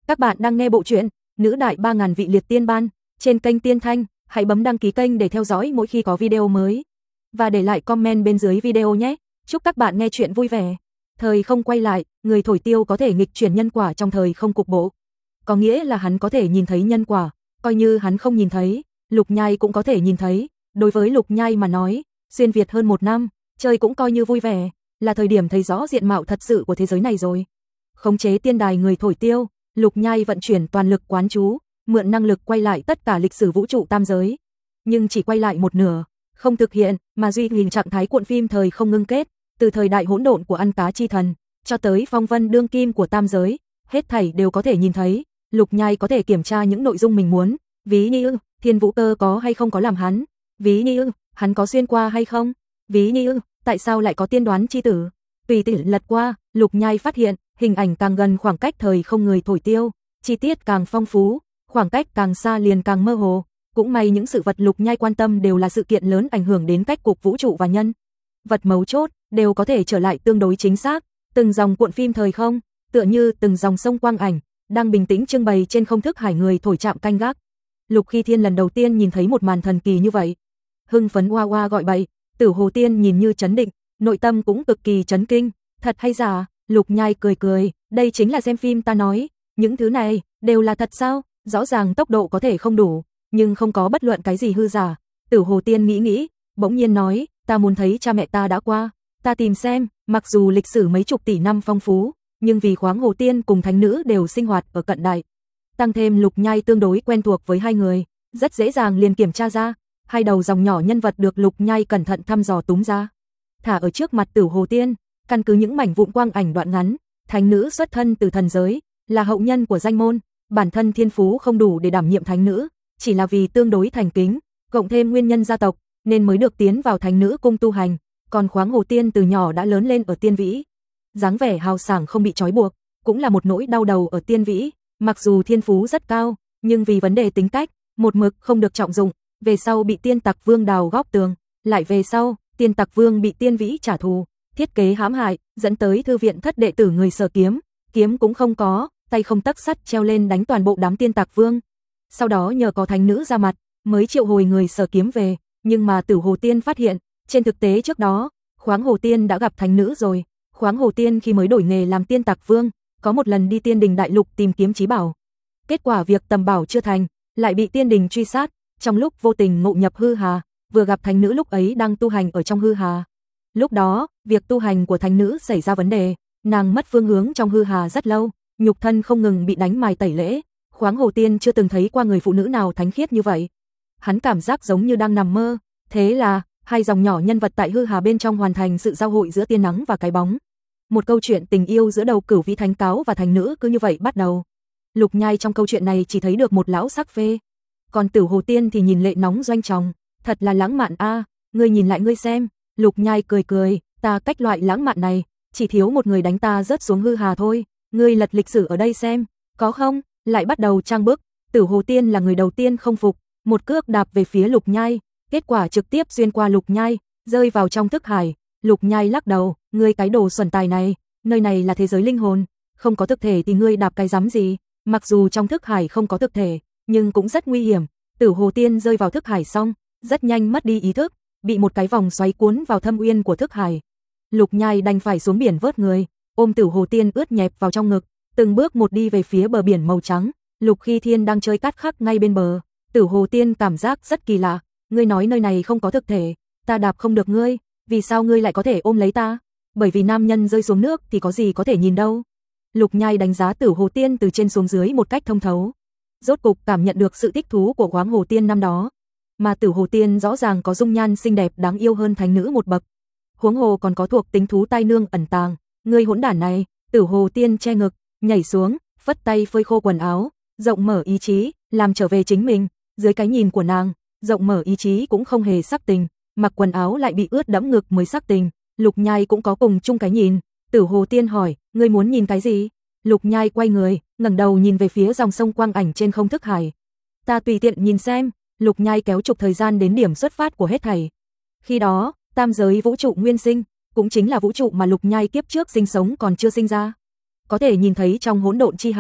Các bạn đang nghe bộ truyện Nữ đại 3000 vị liệt tiên ban trên kênh Tiên Thanh, hãy bấm đăng ký kênh để theo dõi mỗi khi có video mới. Và để lại comment bên dưới video nhé. Chúc các bạn nghe truyện vui vẻ. Thời không quay lại, người thổi tiêu có thể nghịch chuyển nhân quả trong thời không cục bộ. Có nghĩa là hắn có thể nhìn thấy nhân quả, coi như hắn không nhìn thấy, Lục Nhai cũng có thể nhìn thấy. Đối với Lục Nhai mà nói, xuyên Việt hơn 1 năm, chơi cũng coi như vui vẻ, là thời điểm thấy rõ diện mạo thật sự của thế giới này rồi. Khống chế tiên đài người thổi tiêu, Lục Nhai vận chuyển toàn lực quán chú, mượn năng lực quay lại tất cả lịch sử vũ trụ tam giới. Nhưng chỉ quay lại một nửa, không thực hiện, mà duy trì trạng thái cuộn phim thời không ngưng kết, từ thời đại hỗn độn của Ăn Cá Chi Thần, cho tới phong vân đương kim của tam giới, hết thảy đều có thể nhìn thấy. Lục Nhai có thể kiểm tra những nội dung mình muốn, ví như Thiên Vũ Cơ có hay không có làm hắn, ví như hắn có xuyên qua hay không, ví như tại sao lại có tiên đoán chi tử. Tùy tiện lật qua, Lục Nhai phát hiện, hình ảnh càng gần khoảng cách thời không người thổi tiêu, chi tiết càng phong phú, khoảng cách càng xa liền càng mơ hồ. Cũng may những sự vật Lục Nhai quan tâm đều là sự kiện lớn ảnh hưởng đến cách cục vũ trụ và nhân vật mấu chốt, đều có thể trở lại tương đối chính xác. Từng dòng cuộn phim thời không, tựa như từng dòng sông quang ảnh, đang bình tĩnh trưng bày trên không thức hải người thổi chạm canh gác. Lục Khi Thiên lần đầu tiên nhìn thấy một màn thần kỳ như vậy, hưng phấn oa oa gọi bậy. Tử Hồ Tiên nhìn như chấn định, nội tâm cũng cực kỳ chấn kinh. Thật hay giả? Lục Nhai cười cười, đây chính là xem phim ta nói, những thứ này đều là thật sao? Rõ ràng tốc độ có thể không đủ, nhưng không có bất luận cái gì hư giả. Tử Hồ Tiên nghĩ, bỗng nhiên nói, ta muốn thấy cha mẹ ta đã qua, ta tìm xem. Mặc dù lịch sử mấy chục tỷ năm phong phú, nhưng vì Khoáng Hồ Tiên cùng thánh nữ đều sinh hoạt ở cận đại, tăng thêm Lục Nhai tương đối quen thuộc với hai người, rất dễ dàng liền kiểm tra ra. Hai đầu dòng nhỏ nhân vật được Lục Nhai cẩn thận thăm dò túm ra, thả ở trước mặt Tử Hồ Tiên. Căn cứ những mảnh vụn quang ảnh đoạn ngắn, thánh nữ xuất thân từ thần giới, là hậu nhân của danh môn, bản thân thiên phú không đủ để đảm nhiệm thánh nữ, chỉ là vì tương đối thành kính, cộng thêm nguyên nhân gia tộc, nên mới được tiến vào thánh nữ cung tu hành. Còn Khoáng Hồ Tiên từ nhỏ đã lớn lên ở Tiên Vĩ, dáng vẻ hào sảng không bị trói buộc, cũng là một nỗi đau đầu ở Tiên Vĩ. Mặc dù thiên phú rất cao, nhưng vì vấn đề tính cách, một mực không được trọng dụng, về sau bị Tiên Tặc Vương đào góc tường, lại về sau, Tiên Tặc Vương bị Tiên Vĩ trả thù, thiết kế hãm hại, dẫn tới thư viện thất đệ tử người Sở Kiếm, kiếm cũng không có, tay không tấc sắt treo lên đánh toàn bộ đám Tiên Tặc Vương. Sau đó nhờ có thánh nữ ra mặt, mới triệu hồi người Sở Kiếm về, nhưng mà Tử Hồ Tiên phát hiện, trên thực tế trước đó, Khoáng Hồ Tiên đã gặp thánh nữ rồi. Khoáng Hồ Tiên khi mới đổi nghề làm Tiên Tặc Vương, có một lần đi Tiên Đình đại lục tìm kiếm chí bảo. Kết quả việc tầm bảo chưa thành, lại bị Tiên Đình truy sát, trong lúc vô tình ngộ nhập hư hà, vừa gặp thánh nữ lúc ấy đang tu hành ở trong hư hà. Lúc đó, việc tu hành của thánh nữ xảy ra vấn đề, nàng mất phương hướng trong hư hà rất lâu, nhục thân không ngừng bị đánh mài tẩy lễ. Khoáng Hồ Tiên chưa từng thấy qua người phụ nữ nào thánh khiết như vậy. Hắn cảm giác giống như đang nằm mơ, thế là hai dòng nhỏ nhân vật tại hư hà bên trong hoàn thành sự giao hội giữa tia nắng và cái bóng. Một câu chuyện tình yêu giữa đầu Cửu Vĩ Thánh Cáo và thánh nữ cứ như vậy bắt đầu. Lục Nhai trong câu chuyện này chỉ thấy được một lão sắc phê, còn Tử Hồ Tiên thì nhìn lệ nóng doanh tròng, thật là lãng mạn a, ngươi nhìn lại ngươi xem. Lục Nhai cười cười, ta cách loại lãng mạn này, chỉ thiếu một người đánh ta rớt xuống hư hà thôi, ngươi lật lịch sử ở đây xem, có không? Lại bắt đầu trang bức. Tử Hồ Tiên là người đầu tiên không phục, một cước đạp về phía Lục Nhai, kết quả trực tiếp xuyên qua Lục Nhai, rơi vào trong thức hải. Lục Nhai lắc đầu, ngươi cái đồ xuẩn tài này, nơi này là thế giới linh hồn, không có thực thể thì ngươi đạp cái rắm gì? Mặc dù trong thức hải không có thực thể, nhưng cũng rất nguy hiểm. Tử Hồ Tiên rơi vào thức hải xong, rất nhanh mất đi ý thức, bị một cái vòng xoáy cuốn vào thâm uyên của thức hải. Lục Nhai đành phải xuống biển vớt người, ôm Tử Hồ Tiên ướt nhẹp vào trong ngực, từng bước một đi về phía bờ biển màu trắng. Lục Khi Thiên đang chơi cát khắc ngay bên bờ. Tử Hồ Tiên cảm giác rất kỳ lạ, ngươi nói nơi này không có thực thể, ta đạp không được ngươi, vì sao ngươi lại có thể ôm lấy ta? Bởi vì nam nhân rơi xuống nước thì có gì có thể nhìn đâu. Lục Nhai đánh giá Tử Hồ Tiên từ trên xuống dưới một cách thông thấu, rốt cục cảm nhận được sự thích thú của Khoáng Hồ Tiên năm đó. Mà Tử Hồ Tiên rõ ràng có dung nhan xinh đẹp đáng yêu hơn thánh nữ một bậc, huống hồ còn có thuộc tính thú tai nương ẩn tàng. Ngươi hỗn đản này! Tử Hồ Tiên che ngực, nhảy xuống, phất tay phơi khô quần áo, rộng mở ý chí, làm trở về chính mình. Dưới cái nhìn của nàng, rộng mở ý chí cũng không hề sắc tình, mặc quần áo lại bị ướt đẫm ngực mới sắc tình. Lục Nhai cũng có cùng chung cái nhìn. Tử Hồ Tiên hỏi, ngươi muốn nhìn cái gì? Lục Nhai quay người, ngẩng đầu nhìn về phía dòng sông quang ảnh trên không thức hải. Ta tùy tiện nhìn xem. Lục Nhai kéo trục thời gian đến điểm xuất phát của hết thảy. Khi đó, tam giới vũ trụ nguyên sinh, cũng chính là vũ trụ mà Lục Nhai kiếp trước sinh sống còn chưa sinh ra. Có thể nhìn thấy trong hỗn độn chi hải,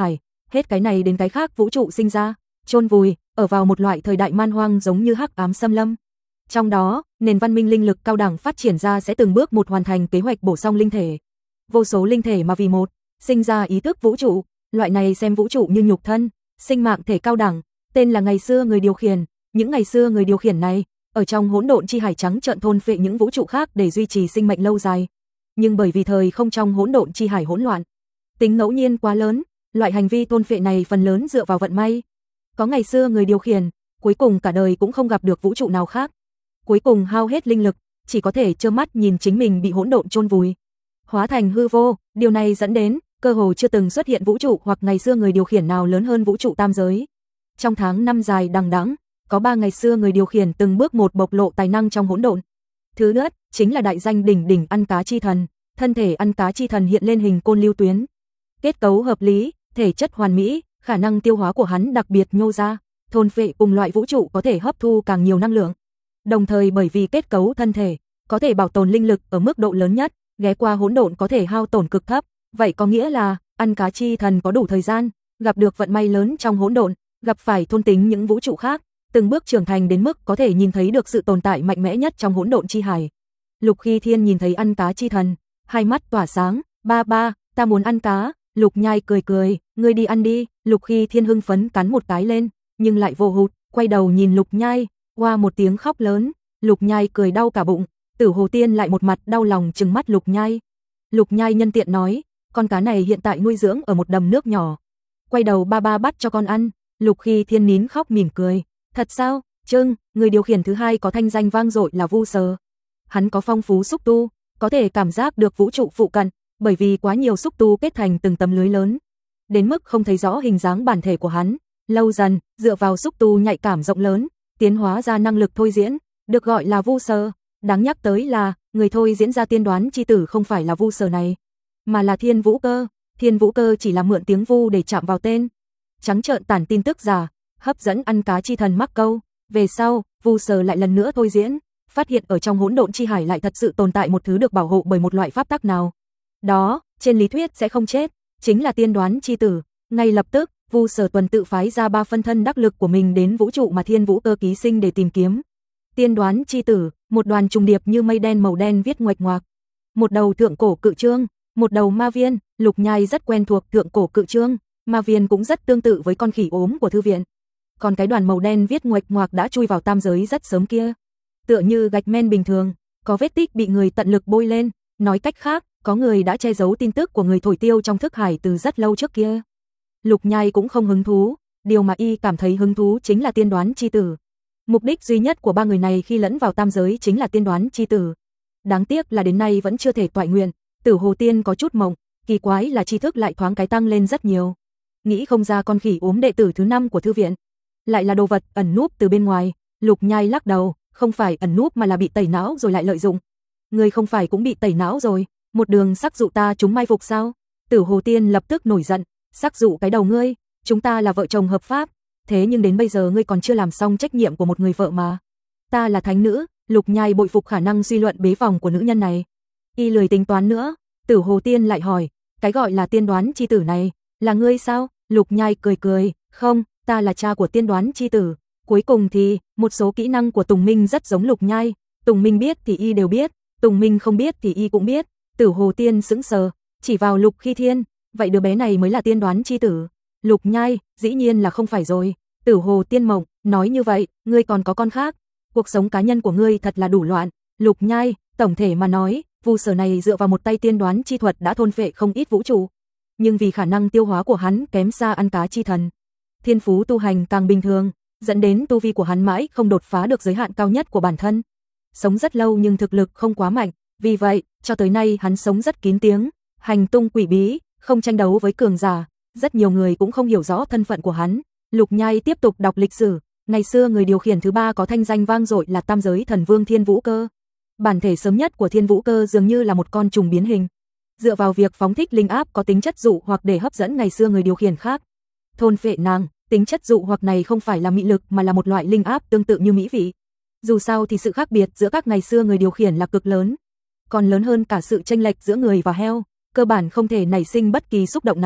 Hết cái này đến cái khác vũ trụ sinh ra, chôn vùi, ở vào một loại thời đại man hoang giống như hắc ám xâm lâm. Trong đó, nền văn minh linh lực cao đẳng phát triển ra sẽ từng bước một hoàn thành kế hoạch bổ sung linh thể. Vô số linh thể mà vì một, sinh ra ý thức vũ trụ, loại này xem vũ trụ như nhục thân, sinh mạng thể cao đẳng, tên là ngày xưa người điều khiển, những ngày xưa người điều khiển này, ở trong hỗn độn chi hải trắng trợn thôn phệ những vũ trụ khác để duy trì sinh mệnh lâu dài. Nhưng bởi vì thời không trong hỗn độn chi hải hỗn loạn, tính ngẫu nhiên quá lớn, loại hành vi thôn phệ này phần lớn dựa vào vận may. Có ngày xưa người điều khiển, cuối cùng cả đời cũng không gặp được vũ trụ nào khác. Cuối cùng hao hết linh lực, chỉ có thể trơ mắt nhìn chính mình bị hỗn độn chôn vùi, hóa thành hư vô, điều này dẫn đến cơ hồ chưa từng xuất hiện vũ trụ hoặc ngày xưa người điều khiển nào lớn hơn vũ trụ tam giới. Trong tháng năm dài đằng đẵng, có 3 ngày xưa người điều khiển từng bước một bộc lộ tài năng trong hỗn độn. Thứ nhất, chính là đại danh đỉnh đỉnh ăn cá chi thần, thân thể ăn cá chi thần hiện lên hình côn lưu tuyến. Kết cấu hợp lý, thể chất hoàn mỹ, khả năng tiêu hóa của hắn đặc biệt nhô ra, thôn phệ cùng loại vũ trụ có thể hấp thu càng nhiều năng lượng. Đồng thời bởi vì kết cấu thân thể, có thể bảo tồn linh lực ở mức độ lớn nhất, ghé qua hỗn độn có thể hao tổn cực thấp, vậy có nghĩa là ăn cá chi thần có đủ thời gian, gặp được vận may lớn trong hỗn độn, gặp phải thôn tính những vũ trụ khác, từng bước trưởng thành đến mức có thể nhìn thấy được sự tồn tại mạnh mẽ nhất trong hỗn độn chi hải. Lục Khi Thiên nhìn thấy ăn cá chi thần, hai mắt tỏa sáng, ba, ta muốn ăn cá. Lục Nhai cười cười, ngươi đi ăn đi. Lục Khi Thiên hưng phấn cắn một cái lên, nhưng lại vô hụt, quay đầu nhìn Lục Nhai, oa một tiếng khóc lớn. Lục Nhai cười đau cả bụng, Tử Hồ Tiên lại một mặt đau lòng trừng mắt Lục Nhai. Lục Nhai nhân tiện nói, con cá này hiện tại nuôi dưỡng ở một đầm nước nhỏ, quay đầu ba bắt cho con ăn. Lục Khi Thiên nín khóc mỉm cười, thật sao? Trưng, người điều khiển thứ hai có thanh danh vang dội là Vu Sờ. Hắn có phong phú xúc tu, có thể cảm giác được vũ trụ phụ cận, bởi vì quá nhiều xúc tu kết thành từng tấm lưới lớn, đến mức không thấy rõ hình dáng bản thể của hắn. Lâu dần, dựa vào xúc tu nhạy cảm rộng lớn, tiến hóa ra năng lực thôi diễn, được gọi là Vu Sờ. Đáng nhắc tới là, người thôi diễn ra tiên đoán chi tử không phải là Vu Sờ này, mà là Thiên Vũ Cơ. Thiên Vũ Cơ chỉ là mượn tiếng vu để chạm vào tên, trắng trợn tản tin tức giả, hấp dẫn ăn cá chi thần mắc câu. Về sau, Vu Sờ lại lần nữa thôi diễn, phát hiện ở trong hỗn độn chi hải lại thật sự tồn tại một thứ được bảo hộ bởi một loại pháp tắc nào đó, trên lý thuyết sẽ không chết, chính là tiên đoán chi tử. Ngay lập tức, Vu Sở Tuần tự phái ra 3 phân thân đắc lực của mình đến vũ trụ mà Thiên Vũ Cơ ký sinh để tìm kiếm tiên đoán chi tử. Một đoàn trùng điệp như mây đen màu đen viết nguệch ngoạc, một đầu thượng cổ cự chương, một đầu ma viên. Lục Nhai rất quen thuộc thượng cổ cự chương, ma viên cũng rất tương tự với con khỉ ốm của thư viện. Còn cái đoàn màu đen viết nguệch ngoạc đã chui vào tam giới rất sớm kia, tựa như gạch men bình thường, có vết tích bị người tận lực bôi lên. Nói cách khác, có người đã che giấu tin tức của người thổi tiêu trong thức hải từ rất lâu trước kia. Lục Nhai cũng không hứng thú, điều mà y cảm thấy hứng thú chính là tiên đoán chi tử. Mục đích duy nhất của 3 người này khi lẫn vào tam giới chính là tiên đoán chi tử. Đáng tiếc là đến nay vẫn chưa thể toại nguyện. Tử Hồ Tiên có chút mộng, kỳ quái là tri thức lại thoáng cái tăng lên rất nhiều. Nghĩ không ra con khỉ ốm đệ tử thứ 5 của thư viện lại là đồ vật ẩn núp từ bên ngoài. Lục Nhai lắc đầu, không phải ẩn núp mà là bị tẩy não rồi lại lợi dụng. Ngươi không phải cũng bị tẩy não rồi, một đường sắc dụ ta chúng mai phục sao? Tử Hồ Tiên lập tức nổi giận, sắc dụ cái đầu ngươi, chúng ta là vợ chồng hợp pháp, thế nhưng đến bây giờ ngươi còn chưa làm xong trách nhiệm của một người vợ mà. Ta là thánh nữ. Lục Nhai bội phục khả năng suy luận bế vòng của nữ nhân này. Y lười tính toán nữa. Tử Hồ Tiên lại hỏi, cái gọi là tiên đoán chi tử này, là ngươi sao? Lục Nhai cười cười, không, ta là cha của tiên đoán chi tử. Cuối cùng thì, một số kỹ năng của Tùng Minh rất giống Lục Nhai, Tùng Minh biết thì y đều biết, Tùng Minh không biết thì y cũng biết. Tử Hồ Tiên sững sờ, chỉ vào Lục Khi Thiên, vậy đứa bé này mới là tiên đoán chi tử. Lục Nhai, dĩ nhiên là không phải rồi. Tử Hồ Tiên mộng, nói như vậy, ngươi còn có con khác. Cuộc sống cá nhân của ngươi thật là đủ loạn. Lục Nhai, tổng thể mà nói, Vu Sở này dựa vào một tay tiên đoán chi thuật đã thôn phệ không ít vũ trụ, nhưng vì khả năng tiêu hóa của hắn kém xa ăn cá chi thần, thiên phú tu hành càng bình thường, dẫn đến tu vi của hắn mãi không đột phá được giới hạn cao nhất của bản thân. Sống rất lâu nhưng thực lực không quá mạnh, vì vậy, cho tới nay hắn sống rất kín tiếng, hành tung quỷ bí, không tranh đấu với cường giả, rất nhiều người cũng không hiểu rõ thân phận của hắn. Lục Nhai tiếp tục đọc lịch sử, ngày xưa người điều khiển thứ 3 có thanh danh vang dội là Tam giới thần vương Thiên Vũ Cơ. Bản thể sớm nhất của Thiên Vũ Cơ dường như là một con trùng biến hình, dựa vào việc phóng thích linh áp có tính chất dụ hoặc để hấp dẫn ngày xưa người điều khiển khác thôn phệ nàng. Tính chất dụ hoặc này không phải là mị lực mà là một loại linh áp tương tự như mỹ vị. Dù sao thì sự khác biệt giữa các ngày xưa người điều khiển là cực lớn, còn lớn hơn cả sự chênh lệch giữa người và heo, cơ bản không thể nảy sinh bất kỳ xúc động nào.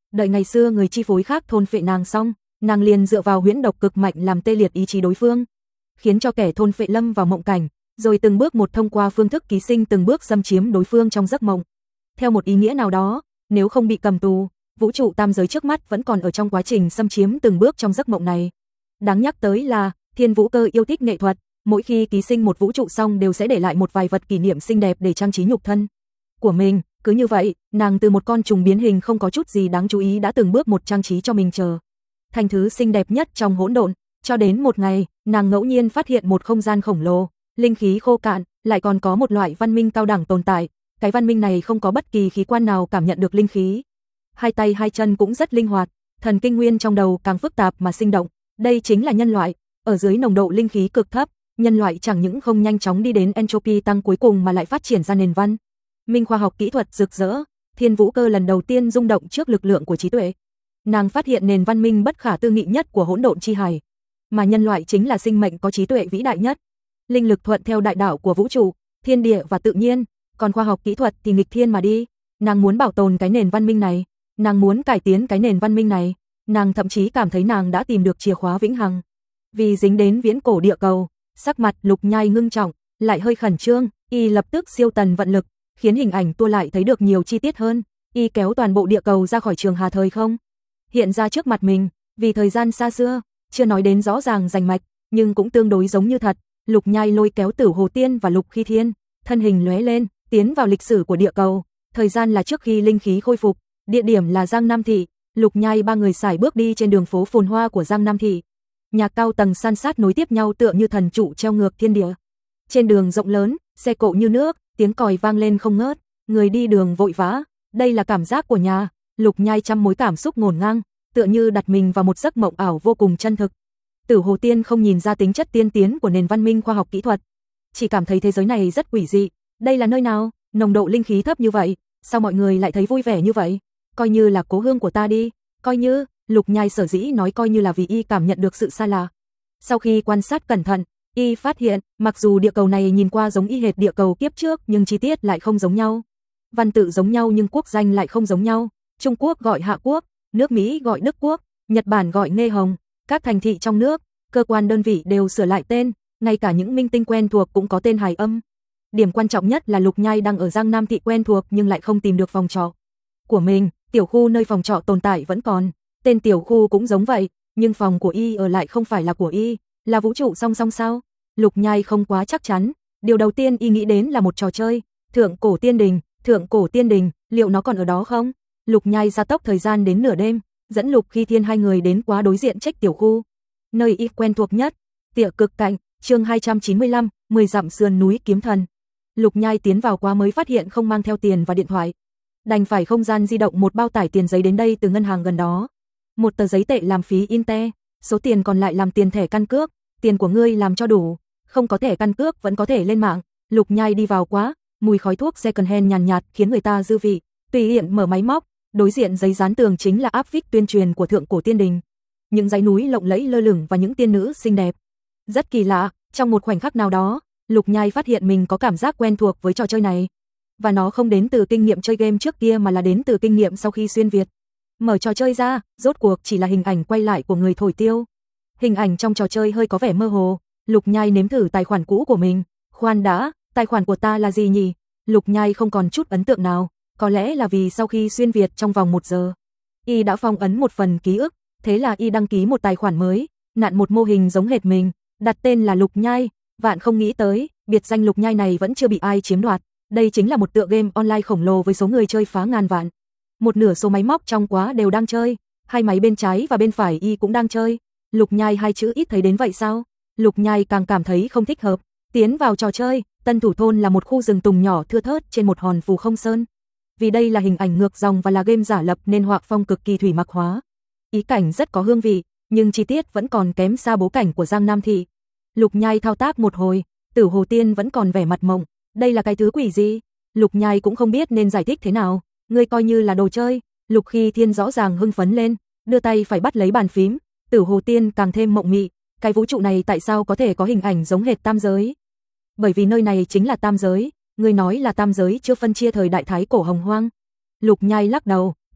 Đợi ngày xưa người chi phối khác thôn phệ nàng xong, nàng liền dựa vào huyễn độc cực mạnh làm tê liệt ý chí đối phương, khiến cho kẻ thôn phệ lâm vào mộng cảnh, rồi từng bước một thông qua phương thức ký sinh từng bước xâm chiếm đối phương trong giấc mộng. Theo một ý nghĩa nào đó, nếu không bị cầm tù, vũ trụ tam giới trước mắt vẫn còn ở trong quá trình xâm chiếm từng bước trong giấc mộng này. Đáng nhắc tới là, Thiên Vũ Cơ yêu thích nghệ thuật, mỗi khi ký sinh một vũ trụ xong đều sẽ để lại một vài vật kỷ niệm xinh đẹp để trang trí nhục thân của mình. Cứ như vậy, nàng từ một con trùng biến hình không có chút gì đáng chú ý đã từng bước một trang trí cho mình trở thành thứ xinh đẹp nhất trong hỗn độn, cho đến một ngày, nàng ngẫu nhiên phát hiện một không gian khổng lồ, linh khí khô cạn, lại còn có một loại văn minh cao đẳng tồn tại. Cái văn minh này không có bất kỳ khí quan nào cảm nhận được linh khí. Hai tay hai chân cũng rất linh hoạt, thần kinh nguyên trong đầu càng phức tạp mà sinh động. Đây chính là nhân loại, ở dưới nồng độ linh khí cực thấp, nhân loại chẳng những không nhanh chóng đi đến entropy tăng cuối cùng mà lại phát triển ra nền văn minh khoa học kỹ thuật rực rỡ. Thiên Vũ Cơ lần đầu tiên rung động trước lực lượng của trí tuệ. Nàng phát hiện nền văn minh bất khả tư nghị nhất của hỗn độn chi hải, mà nhân loại chính là sinh mệnh có trí tuệ vĩ đại nhất. Linh lực thuận theo đại đạo của vũ trụ, thiên địa và tự nhiên, còn khoa học kỹ thuật thì nghịch thiên mà đi. Nàng muốn bảo tồn cái nền văn minh này, nàng muốn cải tiến cái nền văn minh này, nàng thậm chí cảm thấy nàng đã tìm được chìa khóa vĩnh hằng. Vì dính đến viễn cổ địa cầu, sắc mặt Lục Nhai ngưng trọng, lại hơi khẩn trương, y lập tức siêu tần vận lực, khiến hình ảnh tua lại thấy được nhiều chi tiết hơn. Y kéo toàn bộ địa cầu ra khỏi trường hà thời không, hiện ra trước mặt mình. Vì thời gian xa xưa, chưa nói đến rõ ràng rành mạch, nhưng cũng tương đối giống như thật. Lục Nhai lôi kéo Tử Hồ Tiên và Lục Khi Thiên, thân hình lóe lên, tiến vào lịch sử của địa cầu. Thời gian là trước khi linh khí khôi phục, địa điểm là Giang Nam Thị. Lục Nhai ba người sải bước đi trên đường phố phồn hoa của Giang Nam Thị. Nhà cao tầng san sát nối tiếp nhau tựa như thần trụ treo ngược thiên địa. Trên đường rộng lớn, xe cộ như nước, tiếng còi vang lên không ngớt, người đi đường vội vã. Đây là cảm giác của nhà. Lục Nhai trăm mối cảm xúc ngổn ngang, tựa như đặt mình vào một giấc mộng ảo vô cùng chân thực. Tử Hồ Tiên không nhìn ra tính chất tiên tiến của nền văn minh khoa học kỹ thuật, chỉ cảm thấy thế giới này rất quỷ dị. Đây là nơi nào? Nồng độ linh khí thấp như vậy, sao mọi người lại thấy vui vẻ như vậy? Coi như là cố hương của ta đi, coi như. Lục Nhai sở dĩ nói coi như là vì y cảm nhận được sự xa lạ. Sau khi quan sát cẩn thận, y phát hiện, mặc dù địa cầu này nhìn qua giống y hệt địa cầu kiếp trước nhưng chi tiết lại không giống nhau. Văn tự giống nhau nhưng quốc danh lại không giống nhau. Trung Quốc gọi Hạ Quốc, nước Mỹ gọi Đức Quốc, Nhật Bản gọi Nghê Hồng. Các thành thị trong nước, cơ quan đơn vị đều sửa lại tên, ngay cả những minh tinh quen thuộc cũng có tên hài âm. Điểm quan trọng nhất là Lục Nhai đang ở Giang Nam Thị quen thuộc nhưng lại không tìm được phòng trọ của mình. Tiểu khu nơi phòng trọ tồn tại vẫn còn, tên tiểu khu cũng giống vậy, nhưng phòng của y ở lại không phải là của y, là vũ trụ song song sao? Lục Nhai không quá chắc chắn. Điều đầu tiên y nghĩ đến là một trò chơi, Thượng Cổ Tiên Đình. Thượng Cổ Tiên Đình, liệu nó còn ở đó không? Lục Nhai gia tốc thời gian đến nửa đêm, dẫn Lục Khi Thiên hai người đến quá đối diện trách tiểu khu, nơi y quen thuộc nhất. Tịa Cực Cảnh, chương 295, 10 dặm sườn núi kiếm thần. Lục Nhai tiến vào quá mới phát hiện không mang theo tiền và điện thoại, đành phải không gian di động một bao tải tiền giấy đến đây từ ngân hàng gần đó. Một tờ giấy tệ làm phí Inte, số tiền còn lại làm tiền thẻ căn cước. Tiền của ngươi làm cho đủ, không có thẻ căn cước vẫn có thể lên mạng. Lục Nhai đi vào quá, mùi khói thuốc second hand nhàn nhạt khiến người ta dư vị. Tùy tiện mở máy móc, đối diện giấy dán tường chính là áp phích tuyên truyền của Thượng Cổ Tiên Đình. Những dãy núi lộng lẫy lơ lửng và những tiên nữ xinh đẹp. Rất kỳ lạ, trong một khoảnh khắc nào đó, Lục Nhai phát hiện mình có cảm giác quen thuộc với trò chơi này. Và nó không đến từ kinh nghiệm chơi game trước kia mà là đến từ kinh nghiệm sau khi xuyên Việt. Mở trò chơi ra, rốt cuộc chỉ là hình ảnh quay lại của người thổi tiêu. Hình ảnh trong trò chơi hơi có vẻ mơ hồ. Lục Nhai nếm thử tài khoản cũ của mình. Khoan đã, tài khoản của ta là gì nhỉ? Lục Nhai không còn chút ấn tượng nào. Có lẽ là vì sau khi xuyên Việt trong vòng 1 giờ, y đã phong ấn một phần ký ức. Thế là y đăng ký một tài khoản mới, nặn một mô hình giống hệt mình, đặt tên là Lục Nhai. Vạn không nghĩ tới, biệt danh Lục Nhai này vẫn chưa bị ai chiếm đoạt. Đây chính là một tựa game online khổng lồ với số người chơi phá ngàn vạn. Một nửa số máy móc trong quá đều đang chơi, hai máy bên trái và bên phải y cũng đang chơi. Lục Nhai hai chữ ít thấy đến vậy sao? Lục Nhai càng cảm thấy không thích hợp. Tiến vào trò chơi, Tân Thủ Thôn là một khu rừng tùng nhỏ thưa thớt trên một hòn phù không sơn. Vì đây là hình ảnh ngược dòng và là game giả lập nên họa phong cực kỳ thủy mặc hóa. Ý cảnh rất có hương vị, nhưng chi tiết vẫn còn kém xa bố cảnh của Giang Nam Thị. Lục Nhai thao tác một hồi, Tử Hồ Tiên vẫn còn vẻ mặt mộng. Đây là cái thứ quỷ gì? Lục Nhai cũng không biết nên giải thích thế nào. Ngươi coi như là đồ chơi. Lục Khi Thiên rõ ràng hưng phấn lên, đưa tay phải bắt lấy bàn phím. Tử Hồ Tiên càng thêm mộng mị. Cái vũ trụ này tại sao có thể có hình ảnh giống hệt tam giới? Bởi vì nơi này chính là tam giới. Ngươi nói là tam giới chưa phân chia thời đại thái cổ hồng hoang. Lục Nhai lắc đầu,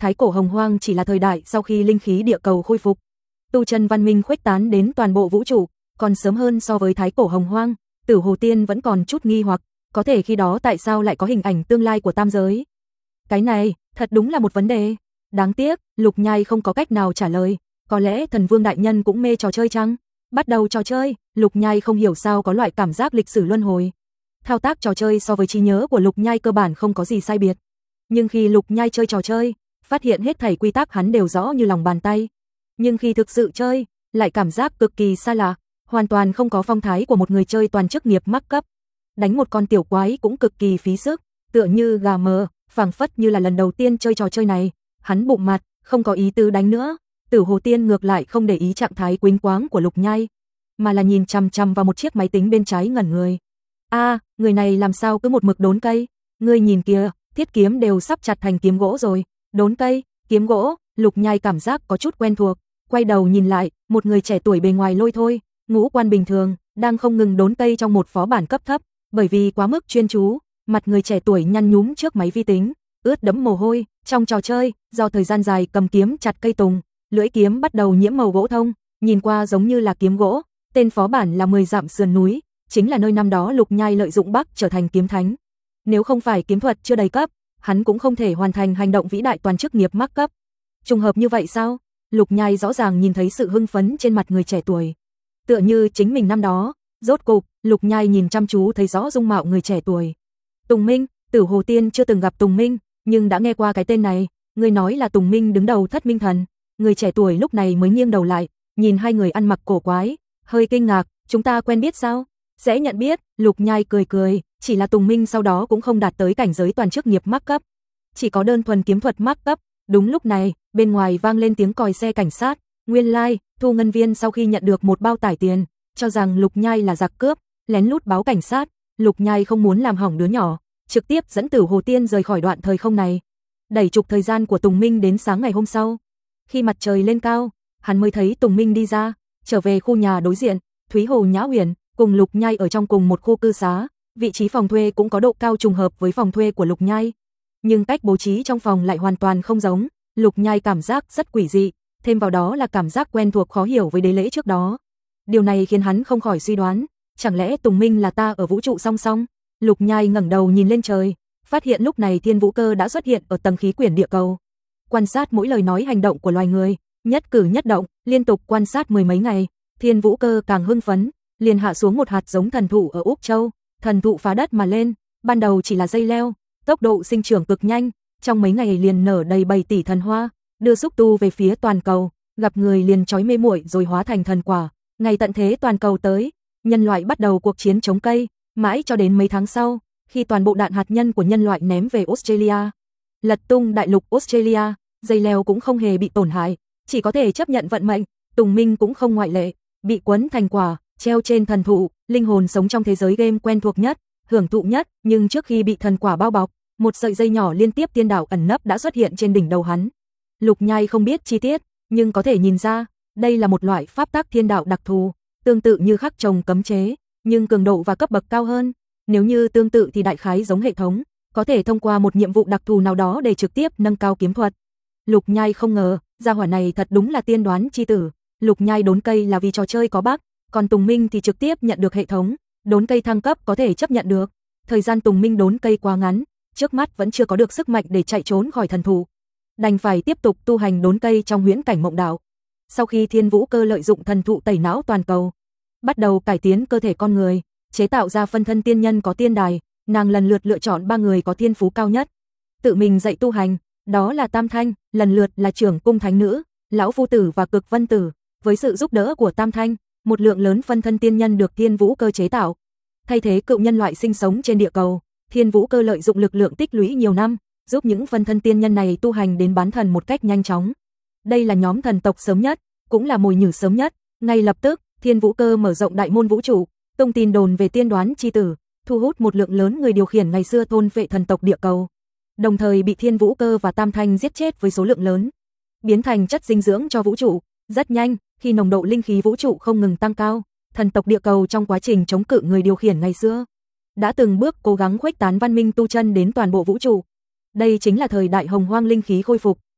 Thái cổ hồng hoang chỉ là thời đại sau khi linh khí địa cầu khôi phục. Tu chân văn minh khuếch tán đến toàn bộ vũ trụ, còn sớm hơn so với thái cổ hồng hoang. Tử Hồ Tiên vẫn còn chút nghi hoặc, có thể khi đó tại sao lại có hình ảnh tương lai của tam giới. Cái này, thật đúng là một vấn đề. Đáng tiếc, Lục Nhai không có cách nào trả lời. Có lẽ thần vương đại nhân cũng mê trò chơi chăng? Bắt đầu trò chơi, Lục Nhai không hiểu sao có loại cảm giác lịch sử luân hồi. Thao tác trò chơi so với trí nhớ của Lục Nhai cơ bản không có gì sai biệt. Nhưng khi Lục Nhai chơi trò chơi, phát hiện hết thảy quy tắc hắn đều rõ như lòng bàn tay. Nhưng khi thực sự chơi, lại cảm giác cực kỳ xa lạ, hoàn toàn không có phong thái của một người chơi toàn chức nghiệp mắc cấp. Đánh một con tiểu quái cũng cực kỳ phí sức, tựa như gà mờ, phảng phất như là lần đầu tiên chơi trò chơi này. Hắn bụng mặt, không có ý tứ đánh nữa. Tử Hồ Tiên ngược lại không để ý trạng thái quĩnh quáng của Lục Nhai, mà là nhìn chằm chằm vào một chiếc máy tính bên trái ngẩn người. Người này làm sao cứ một mực đốn cây? Ngươi nhìn kìa, thiết kiếm đều sắp chặt thành kiếm gỗ rồi. Đốn cây, kiếm gỗ, Lục Nhai cảm giác có chút quen thuộc, quay đầu nhìn lại, một người trẻ tuổi bề ngoài lôi thôi, ngũ quan bình thường, đang không ngừng đốn cây trong một phó bản cấp thấp, bởi vì quá mức chuyên chú, mặt người trẻ tuổi nhăn nhúm trước máy vi tính, ướt đẫm mồ hôi. Trong trò chơi, do thời gian dài cầm kiếm chặt cây tùng, lưỡi kiếm bắt đầu nhiễm màu gỗ thông, nhìn qua giống như là kiếm gỗ. Tên phó bản là 10 dặm sườn núi, chính là nơi năm đó Lục Nhai lợi dụng Bắc trở thành kiếm thánh. Nếu không phải kiếm thuật chưa đầy cấp, hắn cũng không thể hoàn thành hành động vĩ đại toàn chức nghiệp mắc cấp. Trùng hợp như vậy sao? Lục Nhai rõ ràng nhìn thấy sự hưng phấn trên mặt người trẻ tuổi. Tựa như chính mình năm đó, rốt cục, Lục Nhai nhìn chăm chú thấy rõ dung mạo người trẻ tuổi. Tùng Minh, Tử Hồ Tiên chưa từng gặp Tùng Minh, nhưng đã nghe qua cái tên này, người nói là Tùng Minh đứng đầu Thất Minh Thần. Người trẻ tuổi lúc này mới nghiêng đầu lại, nhìn hai người ăn mặc cổ quái, hơi kinh ngạc, chúng ta quen biết sao? Dễ nhận biết, Lục Nhai cười cười, chỉ là Tùng Minh sau đó cũng không đạt tới cảnh giới toàn chức nghiệp mắc cấp, chỉ có đơn thuần kiếm thuật mắc cấp. Đúng lúc này, bên ngoài vang lên tiếng còi xe cảnh sát, nguyên lai, thu ngân viên sau khi nhận được một bao tải tiền, cho rằng Lục Nhai là giặc cướp, lén lút báo cảnh sát. Lục Nhai không muốn làm hỏng đứa nhỏ, trực tiếp dẫn Tử Hồ Tiên rời khỏi đoạn thời không này. Đẩy trục thời gian của Tùng Minh đến sáng ngày hôm sau. Khi mặt trời lên cao, hắn mới thấy Tùng Minh đi ra, trở về khu nhà đối diện. Thúy Hồ Nhã Huyền cùng Lục Nhai ở trong cùng một khu cư xá, vị trí phòng thuê cũng có độ cao trùng hợp với phòng thuê của Lục Nhai. Nhưng cách bố trí trong phòng lại hoàn toàn không giống. Lục Nhai cảm giác rất quỷ dị, thêm vào đó là cảm giác quen thuộc khó hiểu với đế lễ trước đó. Điều này khiến hắn không khỏi suy đoán, chẳng lẽ Tùng Minh là ta ở vũ trụ song song? Lục Nhai ngẩng đầu nhìn lên trời, phát hiện lúc này Thiên Vũ Cơ đã xuất hiện ở tầng khí quyển địa cầu. Quan sát mỗi lời nói hành động của loài người, nhất cử nhất động, liên tục quan sát mười mấy ngày, Thiên Vũ Cơ càng hưng phấn, liền hạ xuống một hạt giống thần thụ ở Úc Châu. Thần thụ phá đất mà lên, ban đầu chỉ là dây leo, tốc độ sinh trưởng cực nhanh, trong mấy ngày liền nở đầy 7 tỷ thần hoa, đưa xúc tu về phía toàn cầu, gặp người liền chói mê muội rồi hóa thành thần quả. Ngày tận thế toàn cầu tới, nhân loại bắt đầu cuộc chiến chống cây, mãi cho đến mấy tháng sau, khi toàn bộ đạn hạt nhân của nhân loại ném về Australia, lật tung đại lục Australia, dây leo cũng không hề bị tổn hại, chỉ có thể chấp nhận vận mệnh. Tùng Minh cũng không ngoại lệ, bị quấn thành quả, treo trên thần thụ, linh hồn sống trong thế giới game quen thuộc nhất, hưởng thụ nhất, nhưng trước khi bị thần quả bao bọc, một sợi dây nhỏ liên tiếp tiên đảo ẩn nấp đã xuất hiện trên đỉnh đầu hắn. Lục Nhai không biết chi tiết, nhưng có thể nhìn ra, đây là một loại pháp tắc thiên đạo đặc thù, tương tự như khắc trồng cấm chế, nhưng cường độ và cấp bậc cao hơn. Nếu như tương tự thì đại khái giống hệ thống, có thể thông qua một nhiệm vụ đặc thù nào đó để trực tiếp nâng cao kiếm thuật. Lục Nhai không ngờ, gia hỏa này thật đúng là tiên đoán chi tử. Lục Nhai đốn cây là vì trò chơi có bug, còn Tùng Minh thì trực tiếp nhận được hệ thống, đốn cây thăng cấp có thể chấp nhận được. Thời gian Tùng Minh đốn cây quá ngắn, trước mắt vẫn chưa có được sức mạnh để chạy trốn khỏi thần thụ, đành phải tiếp tục tu hành đốn cây trong huyễn cảnh mộng đạo. Sau khi Thiên Vũ Cơ lợi dụng thần thụ tẩy não toàn cầu, bắt đầu cải tiến cơ thể con người, chế tạo ra phân thân tiên nhân có tiên đài, nàng lần lượt lựa chọn 3 người có thiên phú cao nhất, tự mình dạy tu hành, đó là Tam Thanh, lần lượt là Trưởng Cung Thánh Nữ, Lão Phu Tử và Cực Vân Tử. Với sự giúp đỡ của Tam Thanh, một lượng lớn phân thân tiên nhân được Thiên Vũ Cơ chế tạo, thay thế cựu nhân loại sinh sống trên địa cầu. Thiên Vũ Cơ lợi dụng lực lượng tích lũy nhiều năm, giúp những phân thân tiên nhân này tu hành đến bán thần một cách nhanh chóng. Đây là nhóm thần tộc sớm nhất, cũng là mồi nhử sớm nhất. Ngay lập tức, Thiên Vũ Cơ mở rộng đại môn vũ trụ, tung tin đồn về tiên đoán chi tử, thu hút một lượng lớn người điều khiển ngày xưa thôn vệ thần tộc địa cầu, đồng thời bị Thiên Vũ Cơ và Tam Thanh giết chết với số lượng lớn, biến thành chất dinh dưỡng cho vũ trụ. Rất nhanh, khi nồng độ linh khí vũ trụ không ngừng tăng cao, thần tộc địa cầu trong quá trình chống cự người điều khiển ngày xưa, đã từng bước cố gắng khuếch tán văn minh tu chân đến toàn bộ vũ trụ. Đây chính là thời đại hồng hoang linh khí khôi phục,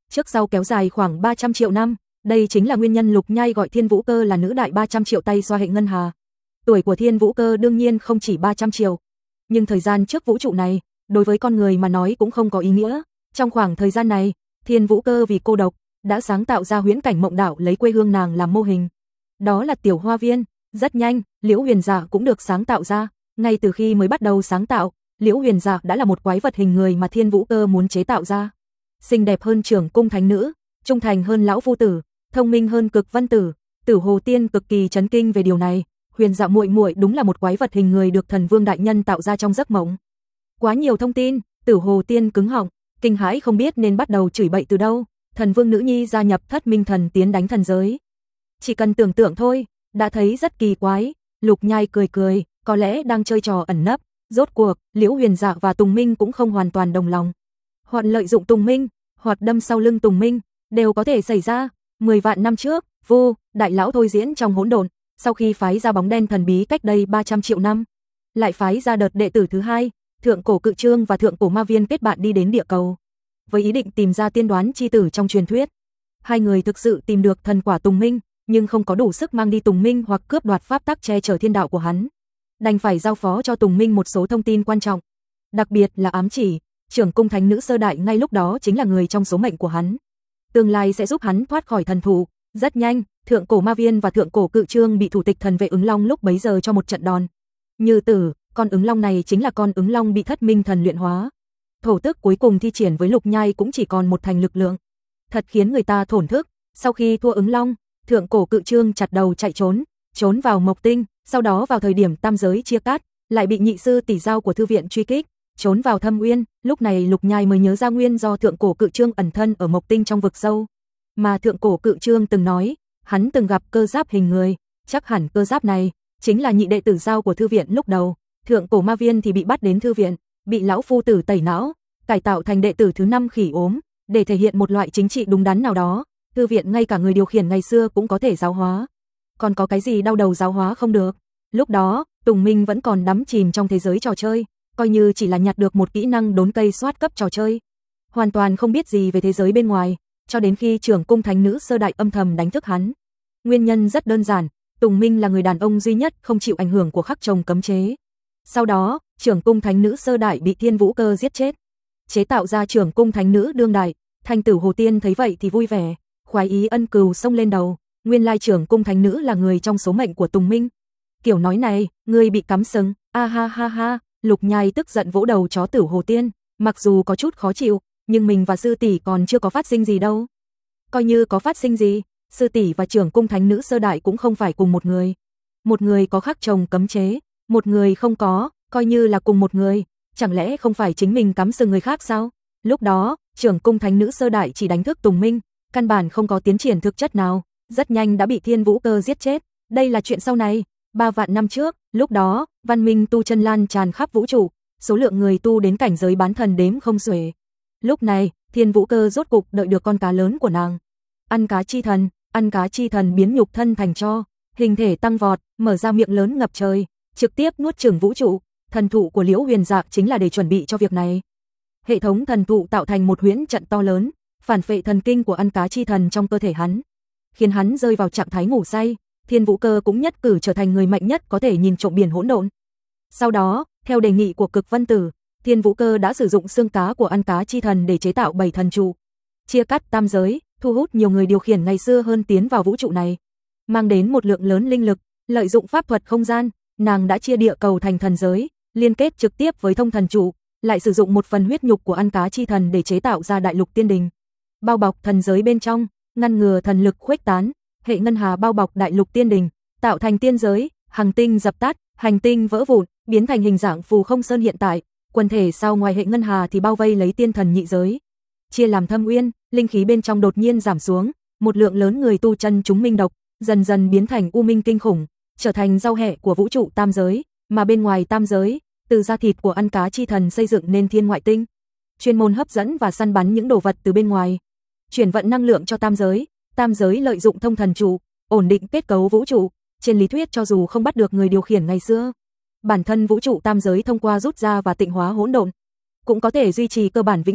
trước sau kéo dài khoảng 300 triệu năm. Đây chính là nguyên nhân Lục Nhai gọi Thiên Vũ Cơ là nữ đại 300 triệu tay xoa hệ ngân hà. Tuổi của Thiên Vũ Cơ đương nhiên không chỉ 300 triệu, nhưng thời gian trước vũ trụ này, đối với con người mà nói cũng không có ý nghĩa. Trong khoảng thời gian này, Thiên Vũ Cơ vì cô độc, đã sáng tạo ra huyễn cảnh mộng đảo lấy quê hương nàng làm mô hình. Đó là tiểu hoa viên. Rất nhanh, Liễu Huyền Dạ cũng được sáng tạo ra. Ngay từ khi mới bắt đầu sáng tạo, Liễu Huyền Dạ đã là một quái vật hình người mà Thiên Vũ Cơ muốn chế tạo ra. Xinh đẹp hơn Trưởng Cung Thánh Nữ, trung thành hơn Lão Phu Tử, thông minh hơn Cực Vân Tử. Tử Hồ Tiên cực kỳ chấn kinh về điều này. Huyền Dạ muội muội đúng là một quái vật hình người được Thần Vương đại nhân tạo ra trong giấc mộng. Quá nhiều thông tin, Tử Hồ Tiên cứng họng, kinh hãi không biết nên bắt đầu chửi bậy từ đâu. Thần Vương nữ nhi gia nhập Thất Minh Thần tiến đánh thần giới. Chỉ cần tưởng tượng thôi, đã thấy rất kỳ quái. Lục Nhai cười cười, có lẽ đang chơi trò ẩn nấp. Rốt cuộc, Liễu Huyền Dạ và Tùng Minh cũng không hoàn toàn đồng lòng. Hoặc lợi dụng Tùng Minh, hoặc đâm sau lưng Tùng Minh, đều có thể xảy ra. 10 vạn năm trước, Vu đại lão thôi diễn trong hỗn độn, sau khi phái ra bóng đen thần bí cách đây 300 triệu năm, lại phái ra đợt đệ tử thứ hai, Thượng Cổ Cự Trương và Thượng Cổ Ma Viên kết bạn đi đến địa cầu, với ý định tìm ra tiên đoán chi tử trong truyền thuyết. Hai người thực sự tìm được thần quả Tùng Minh, nhưng không có đủ sức mang đi Tùng Minh hoặc cướp đoạt pháp tắc che chở thiên đạo của hắn. Đành phải giao phó cho Tùng Minh một số thông tin quan trọng, đặc biệt là ám chỉ, Trưởng Cung Thánh Nữ sơ đại ngay lúc đó chính là người trong số mệnh của hắn. Tương lai sẽ giúp hắn thoát khỏi thần thụ. Rất nhanh, Thượng Cổ Ma Viên và Thượng Cổ Cự Trương bị thủ tịch thần vệ ứng long lúc bấy giờ cho một trận đòn. Như tử, con ứng long này chính là con ứng long bị Thất Minh Thần luyện hóa. Thổ tức cuối cùng thi triển với Lục Nhai cũng chỉ còn một thành lực lượng. Thật khiến người ta thổn thức. Sau khi thua ứng long, Thượng Cổ Cự Trương chặt đầu chạy trốn vào Mộc Tinh, sau đó vào thời điểm tam giới chia cắt, lại bị nhị sư tỷ giao của thư viện truy kích, trốn vào Thâm Uyên. Lúc này Lục Nhai mới nhớ ra nguyên do Thượng Cổ Cự Trương ẩn thân ở Mộc Tinh trong vực sâu. Mà Thượng Cổ Cự Trương từng nói, hắn từng gặp cơ giáp hình người, chắc hẳn cơ giáp này chính là nhị đệ tử giao của thư viện lúc đầu. Thượng Cổ Ma Viên thì bị bắt đến thư viện, bị lão phu tử tẩy não, cải tạo thành đệ tử thứ 5 khỉ ốm, để thể hiện một loại chính trị đúng đắn nào đó. Thư viện ngay cả người điều khiển ngày xưa cũng có thể giáo hóa, còn có cái gì đau đầu giáo hóa không được. Lúc đó, Tùng Minh vẫn còn đắm chìm trong thế giới trò chơi, coi như chỉ là nhặt được một kỹ năng đốn cây soát cấp trò chơi, hoàn toàn không biết gì về thế giới bên ngoài, cho đến khi Trưởng Cung Thánh Nữ sơ đại âm thầm đánh thức hắn. Nguyên nhân rất đơn giản, Tùng Minh là người đàn ông duy nhất không chịu ảnh hưởng của khắc chồng cấm chế. Sau đó, Trưởng Cung Thánh Nữ sơ đại bị Thiên Vũ Cơ giết chết, chế tạo ra Trưởng Cung Thánh Nữ đương đại. Thanh Tử Hồ Tiên thấy vậy thì vui vẻ, khoái ý ân cừu xông lên đầu. Nguyên lai Trưởng Cung Thánh Nữ là người trong số mệnh của Tùng Minh. Kiểu nói này, ngươi bị cắm sừng. A ha ha ha. Lục Nhai tức giận vỗ đầu chó Tử Hồ Tiên, mặc dù có chút khó chịu, nhưng mình và sư tỷ còn chưa có phát sinh gì đâu. Coi như có phát sinh gì, sư tỷ và Trưởng Cung Thánh Nữ sơ đại cũng không phải cùng một người. Một người có khắc chồng cấm chế, một người không có, coi như là cùng một người, chẳng lẽ không phải chính mình cắm sừng người khác sao? Lúc đó, Trưởng Cung Thánh Nữ sơ đại chỉ đánh thức Tùng Minh, căn bản không có tiến triển thực chất nào, rất nhanh đã bị Thiên Vũ Cơ giết chết. Đây là chuyện sau này, 3 vạn năm trước, lúc đó, văn minh tu chân lan tràn khắp vũ trụ, số lượng người tu đến cảnh giới bán thần đếm không xuể. Lúc này, Thiên Vũ Cơ rốt cục đợi được con cá lớn của nàng. Ăn cá chi thần biến nhục thân thành tro, hình thể tăng vọt, mở ra miệng lớn ngập trời, trực tiếp nuốt chửng vũ trụ. Thần thụ của Liễu Huyền Dạ chính là để chuẩn bị cho việc này. Hệ thống thần thụ tạo thành một huyễn trận to lớn, phản phệ thần kinh của ăn cá chi thần trong cơ thể hắn, khiến hắn rơi vào trạng thái ngủ say. Thiên Vũ Cơ cũng nhất cử trở thành người mạnh nhất có thể nhìn trộm biển hỗn độn. Sau đó, theo đề nghị của Cực Vân Tử, Thiên Vũ Cơ đã sử dụng xương cá của ăn cá chi thần để chế tạo 7 thần trụ, chia cắt tam giới, thu hút nhiều người điều khiển ngày xưa hơn tiến vào vũ trụ này, mang đến một lượng lớn linh lực. Lợi dụng pháp thuật không gian, nàng đã chia địa cầu thành thần giới, liên kết trực tiếp với thông thần trụ, lại sử dụng một phần huyết nhục của ăn cá chi thần để chế tạo ra đại lục tiên đình, bao bọc thần giới bên trong, ngăn ngừa thần lực khuếch tán. Hệ ngân hà bao bọc đại lục tiên đình, tạo thành tiên giới, hành tinh dập tắt, hành tinh vỡ vụn, biến thành hình dạng Phù Không Sơn hiện tại. Quần thể sau ngoài hệ ngân hà thì bao vây lấy tiên thần nhị giới, chia làm Thâm Uyên. Linh khí bên trong đột nhiên giảm xuống, một lượng lớn người tu chân chúng minh độc, dần dần biến thành u minh kinh khủng, trở thành rau hẹ của vũ trụ tam giới. Mà bên ngoài tam giới, từ da thịt của ăn cá chi thần xây dựng nên thiên ngoại tinh, chuyên môn hấp dẫn và săn bắn những đồ vật từ bên ngoài, chuyển vận năng lượng cho tam giới. Tam giới lợi dụng thông thần trụ, ổn định kết cấu vũ trụ. Trên lý thuyết cho dù không bắt được người điều khiển ngày xưa, bản thân vũ trụ tam giới thông qua rút ra và tịnh hóa hỗn độn, cũng có thể duy trì cơ bản vĩnh hằng.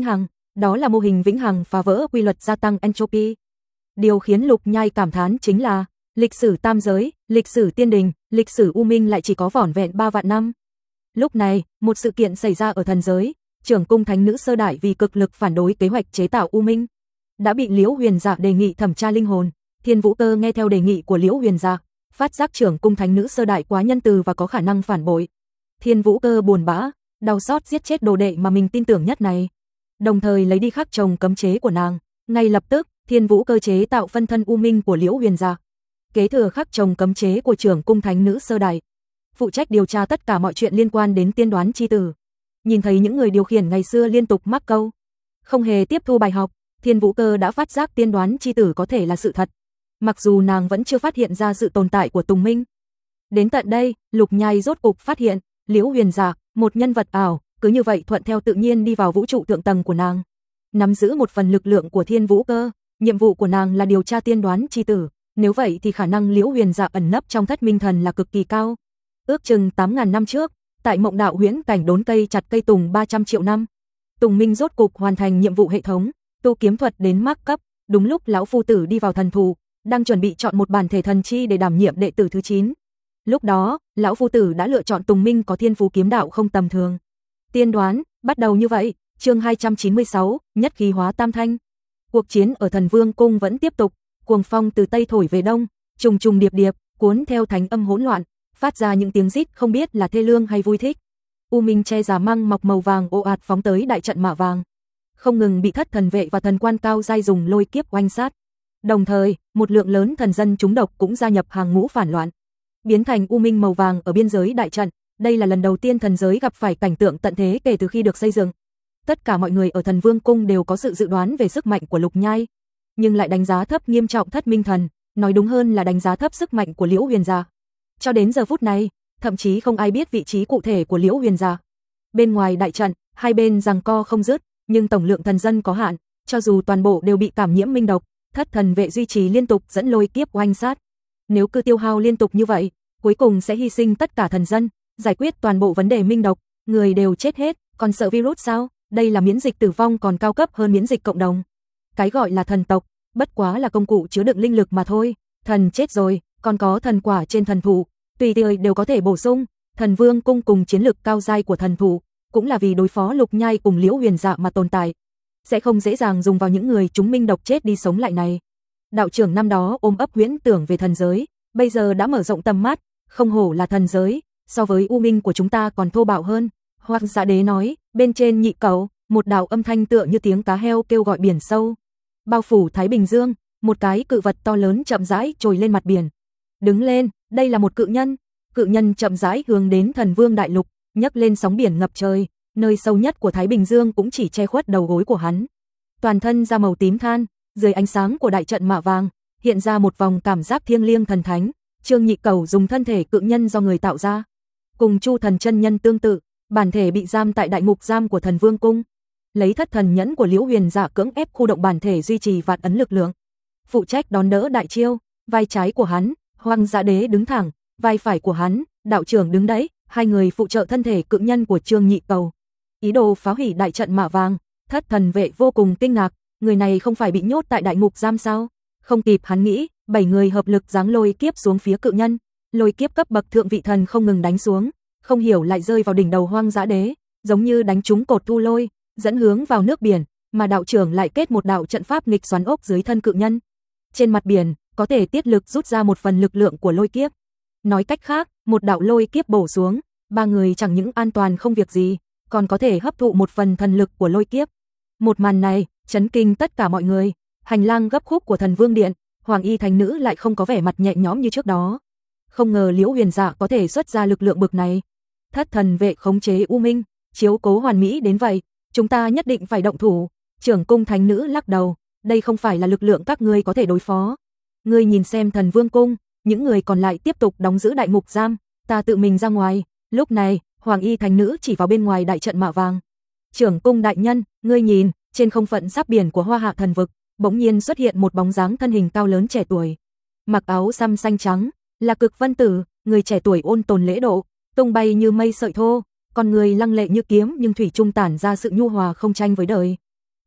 Đó là mô hình vĩnh hằng phá vỡ quy luật gia tăng entropy. Điều khiến Lục Nhai cảm thán chính là lịch sử tam giới, lịch sử tiên đình, lịch sử U Minh lại chỉ có vỏn vẹn 3 vạn năm. Lúc này, một sự kiện xảy ra ở thần giới, Trưởng cung thánh nữ sơ đại vì cực lực phản đối kế hoạch chế tạo U Minh, đã bị Liễu Huyền Dạ đề nghị thẩm tra linh hồn. Thiên Vũ Cơ nghe theo đề nghị của Liễu Huyền Dạ, phát giác Trưởng cung thánh nữ sơ đại quá nhân từ và có khả năng phản bội. Thiên Vũ Cơ buồn bã, đau xót giết chết đồ đệ mà mình tin tưởng nhất này, đồng thời lấy đi khắc chồng cấm chế của nàng. Ngay lập tức, Thiên Vũ Cơ chế tạo phân thân U Minh của Liễu Huyền Dạ, kế thừa khắc chồng cấm chế của Trưởng cung thánh nữ sơ đại, phụ trách điều tra tất cả mọi chuyện liên quan đến tiên đoán chi tử. Nhìn thấy những người điều khiển ngày xưa liên tục mắc câu, không hề tiếp thu bài học, Thiên Vũ Cơ đã phát giác tiên đoán chi tử có thể là sự thật, mặc dù nàng vẫn chưa phát hiện ra sự tồn tại của Tùng Minh. Đến tận đây, Lục Nhai rốt cục phát hiện, Liễu Huyền Dạ, một nhân vật ảo, cứ như vậy thuận theo tự nhiên đi vào vũ trụ thượng tầng của nàng, nắm giữ một phần lực lượng của Thiên Vũ Cơ. Nhiệm vụ của nàng là điều tra tiên đoán chi tử, nếu vậy thì khả năng Liễu Huyền Dạ ẩn nấp trong Thất Minh Thần là cực kỳ cao. Ước chừng 8.000 năm trước, tại Mộng Đạo huyễn cảnh đốn cây chặt cây tùng 300 triệu năm, Tùng Minh rốt cục hoàn thành nhiệm vụ hệ thống tu kiếm thuật đến mác cấp. Đúng lúc lão phu tử đi vào thần thụ, đang chuẩn bị chọn một bản thể thần chi để đảm nhiệm đệ tử thứ 9. Lúc đó, lão phu tử đã lựa chọn Tùng Minh có thiên phú kiếm đạo không tầm thường. Tiên đoán bắt đầu như vậy. Chương 296, nhất khí hóa tam thanh. Cuộc chiến ở Thần Vương cung vẫn tiếp tục, cuồng phong từ tây thổi về đông, trùng trùng điệp điệp, cuốn theo thánh âm hỗn loạn, phát ra những tiếng rít không biết là thê lương hay vui thích. U Minh che giả măng mọc màu vàng ồ ạt phóng tới đại trận mạ vàng, không ngừng bị thất thần vệ và thần quan cao giai dùng lôi kiếp oanh sát. Đồng thời, một lượng lớn thần dân trúng độc cũng gia nhập hàng ngũ phản loạn, biến thành U Minh màu vàng ở biên giới đại trận. Đây là lần đầu tiên thần giới gặp phải cảnh tượng tận thế kể từ khi được xây dựng. Tất cả mọi người ở Thần Vương cung đều có sự dự đoán về sức mạnh của Lục Nhai, nhưng lại đánh giá thấp nghiêm trọng Thất Minh Thần, nói đúng hơn là đánh giá thấp sức mạnh của Liễu Huyền Dạ. Cho đến giờ phút này, thậm chí không ai biết vị trí cụ thể của Liễu Huyền Dạ. Bên ngoài đại trận, hai bên giằng co không dứt, nhưng tổng lượng thần dân có hạn, cho dù toàn bộ đều bị cảm nhiễm minh độc, thất thần vệ duy trì liên tục dẫn lôi kiếp oanh sát. Nếu cứ tiêu hao liên tục như vậy, cuối cùng sẽ hy sinh tất cả thần dân, giải quyết toàn bộ vấn đề minh độc, người đều chết hết, còn sợ virus sao? Đây là miễn dịch tử vong còn cao cấp hơn miễn dịch cộng đồng. Cái gọi là thần tộc, bất quá là công cụ chứa đựng linh lực mà thôi. Thần chết rồi, còn có thần quả trên thần thụ, tùy thời đều có thể bổ sung. Thần Vương cung cùng chiến lực cao giai của thần thụ, cũng là vì đối phó Lục Nhai cùng Liễu Huyền Dạ mà tồn tại, sẽ không dễ dàng dùng vào những người chúng minh độc chết đi sống lại này. Đạo trưởng năm đó ôm ấp huyễn tưởng về thần giới, bây giờ đã mở rộng tầm mắt, không hổ là thần giới, so với U Minh của chúng ta còn thô bạo hơn. Hoang Dã Đế nói. Bên trên nhị cầu, một đạo âm thanh tựa như tiếng cá heo kêu gọi biển sâu, bao phủ Thái Bình Dương. Một cái cự vật to lớn chậm rãi trồi lên mặt biển. Đứng lên, đây là một cự nhân. Cự nhân chậm rãi hướng đến Thần Vương đại lục, nhấc lên sóng biển ngập trời, nơi sâu nhất của Thái Bình Dương cũng chỉ che khuất đầu gối của hắn. Toàn thân da màu tím than, dưới ánh sáng của đại trận mạ vàng, hiện ra một vòng cảm giác thiêng liêng thần thánh. Trương Nhị Cầu dùng thân thể cự nhân do người tạo ra, cùng Chu Thần chân nhân tương tự, bản thể bị giam tại đại ngục giam của Thần Vương cung, lấy thất thần nhẫn của Liễu Huyền Dạ cưỡng ép khu động bản thể duy trì vạn ấn lực lượng, phụ trách đón đỡ đại chiêu. Vai trái của hắn, Hoang Dã Đế đứng thẳng, vai phải của hắn, đạo trưởng đứng đấy, hai người phụ trợ thân thể cự nhân của Trương Nhị Cầu, ý đồ phá hủy đại trận mạ vàng. Thất thần vệ vô cùng kinh ngạc, người này không phải bị nhốt tại đại ngục giam sao? Không kịp hắn nghĩ, 7 người hợp lực giáng lôi kiếp xuống phía cự nhân, lôi kiếp cấp bậc thượng vị thần không ngừng đánh xuống, không hiểu lại rơi vào đỉnh đầu Hoang Dã Đế, giống như đánh trúng cột thu lôi, dẫn hướng vào nước biển, mà đạo trưởng lại kết một đạo trận pháp nghịch xoắn ốc dưới thân cự nhân. Trên mặt biển, có thể tiết lực rút ra một phần lực lượng của lôi kiếp. Nói cách khác, một đạo lôi kiếp bổ xuống, ba người chẳng những an toàn không việc gì, còn có thể hấp thụ một phần thần lực của lôi kiếp. Một màn này, chấn kinh tất cả mọi người. Hành lang gấp khúc của Thần Vương điện, Hoàng Y Thánh Nữ lại không có vẻ mặt nhẹ nhõm như trước đó. Không ngờ Liễu Huyền Dạ có thể xuất ra lực lượng bực này. Thất thần vệ khống chế U Minh, chiếu cố hoàn mỹ đến vậy, chúng ta nhất định phải động thủ. Trưởng cung Thánh Nữ lắc đầu, đây không phải là lực lượng các ngươi có thể đối phó. Ngươi nhìn xem Thần Vương cung, những người còn lại tiếp tục đóng giữ đại ngục giam, ta tự mình ra ngoài. Lúc này, Hoàng Y Thánh Nữ chỉ vào bên ngoài đại trận mạ vàng. Trưởng cung đại nhân, ngươi nhìn, trên không phận giáp biển của Hoa Hạ thần vực, bỗng nhiên xuất hiện một bóng dáng thân hình cao lớn trẻ tuổi, mặc áo xăm xanh trắng, là Cực Vân Tử, người trẻ tuổi ôn tồn lễ độ, tung bay như mây sợi thô, con người lăng lệ như kiếm nhưng thủy chung tản ra sự nhu hòa không tranh với đời.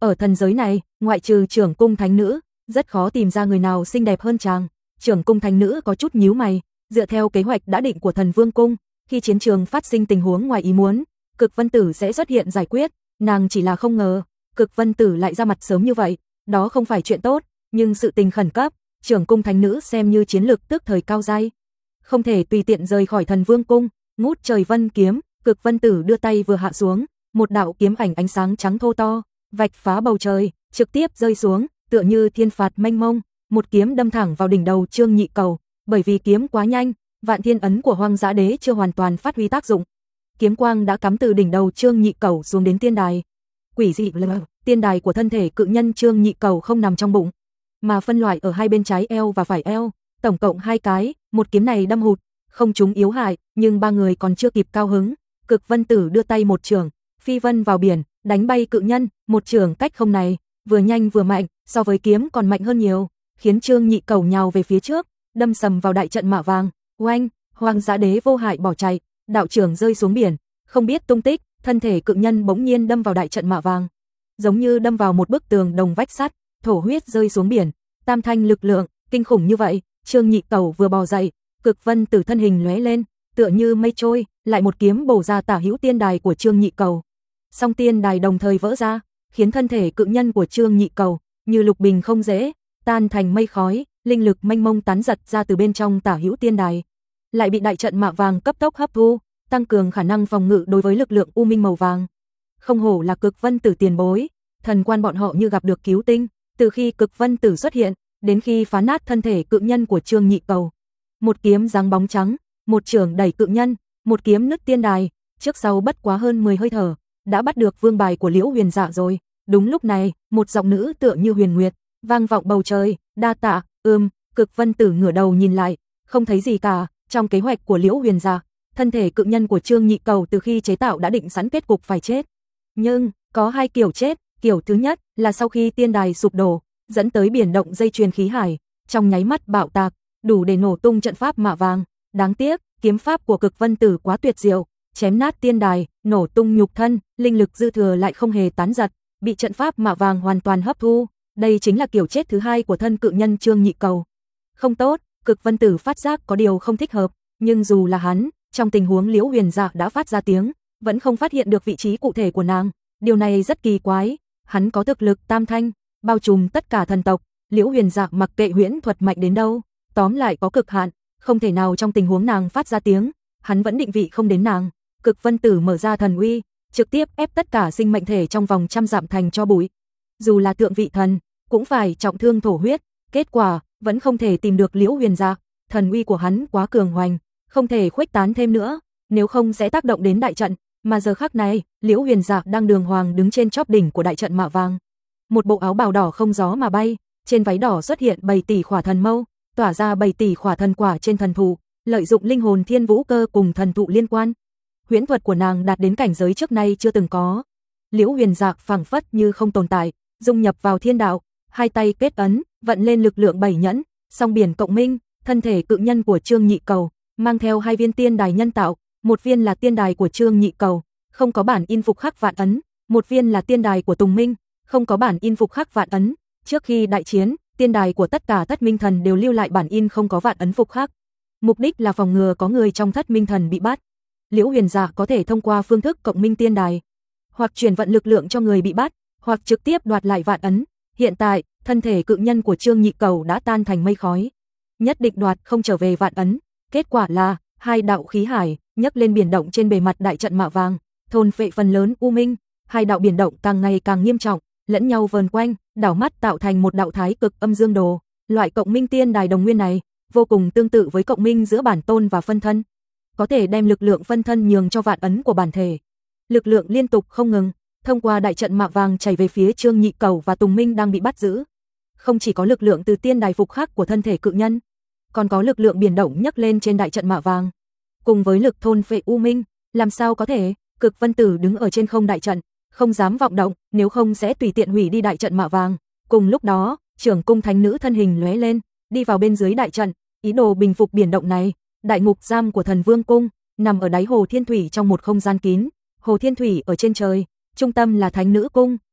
Ở thần giới này, ngoại trừ trưởng cung thánh nữ, rất khó tìm ra người nào xinh đẹp hơn chàng. Trưởng cung thánh nữ có chút nhíu mày, dựa theo kế hoạch đã định của thần vương cung, khi chiến trường phát sinh tình huống ngoài ý muốn, Cực Vân Tử sẽ xuất hiện giải quyết, nàng chỉ là không ngờ, Cực Vân Tử lại ra mặt sớm như vậy, đó không phải chuyện tốt, nhưng sự tình khẩn cấp, trưởng cung thánh nữ xem như chiến lược tức thời cao giai, không thể tùy tiện rời khỏi thần vương cung. Ngút trời vân kiếm, Cực Vân Tử đưa tay vừa hạ xuống, một đạo kiếm ảnh ánh sáng trắng thô to, vạch phá bầu trời, trực tiếp rơi xuống, tựa như thiên phạt mênh mông, một kiếm đâm thẳng vào đỉnh đầu Trương Nhị Cầu, bởi vì kiếm quá nhanh, Vạn Thiên ấn của Hoang Dã Đế chưa hoàn toàn phát huy tác dụng. Kiếm quang đã cắm từ đỉnh đầu Trương Nhị Cầu xuống đến tiên đài. Quỷ dị là tiên đài của thân thể cự nhân Trương Nhị Cầu không nằm trong bụng, mà phân loại ở hai bên trái eo và phải eo, tổng cộng 2 cái, một kiếm này đâm hụt, không trúng yếu hại, nhưng ba người còn chưa kịp cao hứng, Cực Vân Tử đưa tay một chưởng, phi vân vào biển, đánh bay cự nhân, một chưởng cách không này, vừa nhanh vừa mạnh, so với kiếm còn mạnh hơn nhiều, khiến Trương Nhị Cầu nhào về phía trước, đâm sầm vào đại trận mạ vàng. Oanh, Hoang Dã Đế vô hại bỏ chạy, đạo chưởng rơi xuống biển, không biết tung tích, thân thể cự nhân bỗng nhiên đâm vào đại trận mạ vàng, giống như đâm vào một bức tường đồng vách sắt, thổ huyết rơi xuống biển. Tam thanh lực lượng kinh khủng như vậy, Trương Nhị Cầu vừa bò dậy, Cực Vân Tử thân hình lóe lên, tựa như mây trôi, lại một kiếm bổ ra tả hữu tiên đài của Trương Nhị Cầu. Song tiên đài đồng thời vỡ ra, khiến thân thể cự nhân của Trương Nhị Cầu như lục bình không dễ, tan thành mây khói, linh lực mênh mông tán giật ra từ bên trong tả hữu tiên đài, lại bị đại trận mạ vàng cấp tốc hấp thu, tăng cường khả năng phòng ngự đối với lực lượng u minh màu vàng. Không hổ là Cực Vân Tử tiền bối, thần quan bọn họ như gặp được cứu tinh, từ khi Cực Vân Tử xuất hiện, đến khi phá nát thân thể cự nhân của Trương Nhị Cầu. Một kiếm giáng bóng trắng, một chưởng đẩy cự nhân, một kiếm nứt tiên đài, trước sau bất quá hơn 10 hơi thở, đã bắt được vương bài của Liễu Huyền Dạ rồi. Đúng lúc này, một giọng nữ tựa như huyền nguyệt vang vọng bầu trời, "Đa tạ." Cực Vân Tử ngửa đầu nhìn lại, không thấy gì cả, trong kế hoạch của Liễu Huyền Dạ, thân thể cự nhân của Trương Nhị Cầu từ khi chế tạo đã định sẵn kết cục phải chết. Nhưng, có 2 kiểu chết, kiểu thứ nhất là sau khi tiên đài sụp đổ, dẫn tới biển động dây chuyền khí hải, trong nháy mắt bạo tạc, đủ để nổ tung trận pháp mạ vàng. Đáng tiếc, kiếm pháp của Cực Vân Tử quá tuyệt diệu, chém nát tiên đài, nổ tung nhục thân, linh lực dư thừa lại không hề tán giật, bị trận pháp mạ vàng hoàn toàn hấp thu. Đây chính là kiểu chết thứ 2 của thân cự nhân Trương Nhị Cầu. Không tốt, Cực Vân Tử phát giác có điều không thích hợp, nhưng dù là hắn, trong tình huống Liễu Huyền Dạ đã phát ra tiếng, vẫn không phát hiện được vị trí cụ thể của nàng. Điều này rất kỳ quái, hắn có thực lực tam thanh, bao trùm tất cả thần tộc, Liễu Huyền Dạ mặc kệ huyễn thuật mạnh đến đâu, tóm lại có cực hạn, không thể nào trong tình huống nàng phát ra tiếng, hắn vẫn định vị không đến nàng. Cực Vân Tử mở ra thần uy, trực tiếp ép tất cả sinh mệnh thể trong vòng 100 dặm thành cho bụi. Dù là thượng vị thần, cũng phải trọng thương thổ huyết, kết quả vẫn không thể tìm được Liễu Huyền Dạ. Thần uy của hắn quá cường hoành, không thể khuếch tán thêm nữa, nếu không sẽ tác động đến đại trận, mà giờ khắc này, Liễu Huyền Dạ đang đường hoàng đứng trên chóp đỉnh của đại trận mạ vàng. Một bộ áo bào đỏ không gió mà bay, trên váy đỏ xuất hiện 7 tỷ khỏa thần mâu, tỏa ra 7 tỷ khỏa thần quả trên thần thụ, lợi dụng linh hồn thiên vũ cơ cùng thần thụ liên quan. Huyễn thuật của nàng đạt đến cảnh giới trước nay chưa từng có. Liễu Huyền Dạ phảng phất như không tồn tại, dung nhập vào thiên đạo, hai tay kết ấn, vận lên lực lượng 7 nhẫn, song biển cộng minh, thân thể cự nhân của Trương Nhị Cầu mang theo 2 viên tiên đài nhân tạo, một viên là tiên đài của Trương Nhị Cầu, không có bản in phục khắc vạn ấn, một viên là tiên đài của Tùng Minh, không có bản in phục khắc vạn ấn. Trước khi đại chiến, tiên đài của tất cả Thất Minh Thần đều lưu lại bản in không có vạn ấn phục khắc. Mục đích là phòng ngừa có người trong Thất Minh Thần bị bắt. Liễu Huyền Dạ có thể thông qua phương thức cộng minh tiên đài, hoặc chuyển vận lực lượng cho người bị bắt, hoặc trực tiếp đoạt lại vạn ấn. Hiện tại, thân thể cự nhân của Trương Nhị Cầu đã tan thành mây khói, nhất định đoạt không trở về vạn ấn. Kết quả là 2 đạo khí hải nhấc lên biển động trên bề mặt đại trận mạ vàng, thôn phệ phần lớn u minh. 2 đạo biển động càng ngày càng nghiêm trọng, lẫn nhau vờn quanh, đảo mắt tạo thành một đạo thái cực âm dương đồ. Loại cộng minh tiên đài đồng nguyên này vô cùng tương tự với cộng minh giữa bản tôn và phân thân, có thể đem lực lượng phân thân nhường cho vạn ấn của bản thể. Lực lượng liên tục không ngừng thông qua đại trận mạ vàng chảy về phía Trương Nhị Cầu và Tùng Minh đang bị bắt giữ. Không chỉ có lực lượng từ tiên đài phục khắc của thân thể cự nhân, còn có lực lượng biển động nhấc lên trên đại trận mạ vàng, cùng với lực thôn phệ u minh. Làm sao có thể? Cực Vân Tử đứng ở trên không đại trận, không dám vọng động, nếu không sẽ tùy tiện hủy đi đại trận mạ vàng. Cùng lúc đó, trưởng cung thánh nữ thân hình lóe lên, đi vào bên dưới đại trận, ý đồ bình phục biển động này. Đại ngục giam của Thần Vương cung nằm ở đáy hồ thiên thủy trong một không gian kín. Hồ thiên thủy ở trên trời, trung tâm là thánh nữ cung,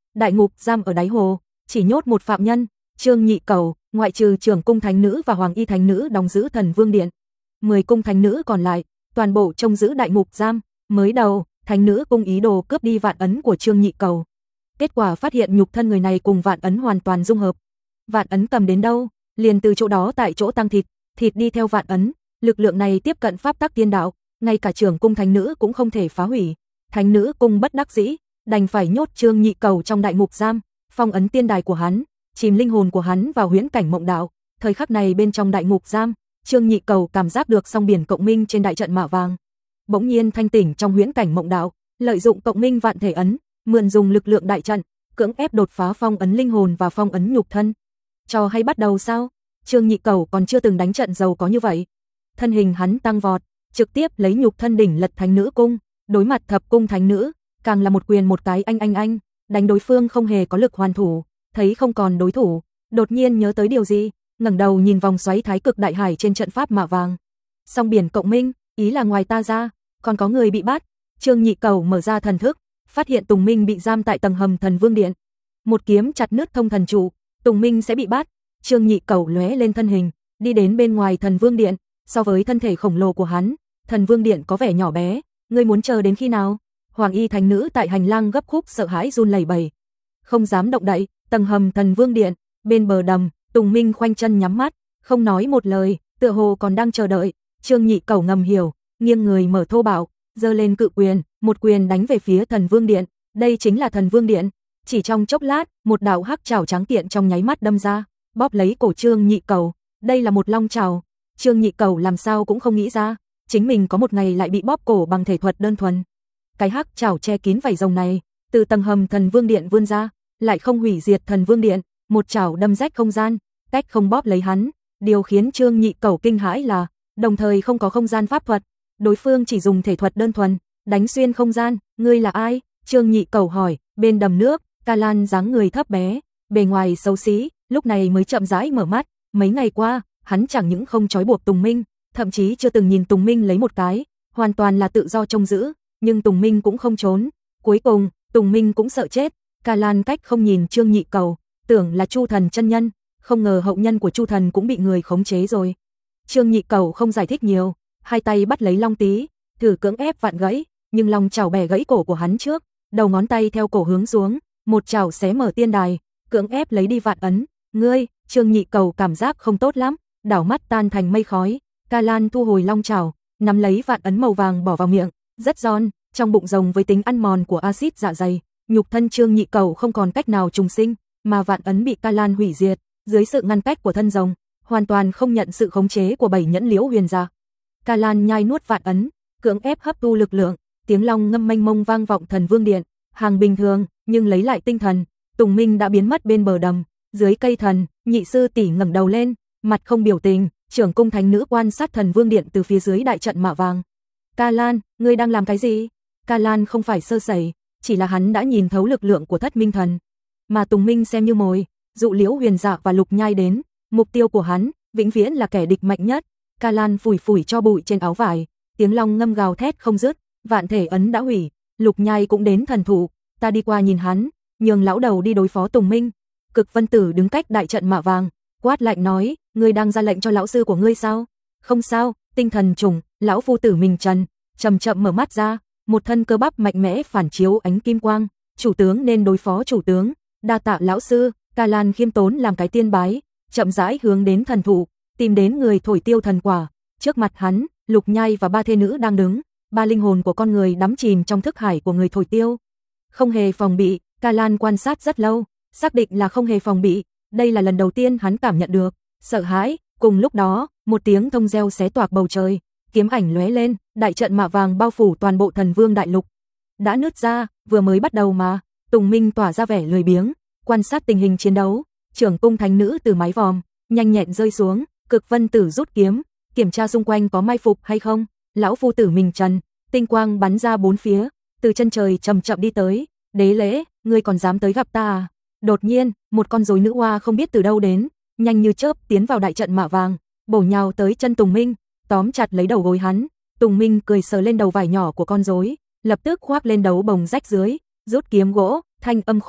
đại ngục giam ở đáy hồ, chỉ nhốt một phạm nhân, Trương Nhị Cẩu, ngoại trừ trưởng cung thánh nữ và hoàng y thánh nữ đóng giữ Thần Vương điện. 10 cung thánh nữ còn lại, toàn bộ trông giữ đại ngục giam. Mới đầu, thánh nữ cung ý đồ cướp đi vạn ấn của Trương Nhị Cẩu. Kết quả phát hiện nhục thân người này cùng vạn ấn hoàn toàn dung hợp. Vạn ấn cầm đến đâu, liền từ chỗ đó tại chỗ tăng thịt, thịt đi theo vạn ấn, lực lượng này tiếp cận pháp tắc tiên đạo, ngay cả trưởng cung thánh nữ cũng không thể phá hủy. Thánh nữ cung bất đắc dĩ, đành phải nhốt Trương Nhị Cẩu trong đại ngục giam, phong ấn tiên đài của hắn, chìm linh hồn của hắn vào huyễn cảnh mộng đạo. Thời khắc này bên trong đại ngục giam, Trương Nhị Cẩu cảm giác được song biển cộng minh trên đại trận mạ vàng. Bỗng nhiên thanh tỉnh trong huyễn cảnh mộng đạo, lợi dụng cộng minh vạn thể ấn, mượn dùng lực lượng đại trận, cưỡng ép đột phá phong ấn linh hồn và phong ấn nhục thân. Trò hay bắt đầu sao? Trương Nhị Cẩu còn chưa từng đánh trận giàu có như vậy. Thân hình hắn tăng vọt, trực tiếp lấy nhục thân đỉnh lật thánh nữ cung, đối mặt thập cung thánh nữ, càng là một quyền một cái anh, đánh đối phương không hề có lực hoàn thủ, thấy không còn đối thủ, đột nhiên nhớ tới điều gì, ngẩng đầu nhìn vòng xoáy thái cực đại hải trên trận pháp mạ vàng. Song biển cộng minh, ý là ngoài ta ra, còn có người bị bắt. Trương Nhị Cẩu mở ra thần thức, phát hiện Tùng Minh bị giam tại tầng hầm Thần Vương điện. Một kiếm chặt nứt thông thần trụ, Tùng Minh sẽ bị bắt. Trương Nhị Cẩu lóe lên thân hình, đi đến bên ngoài Thần Vương điện, so với thân thể khổng lồ của hắn, Thần Vương điện có vẻ nhỏ bé, ngươi muốn chờ đến khi nào? Hoàng y thánh nữ tại hành lang gấp khúc sợ hãi run lẩy bẩy, không dám động đậy. Tầng hầm Thần Vương điện, bên bờ đầm, Tùng Minh khoanh chân nhắm mắt, không nói một lời, tựa hồ còn đang chờ đợi. Trương Nhị Cẩu ngầm hiểu, nghiêng người mở thô bạo, giơ lên cự quyền, một quyền đánh về phía Thần Vương điện. Đây chính là Thần Vương điện. Chỉ trong chốc lát, một đạo hắc trảo trắng kiện trong nháy mắt đâm ra, bóp lấy cổ Trương Nhị Cẩu. Đây là một long trảo. Trương Nhị Cẩu làm sao cũng không nghĩ ra, chính mình có một ngày lại bị bóp cổ bằng thể thuật đơn thuần. Cái hắc trảo che kín vảy rồng này, từ tầng hầm Thần Vương điện vươn ra, lại không hủy diệt Thần Vương điện, một trảo đâm rách không gian, cách không bóp lấy hắn. Điều khiến Trương Nhị Cẩu kinh hãi là, đồng thời không có không gian pháp thuật, đối phương chỉ dùng thể thuật đơn thuần, đánh xuyên không gian. Ngươi là ai? Trương Nhị Cẩu hỏi. Bên đầm nước, Ca Lan dáng người thấp bé, bề ngoài xấu xí, lúc này mới chậm rãi mở mắt. Mấy ngày qua, hắn chẳng những không trói buộc Tùng Minh, thậm chí chưa từng nhìn Tùng Minh lấy một cái, hoàn toàn là tự do trông giữ, nhưng Tùng Minh cũng không trốn. Cuối cùng, Tùng Minh cũng sợ chết. Ca Lan cách không nhìn Trương Nhị Cẩu, tưởng là Chu Thần chân nhân, không ngờ hậu nhân của Chu Thần cũng bị người khống chế rồi. Trương Nhị Cẩu không giải thích nhiều, hai tay bắt lấy long tí, thử cưỡng ép vặn gãy, nhưng long chảo bẻ gãy cổ của hắn trước, đầu ngón tay theo cổ hướng xuống, một chảo xé mở tiên đài, cưỡng ép lấy đi vạn ấn. Ngươi, Trương Nhị Cẩu cảm giác không tốt lắm, đảo mắt tan thành mây khói. Ca Lan thu hồi long chảo, nắm lấy vạn ấn màu vàng bỏ vào miệng, rất giòn, trong bụng rồng với tính ăn mòn của axit dạ dày, nhục thân Trương Nhị Cẩu không còn cách nào trùng sinh, mà vạn ấn bị Ca Lan hủy diệt, dưới sự ngăn cách của thân rồng, hoàn toàn không nhận sự khống chế của bảy nhẫn liễu huyền dạ. Ca Lan nhai nuốt vạn ấn, cưỡng ép hấp thu lực lượng, tiếng long ngâm mênh mông vang vọng Thần Vương điện. Hàng bình thường, nhưng lấy lại tinh thần, Tùng Minh đã biến mất bên bờ đầm, dưới cây thần. Nhị sư tỷ ngẩng đầu lên, mặt không biểu tình, trưởng cung thánh nữ quan sát Thần Vương điện từ phía dưới đại trận mạ vàng. Ca Lan, ngươi đang làm cái gì? Ca Lan không phải sơ sẩy, chỉ là hắn đã nhìn thấu lực lượng của Thất Minh thần, mà Tùng Minh xem như mồi, dụ liễu huyền dạ và Lục Nhai đến, mục tiêu của hắn vĩnh viễn là kẻ địch mạnh nhất. Ca Lan phủi phủi cho bụi trên áo vải, tiếng long ngâm gào thét không dứt, vạn thể ấn đã hủy, Lục Nhai cũng đến thần thụ, ta đi qua nhìn hắn, nhường lão đầu đi đối phó Tùng Minh. Cực Vân Tử đứng cách đại trận mạ vàng, quát lạnh nói, ngươi đang ra lệnh cho lão sư của ngươi sao? Không sao, tinh thần trùng. Lão phu tử mình trần, chậm chậm mở mắt ra, một thân cơ bắp mạnh mẽ phản chiếu ánh kim quang, chủ tướng nên đối phó chủ tướng, đa tạ lão sư. Ca Lan khiêm tốn làm cái tiên bái, chậm rãi hướng đến thần thụ, tìm đến người thổi tiêu thần quả. Trước mặt hắn, Lục Nhai và ba thê nữ đang đứng, ba linh hồn của con người đắm chìm trong thức hải của người thổi tiêu. Không hề phòng bị, Ca Lan quan sát rất lâu, xác định là không hề phòng bị, đây là lần đầu tiên hắn cảm nhận được sợ hãi. Cùng lúc đó, một tiếng thông reo xé toạc bầu trời, kiếm ảnh lóe lên, đại trận mạ vàng bao phủ toàn bộ Thần Vương đại lục. Đã nứt ra, vừa mới bắt đầu mà. Tùng Minh tỏa ra vẻ lười biếng, quan sát tình hình chiến đấu. Trưởng cung thánh nữ từ mái vòm nhanh nhẹn rơi xuống, Cực Vân Tử rút kiếm, kiểm tra xung quanh có mai phục hay không. Lão phu tử mình trần, tinh quang bắn ra bốn phía, từ chân trời chậm chậm đi tới. Đế Lễ, ngươi còn dám tới gặp ta à? Đột nhiên, một con rối nữ hoa không biết từ đâu đến, nhanh như chớp tiến vào đại trận mạ vàng, bổ nhào tới chân Tùng Minh, tóm chặt lấy đầu gối hắn. Tùng Minh cười sờ lên đầu vải nhỏ của con rối, lập tức khoác lên đấu bồng rách dưới, rút kiếm gỗ, thanh âm khô khốc,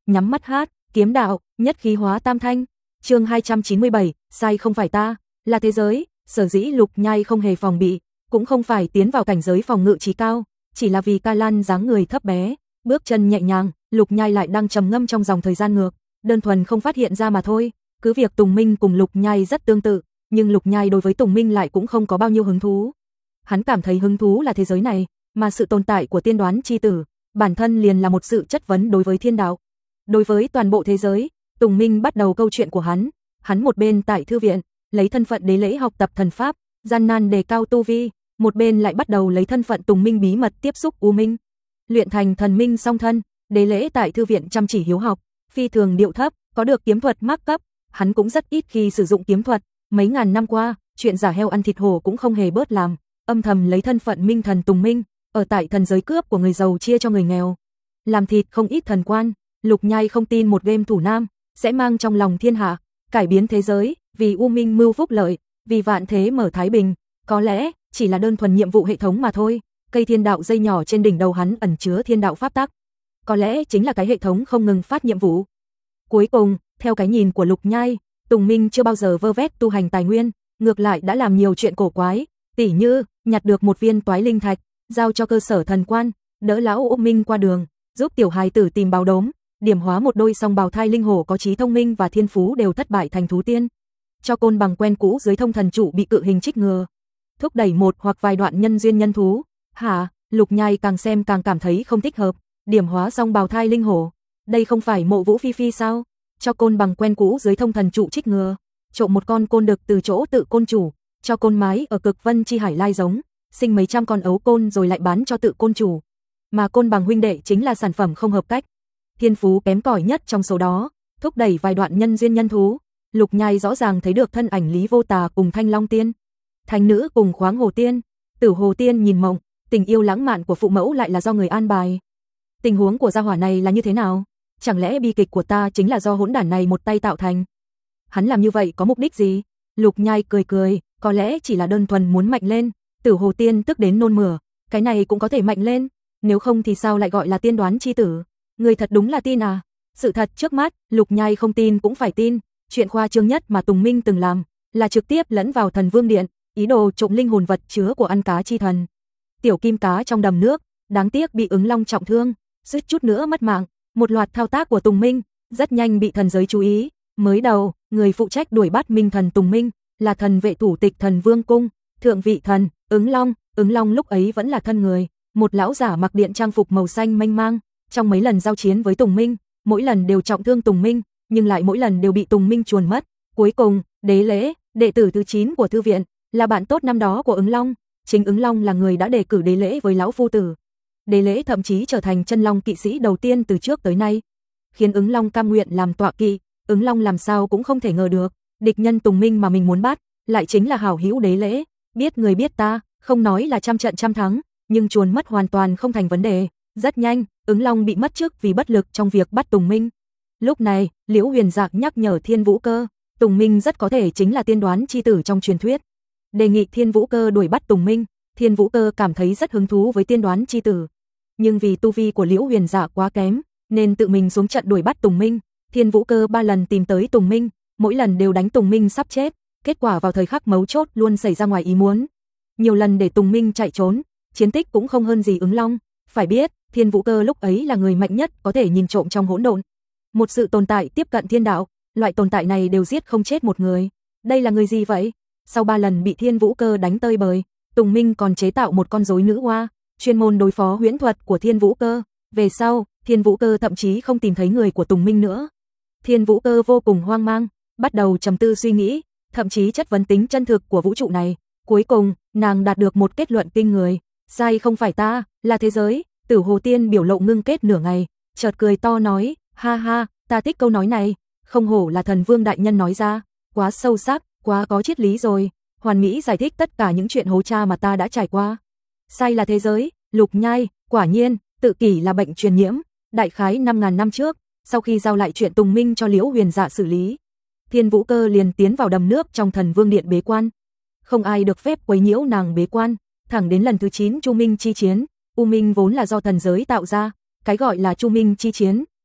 nhắm mắt hát, kiếm đạo, nhất khí hóa tam thanh. Chương 297, sai không phải ta, là thế giới. Sở dĩ Lục Nhai không hề phòng bị, cũng không phải tiến vào cảnh giới phòng ngự trí cao, chỉ là vì Ca Lan dáng người thấp bé, bước chân nhẹ nhàng, Lục Nhai lại đang trầm ngâm trong dòng thời gian ngược, đơn thuần không phát hiện ra mà thôi. Cứ việc Tùng Minh cùng Lục Nhai rất tương tự, nhưng Lục Nhai đối với Tùng Minh lại cũng không có bao nhiêu hứng thú. Hắn cảm thấy hứng thú là thế giới này, mà sự tồn tại của tiên đoán chi tử, bản thân liền là một sự chất vấn đối với thiên đạo. Đối với toàn bộ thế giới, Tùng Minh bắt đầu câu chuyện của hắn một bên tại thư viện, lấy thân phận đế lễ học tập thần pháp, gian nan đề cao tu vi, một bên lại bắt đầu lấy thân phận Tùng Minh bí mật tiếp xúc U Minh, luyện thành thần minh song thân. Đế lễ tại thư viện chăm chỉ hiếu học, phi thường điệu thấp, có được kiếm thuật mắc cấp, hắn cũng rất ít khi sử dụng kiếm thuật, mấy ngàn năm qua, chuyện giả heo ăn thịt hổ cũng không hề bớt làm, âm thầm lấy thân phận minh thần Tùng Minh, ở tại thần giới cướp của người giàu chia cho người nghèo, làm thịt không ít thần quan. Lục Nhai không tin một game thủ nam sẽ mang trong lòng thiên hạ, cải biến thế giới, vì U Minh mưu phúc lợi, vì vạn thế mở thái bình, có lẽ chỉ là đơn thuần nhiệm vụ hệ thống mà thôi. Cây thiên đạo dây nhỏ trên đỉnh đầu hắn ẩn chứa thiên đạo pháp tắc, có lẽ chính là cái hệ thống không ngừng phát nhiệm vụ. Cuối cùng, theo cái nhìn của Lục Nhai, Tùng Minh chưa bao giờ vơ vét tu hành tài nguyên, ngược lại đã làm nhiều chuyện cổ quái, tỉ như nhặt được một viên toái linh thạch, giao cho cơ sở thần quan, đỡ lão U Minh qua đường, giúp tiểu hài tử tìm bào đốm, điểm hóa một đôi song bào thai linh hổ có trí thông minh và thiên phú đều thất bại thành thú tiên, cho Côn Bằng quen cũ dưới thông thần trụ bị cự hình trích ngừa, thúc đẩy một hoặc vài đoạn nhân duyên nhân thú. Hả? Lục Nhai càng xem càng cảm thấy không thích hợp. Điểm hóa song bào thai linh hổ, đây không phải Mộ Vũ Phi Phi sao? Cho Côn Bằng quen cũ dưới thông thần trụ trích ngừa, trộm một con côn đực từ chỗ tự côn chủ, cho côn mái ở Cực Vân Chi Hải lai giống, sinh mấy trăm con ấu côn rồi lại bán cho tự côn chủ. Mà Côn Bằng huynh đệ chính là sản phẩm không hợp cách, thiên phú kém cỏi nhất trong số đó, thúc đẩy vài đoạn nhân duyên nhân thú. Lục Nhai rõ ràng thấy được thân ảnh Lý Vô Tà cùng Thanh Long Tiên, Thánh Nữ cùng Khoáng Hồ Tiên. Tử Hồ Tiên nhìn mộng, tình yêu lãng mạn của phụ mẫu lại là do người an bài. Tình huống của gia hỏa này là như thế nào? Chẳng lẽ bi kịch của ta chính là do hỗn đản này một tay tạo thành? Hắn làm như vậy có mục đích gì? Lục Nhai cười cười, có lẽ chỉ là đơn thuần muốn mạnh lên. Tử Hồ Tiên tức đến nôn mửa, cái này cũng có thể mạnh lên, nếu không thì sao lại gọi là tiên đoán chi tử? Người thật đúng là tin à? Sự thật trước mắt, Lục Nhai không tin cũng phải tin. Chuyện khoa trương nhất mà Tùng Minh từng làm là trực tiếp lẫn vào Thần Vương Điện, ý đồ trộm linh hồn vật chứa của ăn cá chi thần. Tiểu kim cá trong đầm nước, đáng tiếc bị Ứng Long trọng thương, suýt chút nữa mất mạng. Một loạt thao tác của Tùng Minh rất nhanh bị thần giới chú ý. Mới đầu, người phụ trách đuổi bắt minh thần Tùng Minh là thần vệ thủ tịch Thần Vương cung, thượng vị thần Ứng Long. Ứng Long lúc ấy vẫn là thân người, một lão giả mặc điện trang phục màu xanh mênh mang. Trong mấy lần giao chiến với Tùng Minh, mỗi lần đều trọng thương Tùng Minh, nhưng lại mỗi lần đều bị Tùng Minh chuồn mất. Cuối cùng, Đế Lễ, đệ tử thứ 9 của thư viện, là bạn tốt năm đó của Ứng Long. Chính Ứng Long là người đã đề cử Đế Lễ với lão phu tử. Đế Lễ thậm chí trở thành chân long kỵ sĩ đầu tiên từ trước tới nay, khiến Ứng Long cam nguyện làm tọa kỵ. Ứng Long làm sao cũng không thể ngờ được, địch nhân Tùng Minh mà mình muốn bắt lại chính là hảo hữu Đế Lễ. Biết người biết ta, không nói là trăm trận trăm thắng, nhưng chuồn mất hoàn toàn không thành vấn đề. Rất nhanh, Ứng Long bị mất chức vì bất lực trong việc bắt Tùng Minh. Lúc này, Liễu Huyền Dạc nhắc nhở Thiên Vũ Cơ, Tùng Minh rất có thể chính là tiên đoán chi tử trong truyền thuyết, đề nghị Thiên Vũ Cơ đuổi bắt Tùng Minh. Thiên Vũ Cơ cảm thấy rất hứng thú với tiên đoán chi tử, nhưng vì tu vi của Liễu Huyền Dạc quá kém, nên tự mình xuống trận đuổi bắt Tùng Minh. Thiên Vũ Cơ 3 lần tìm tới Tùng Minh, mỗi lần đều đánh Tùng Minh sắp chết, kết quả vào thời khắc mấu chốt luôn xảy ra ngoài ý muốn. Nhiều lần để Tùng Minh chạy trốn, chiến tích cũng không hơn gì Ứng Long. Phải biết, Thiên Vũ Cơ lúc ấy là người mạnh nhất có thể nhìn trộm trong hỗn độn, một sự tồn tại tiếp cận thiên đạo, loại tồn tại này đều giết không chết một người. Đây là người gì vậy? Sau 3 lần bị Thiên Vũ Cơ đánh tơi bời, Tùng Minh còn chế tạo một con rối nữ hoa, chuyên môn đối phó huyễn thuật của Thiên Vũ Cơ. Về sau, Thiên Vũ Cơ thậm chí không tìm thấy người của Tùng Minh nữa. Thiên Vũ Cơ vô cùng hoang mang, bắt đầu trầm tư suy nghĩ, thậm chí chất vấn tính chân thực của vũ trụ này. Cuối cùng, nàng đạt được một kết luận kinh người, sai không phải ta, là thế giới. Tử Hồ Tiên biểu lộ ngưng kết nửa ngày, chợt cười to nói, ha ha, ta thích câu nói này, không hổ là Thần Vương đại nhân nói ra, quá sâu sắc, quá có triết lý rồi, hoàn mỹ giải thích tất cả những chuyện hố cha mà ta đã trải qua. Sai là thế giới, Lục Nhai, quả nhiên, tự kỷ là bệnh truyền nhiễm. Đại khái 5.000 năm trước, sau khi giao lại chuyện Tùng Minh cho Liễu Huyền Dạ xử lý, Thiên Vũ Cơ liền tiến vào đầm nước trong Thần Vương điện bế quan. Không ai được phép quấy nhiễu nàng bế quan, thẳng đến lần thứ 9 Chu Minh chi chiến. U Minh vốn là do thần giới tạo ra, cái gọi là Chu Minh chi chiến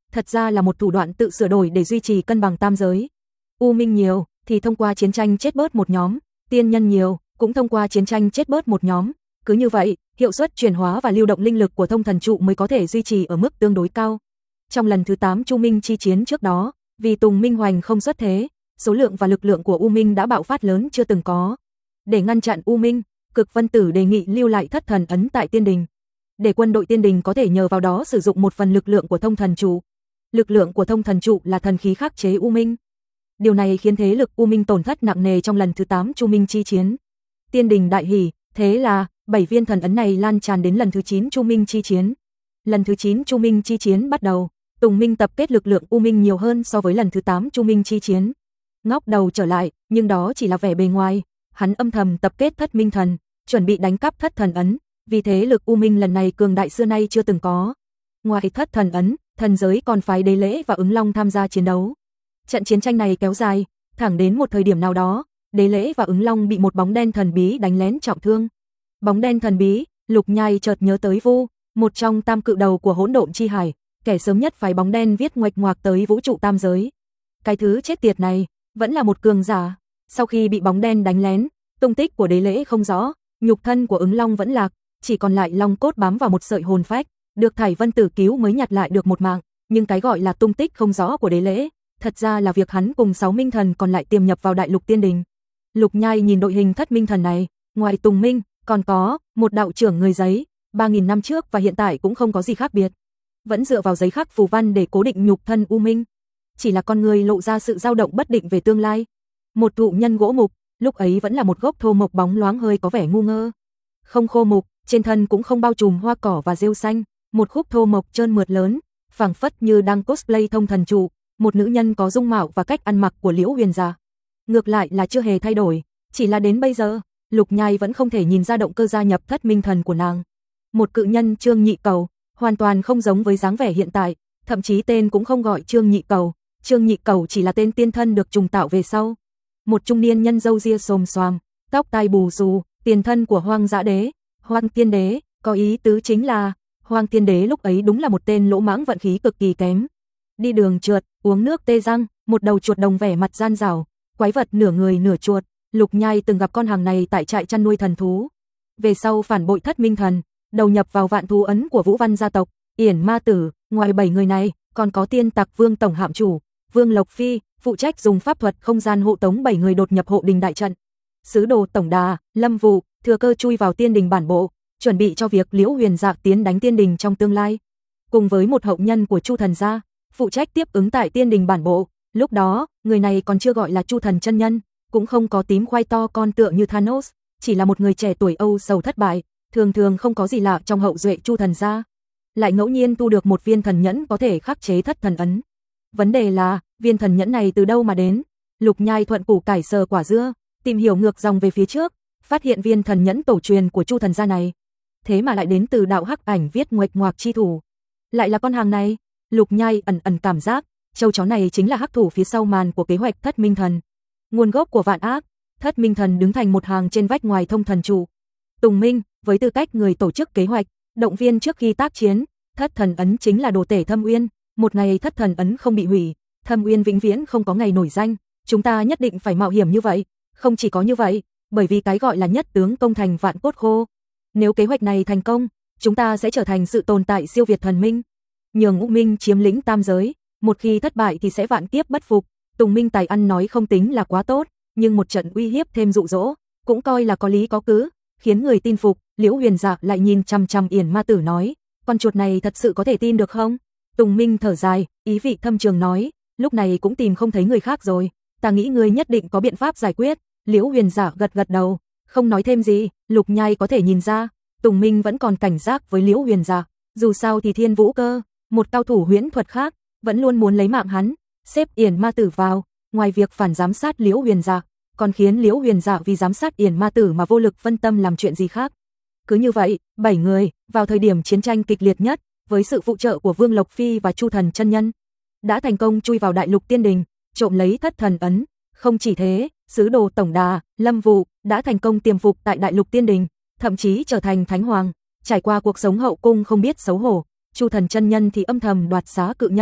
thật ra là một thủ đoạn tự sửa đổi để duy trì cân bằng tam giới. U minh nhiều thì thông qua chiến tranh chết bớt một nhóm, tiên nhân nhiều cũng thông qua chiến tranh chết bớt một nhóm. Cứ như vậy, hiệu suất chuyển hóa và lưu động linh lực của thông thần trụ mới có thể duy trì ở mức tương đối cao. Trong lần thứ 8 Chu Minh chi chiến trước đó, vì Tùng Minh Hoành không xuất thế, số lượng và lực lượng của U Minh đã bạo phát lớn chưa từng có. Để ngăn chặn U Minh, Cực Vân Tử đề nghị lưu lại thất thần ấn tại Tiên Đình, để quân đội Tiên Đình có thể nhờ vào đó sử dụng một phần lực lượng của thông thần trụ. Lực lượng của thông thần trụ là thần khí khắc chế U Minh. Điều này khiến thế lực U Minh tổn thất nặng nề trong lần thứ 8 Chu Minh chi chiến. Tiên Đình đại hỉ, thế là 7 viên thần ấn này lan tràn đến lần thứ 9 Chu Minh chi chiến. Lần thứ 9 Chu Minh chi chiến bắt đầu, Tùng Minh tập kết lực lượng U Minh nhiều hơn so với lần thứ 8 Chu Minh chi chiến. Ngóc đầu trở lại, nhưng đó chỉ là vẻ bề ngoài, hắn âm thầm tập kết Thất Minh thần, chuẩn bị đánh cắp thất thần ấn, vì thế lực U Minh lần này cường đại xưa nay chưa từng có. Ngoài thất thần ấn, thần giới còn phái Đế Lễ và Ứng Long tham gia chiến đấu. Trận chiến tranh này kéo dài, thẳng đến một thời điểm nào đó, Đế Lễ và Ứng Long bị một bóng đen thần bí đánh lén trọng thương. Bóng đen thần bí, Lục Nhai chợt nhớ tới Vu, một trong tam cự đầu của hỗn độn chi hải, kẻ sớm nhất phái bóng đen viết nguệch ngoạc tới vũ trụ tam giới. Cái thứ chết tiệt này, vẫn là một cường giả. Sau khi bị bóng đen đánh lén, tung tích của Đế Lễ không rõ, nhục thân của Ứng Long vẫn lạc, chỉ còn lại long cốt bám vào một sợi hồn phách, được Thải Vân Tử cứu mới nhặt lại được một mạng, nhưng cái gọi là tung tích không rõ của Đế Lễ, thật ra là việc hắn cùng 6 minh thần còn lại tiềm nhập vào Đại Lục Tiên Đình. Lục Nhai nhìn đội hình thất minh thần này, ngoài Tùng Minh, còn có một đạo trưởng người giấy, 3000 năm trước và hiện tại cũng không có gì khác biệt. Vẫn dựa vào giấy khắc phù văn để cố định nhục thân U Minh, chỉ là con người lộ ra sự dao động bất định về tương lai. Một thụ nhân gỗ mục, lúc ấy vẫn là một gốc thô mộc bóng loáng hơi có vẻ ngu ngơ. Không khô mục, trên thân cũng không bao trùm hoa cỏ và rêu xanh, một khúc thô mộc trơn mượt lớn, phảng phất như đang cosplay thông thần trụ, một nữ nhân có dung mạo và cách ăn mặc của Liễu Huyền Dạ. Ngược lại là chưa hề thay đổi, chỉ là đến bây giờ, Lục Nhai vẫn không thể nhìn ra động cơ gia nhập thất minh thần của nàng. Một cự nhân Trương Nhị Cầu, hoàn toàn không giống với dáng vẻ hiện tại, thậm chí tên cũng không gọi Trương Nhị Cầu, Trương Nhị Cầu chỉ là tên tiên thân được trùng tạo về sau. Một trung niên nhân râu ria xồm xoàm, tóc tai bù xù, tiền thân của Hoang Dã Đế, Hoang Tiên Đế, có ý tứ chính là Hoang Tiên Đế lúc ấy đúng là một tên lỗ mãng vận khí cực kỳ kém. Đi đường trượt, uống nước tê răng, một đầu chuột đồng vẻ mặt gian rảo, quái vật nửa người nửa chuột. Lục Nhai từng gặp con hàng này tại trại chăn nuôi thần thú. Về sau phản bội thất minh thần, đầu nhập vào vạn thú ấn của Vũ Văn gia tộc, Yển Ma Tử, ngoài 7 người này, còn có tiên tặc Vương tổng hạm chủ, Vương Lộc Phi, phụ trách dùng pháp thuật không gian hộ tống 7 người đột nhập hộ đình đại trận. Sứ đồ tổng đà, Lâm Vụ, thừa cơ chui vào tiên đình bản bộ, chuẩn bị cho việc Liễu Huyền Dạ tiến đánh tiên đình trong tương lai. Cùng với một hậu nhân của Chu thần gia, phụ trách tiếp ứng tại tiên đình bản bộ, lúc đó, người này còn chưa gọi là Chu thần chân nhân, cũng không có tím khoai to con tựa như Thanos, chỉ là một người trẻ tuổi âu sầu thất bại, thường thường không có gì lạ trong hậu duệ Chu thần gia. Lại ngẫu nhiên tu được một viên thần nhẫn có thể khắc chế thất thần ấn. Vấn đề là, viên thần nhẫn này từ đâu mà đến? Lục Nhai thuận củ cải sờ quả dưa, tìm hiểu ngược dòng về phía trước, phát hiện viên thần nhẫn tổ truyền của Chu thần gia này, thế mà lại đến từ đạo hắc ảnh viết nguệch ngoạc chi thủ. Lại là con hàng này, Lục Nhai ẩn ẩn cảm giác, châu chó này chính là hắc thủ phía sau màn của kế hoạch thất minh thần. Nguồn gốc của vạn ác, thất minh thần đứng thành một hàng trên vách ngoài thông thần trụ. Tùng Minh, với tư cách người tổ chức kế hoạch, động viên trước khi tác chiến, thất thần ấn chính là đồ tể Thâm Uyên, một ngày thất thần ấn không bị hủy, Thâm Uyên vĩnh viễn không có ngày nổi danh, chúng ta nhất định phải mạo hiểm như vậy, không chỉ có như vậy, bởi vì cái gọi là nhất tướng công thành vạn cốt khô. Nếu kế hoạch này thành công, chúng ta sẽ trở thành sự tồn tại siêu việt thần minh, nhường U Minh chiếm lĩnh tam giới, một khi thất bại thì sẽ vạn kiếp bất phục. Tùng Minh tài ăn nói không tính là quá tốt, nhưng một trận uy hiếp thêm dụ dỗ, cũng coi là có lý có cứ, khiến người tin phục. Liễu Huyền Dạ lại nhìn chằm chằm Yển Ma Tử nói, con chuột này thật sự có thể tin được không? Tùng Minh thở dài, ý vị thâm trường nói, lúc này cũng tìm không thấy người khác rồi, ta nghĩ ngươi nhất định có biện pháp giải quyết. Liễu Huyền Dạ gật gật đầu, không nói thêm gì. Lục Nhai có thể nhìn ra, Tùng Minh vẫn còn cảnh giác với Liễu Huyền Dạ, dù sao thì Thiên Vũ Cơ, một cao thủ huyễn thuật khác, vẫn luôn muốn lấy mạng hắn. Xếp Yển Ma Tử vào, ngoài việc phản giám sát Liễu Huyền Dạ, còn khiến Liễu Huyền Dạ vì giám sát Yển Ma Tử mà vô lực phân tâm làm chuyện gì khác. Cứ như vậy, 7 người, vào thời điểm chiến tranh kịch liệt nhất, với sự phụ trợ của Vương Lộc Phi và Chu thần chân nhân, đã thành công chui vào Đại Lục Tiên Đình, trộm lấy thất thần ấn. Không chỉ thế, sứ đồ tổng đà, Lâm Vụ, đã thành công tiềm phục tại Đại Lục Tiên Đình, thậm chí trở thành thánh hoàng, trải qua cuộc sống hậu cung không biết xấu hổ. Chu thần chân nhân thì âm thầm đoạt xá cự nhân,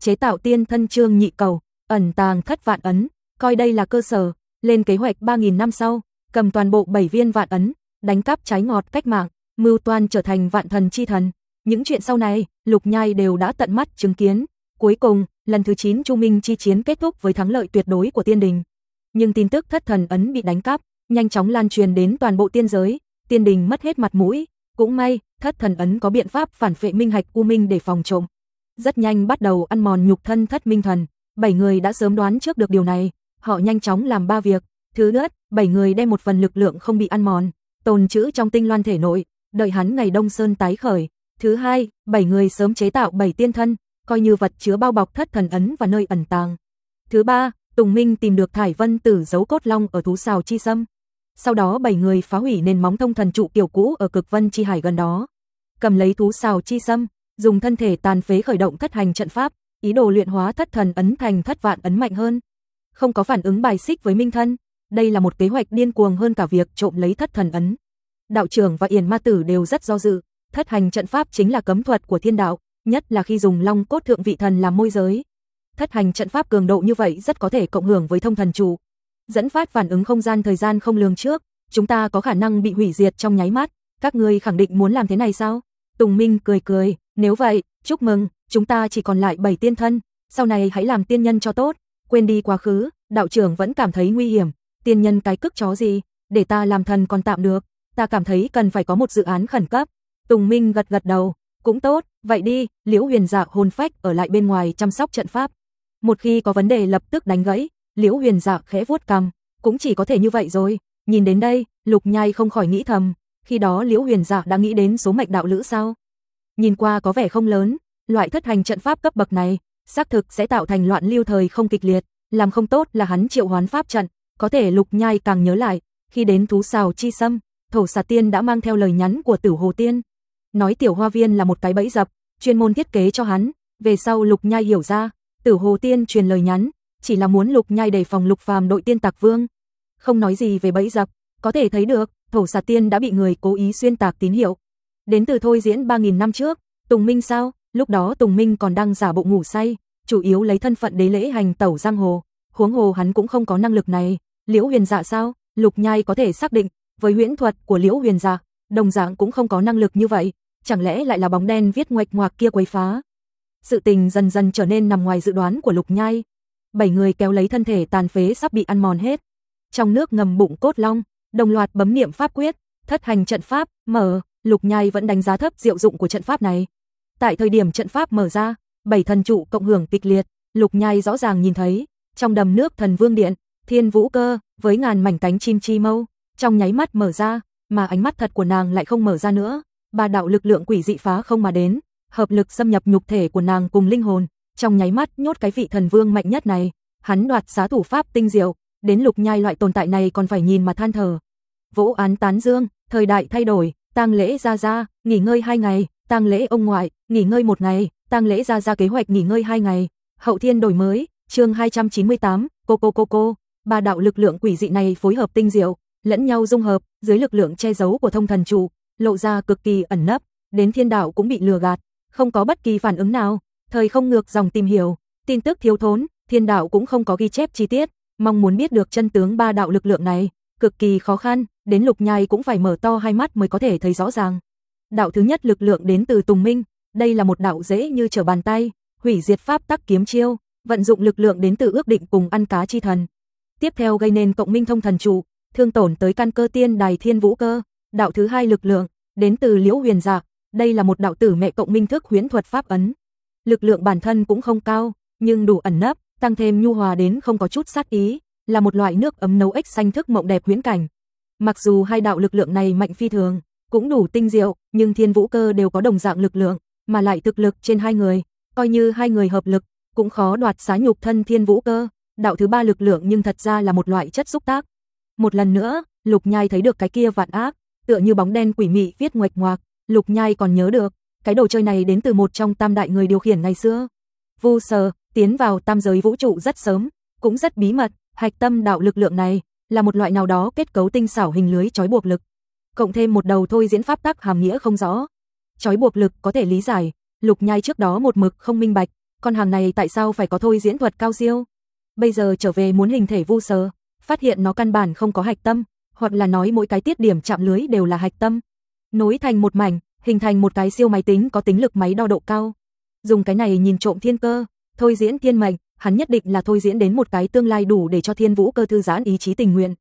chế tạo tiên thân Trương Nhị Cầu, ẩn tàng thất vạn ấn, coi đây là cơ sở, lên kế hoạch 3.000 năm sau, cầm toàn bộ 7 viên vạn ấn, đánh cắp trái ngọt cách mạng, mưu toan trở thành vạn thần chi thần. Những chuyện sau này, Lục Nhai đều đã tận mắt chứng kiến. Cuối cùng, lần thứ 9 Chu Minh chi chiến kết thúc với thắng lợi tuyệt đối của tiên đình. Nhưng tin tức thất thần ấn bị đánh cắp, nhanh chóng lan truyền đến toàn bộ tiên giới, tiên đình mất hết mặt mũi. Cũng may, thất thần ấn có biện pháp phản phệ minh hạch u minh để phòng trộm. Rất nhanh bắt đầu ăn mòn nhục thân thất minh thần. 7 người đã sớm đoán trước được điều này, họ nhanh chóng làm 3 việc. Thứ nhất, 7 người đem một phần lực lượng không bị ăn mòn, tồn trữ trong tinh loan thể nội, đợi hắn ngày Đông Sơn tái khởi. Thứ hai, 7 người sớm chế tạo 7 tiên thân, coi như vật chứa bao bọc thất thần ấn và nơi ẩn tàng. Thứ ba, Tùng Minh tìm được Thải Vân Tử giấu cốt long ở thú sào chi sâm. Sau đó 7 người phá hủy nền móng thông thần trụ kiểu cũ ở Cực Vân chi hải gần đó. Cầm lấy thú sào chi sâm, dùng thân thể tàn phế khởi động thất hành trận pháp, ý đồ luyện hóa thất thần ấn thành thất vạn ấn mạnh hơn. Không có phản ứng bài xích với Minh thân, đây là một kế hoạch điên cuồng hơn cả việc trộm lấy thất thần ấn. Đạo trưởng và Yển Ma Tử đều rất do dự, thất hành trận pháp chính là cấm thuật của thiên đạo, nhất là khi dùng long cốt thượng vị thần làm môi giới. Thất hành trận pháp cường độ như vậy rất có thể cộng hưởng với thông thần trụ, dẫn phát phản ứng không gian thời gian không lường trước, chúng ta có khả năng bị hủy diệt trong nháy mắt, các ngươi khẳng định muốn làm thế này sao? Tùng Minh cười cười, nếu vậy, chúc mừng, chúng ta chỉ còn lại 7 tiên thân, sau này hãy làm tiên nhân cho tốt, quên đi quá khứ. Đạo trưởng vẫn cảm thấy nguy hiểm, tiên nhân cái cức chó gì, để ta làm thần còn tạm được, ta cảm thấy cần phải có một dự án khẩn cấp. Tùng Minh gật gật đầu, cũng tốt, vậy đi. Liễu Huyền Dạ hồn phách ở lại bên ngoài chăm sóc trận pháp, một khi có vấn đề lập tức đánh gãy. Liễu Huyền Dạ khẽ vuốt cằm, cũng chỉ có thể như vậy rồi. Nhìn đến đây, Lục Nhai không khỏi nghĩ thầm, khi đó Liễu Huyền Dạ đã nghĩ đến số mệnh đạo lữ sao? Nhìn qua có vẻ không lớn, loại thất hành trận pháp cấp bậc này, xác thực sẽ tạo thành loạn lưu thời không kịch liệt, làm không tốt là hắn triệu hoán pháp trận. Có thể Lục Nhai càng nhớ lại, khi đến thú sào chi sâm, Thổ Xà Tiên đã mang theo lời nhắn của Tử Hồ Tiên, nói tiểu hoa viên là một cái bẫy dập, chuyên môn thiết kế cho hắn. Về sau Lục Nhai hiểu ra, Tử Hồ Tiên truyền lời nhắn, chỉ là muốn Lục Nhai đề phòng Lục Phàm đội tiên tặc vương. Không nói gì về bẫy dập, có thể thấy được, Thổ Xà Tiên đã bị người cố ý xuyên tạc tín hiệu. Đến từ thôi diễn 3.000 năm trước, Tùng Minh sao? Lúc đó Tùng Minh còn đang giả bộ ngủ say, chủ yếu lấy thân phận đế lễ hành tẩu giang hồ, huống hồ hắn cũng không có năng lực này. Liễu Huyền Dạ sao? Lục Nhai có thể xác định, với huyễn thuật của Liễu Huyền Dạ, đồng dạng cũng không có năng lực như vậy, chẳng lẽ lại là bóng đen viết ngoạch ngoạc kia quấy phá? Sự tình dần dần trở nên nằm ngoài dự đoán của Lục Nhai. 7 người kéo lấy thân thể tàn phế sắp bị ăn mòn hết. Trong nước ngầm bụng cốt long, đồng loạt bấm niệm pháp quyết, thất hành trận pháp mở. Lục Nhai vẫn đánh giá thấp diệu dụng của trận pháp này. Tại thời điểm trận pháp mở ra, 7 thần trụ cộng hưởng kịch liệt, Lục Nhai rõ ràng nhìn thấy, trong đầm nước Thần Vương Điện, Thiên Vũ Cơ với ngàn mảnh cánh chim chi mâu, trong nháy mắt mở ra, mà ánh mắt thật của nàng lại không mở ra nữa. 3 đạo lực lượng quỷ dị phá không mà đến, hợp lực xâm nhập nhục thể của nàng cùng linh hồn, trong nháy mắt nhốt cái vị thần vương mạnh nhất này. Hắn đoạt xá thủ pháp tinh diệu, đến Lục Nhai loại tồn tại này còn phải nhìn mà than thở. Vỗ án tán dương, thời đại thay đổi, tang lễ gia gia, nghỉ ngơi 2 ngày, tang lễ ông ngoại, nghỉ ngơi 1 ngày, tang lễ gia gia kế hoạch nghỉ ngơi 2 ngày. Hậu thiên đổi mới, chương 298, cô. 3 đạo lực lượng quỷ dị này phối hợp tinh diệu, lẫn nhau dung hợp, dưới lực lượng che giấu của thông thần trụ, lộ ra cực kỳ ẩn nấp, đến thiên đạo cũng bị lừa gạt, không có bất kỳ phản ứng nào. Thời không ngược dòng tìm hiểu, tin tức thiếu thốn, thiên đạo cũng không có ghi chép chi tiết, mong muốn biết được chân tướng 3 đạo lực lượng này, cực kỳ khó khăn, đến Lục Nhai cũng phải mở to hai mắt mới có thể thấy rõ ràng. Đạo thứ nhất lực lượng đến từ Tùng Minh, đây là một đạo dễ như trở bàn tay, hủy diệt pháp tắc kiếm chiêu, vận dụng lực lượng đến từ ước định cùng ăn cá chi thần. Tiếp theo gây nên cộng minh thông thần trụ, thương tổn tới căn cơ tiên đài Thiên Vũ Cơ. Đạo thứ hai lực lượng đến từ Liễu Huyền Dạ, đây là một đạo tử mẹ cộng minh thức huyễn thuật pháp ấn. Lực lượng bản thân cũng không cao, nhưng đủ ẩn nấp, tăng thêm nhu hòa đến không có chút sát ý, là một loại nước ấm nấu ếch xanh thức mộng đẹp huyễn cảnh. Mặc dù hai đạo lực lượng này mạnh phi thường, cũng đủ tinh diệu, nhưng Thiên Vũ Cơ đều có đồng dạng lực lượng, mà lại thực lực trên hai người, coi như hai người hợp lực, cũng khó đoạt xá nhục thân Thiên Vũ Cơ. Đạo thứ ba lực lượng nhưng thật ra là một loại chất xúc tác. Một lần nữa, Lục Nhai thấy được cái kia vạn ác, tựa như bóng đen quỷ mị viết ngoạch ngoạc. Lục Nhai còn nhớ được, cái đồ chơi này đến từ một trong tam đại người điều khiển ngày xưa. Vu Sở tiến vào tam giới vũ trụ rất sớm, cũng rất bí mật. Hạch tâm đạo lực lượng này là một loại nào đó kết cấu tinh xảo hình lưới trói buộc lực, cộng thêm một đầu thôi diễn pháp tắc hàm nghĩa không rõ. Trói buộc lực có thể lý giải, Lục Nhai trước đó một mực không minh bạch, con hàng này tại sao phải có thôi diễn thuật cao siêu? Bây giờ trở về muốn hình thể vu sờ, phát hiện nó căn bản không có hạch tâm, hoặc là nói mỗi cái tiết điểm chạm lưới đều là hạch tâm. Nối thành một mảnh, hình thành một cái siêu máy tính có tính lực máy đo độ cao. Dùng cái này nhìn trộm thiên cơ, thôi diễn thiên mệnh, hắn nhất định là thôi diễn đến một cái tương lai đủ để cho Thiên Vũ Cơ thư giãn ý chí tình nguyện.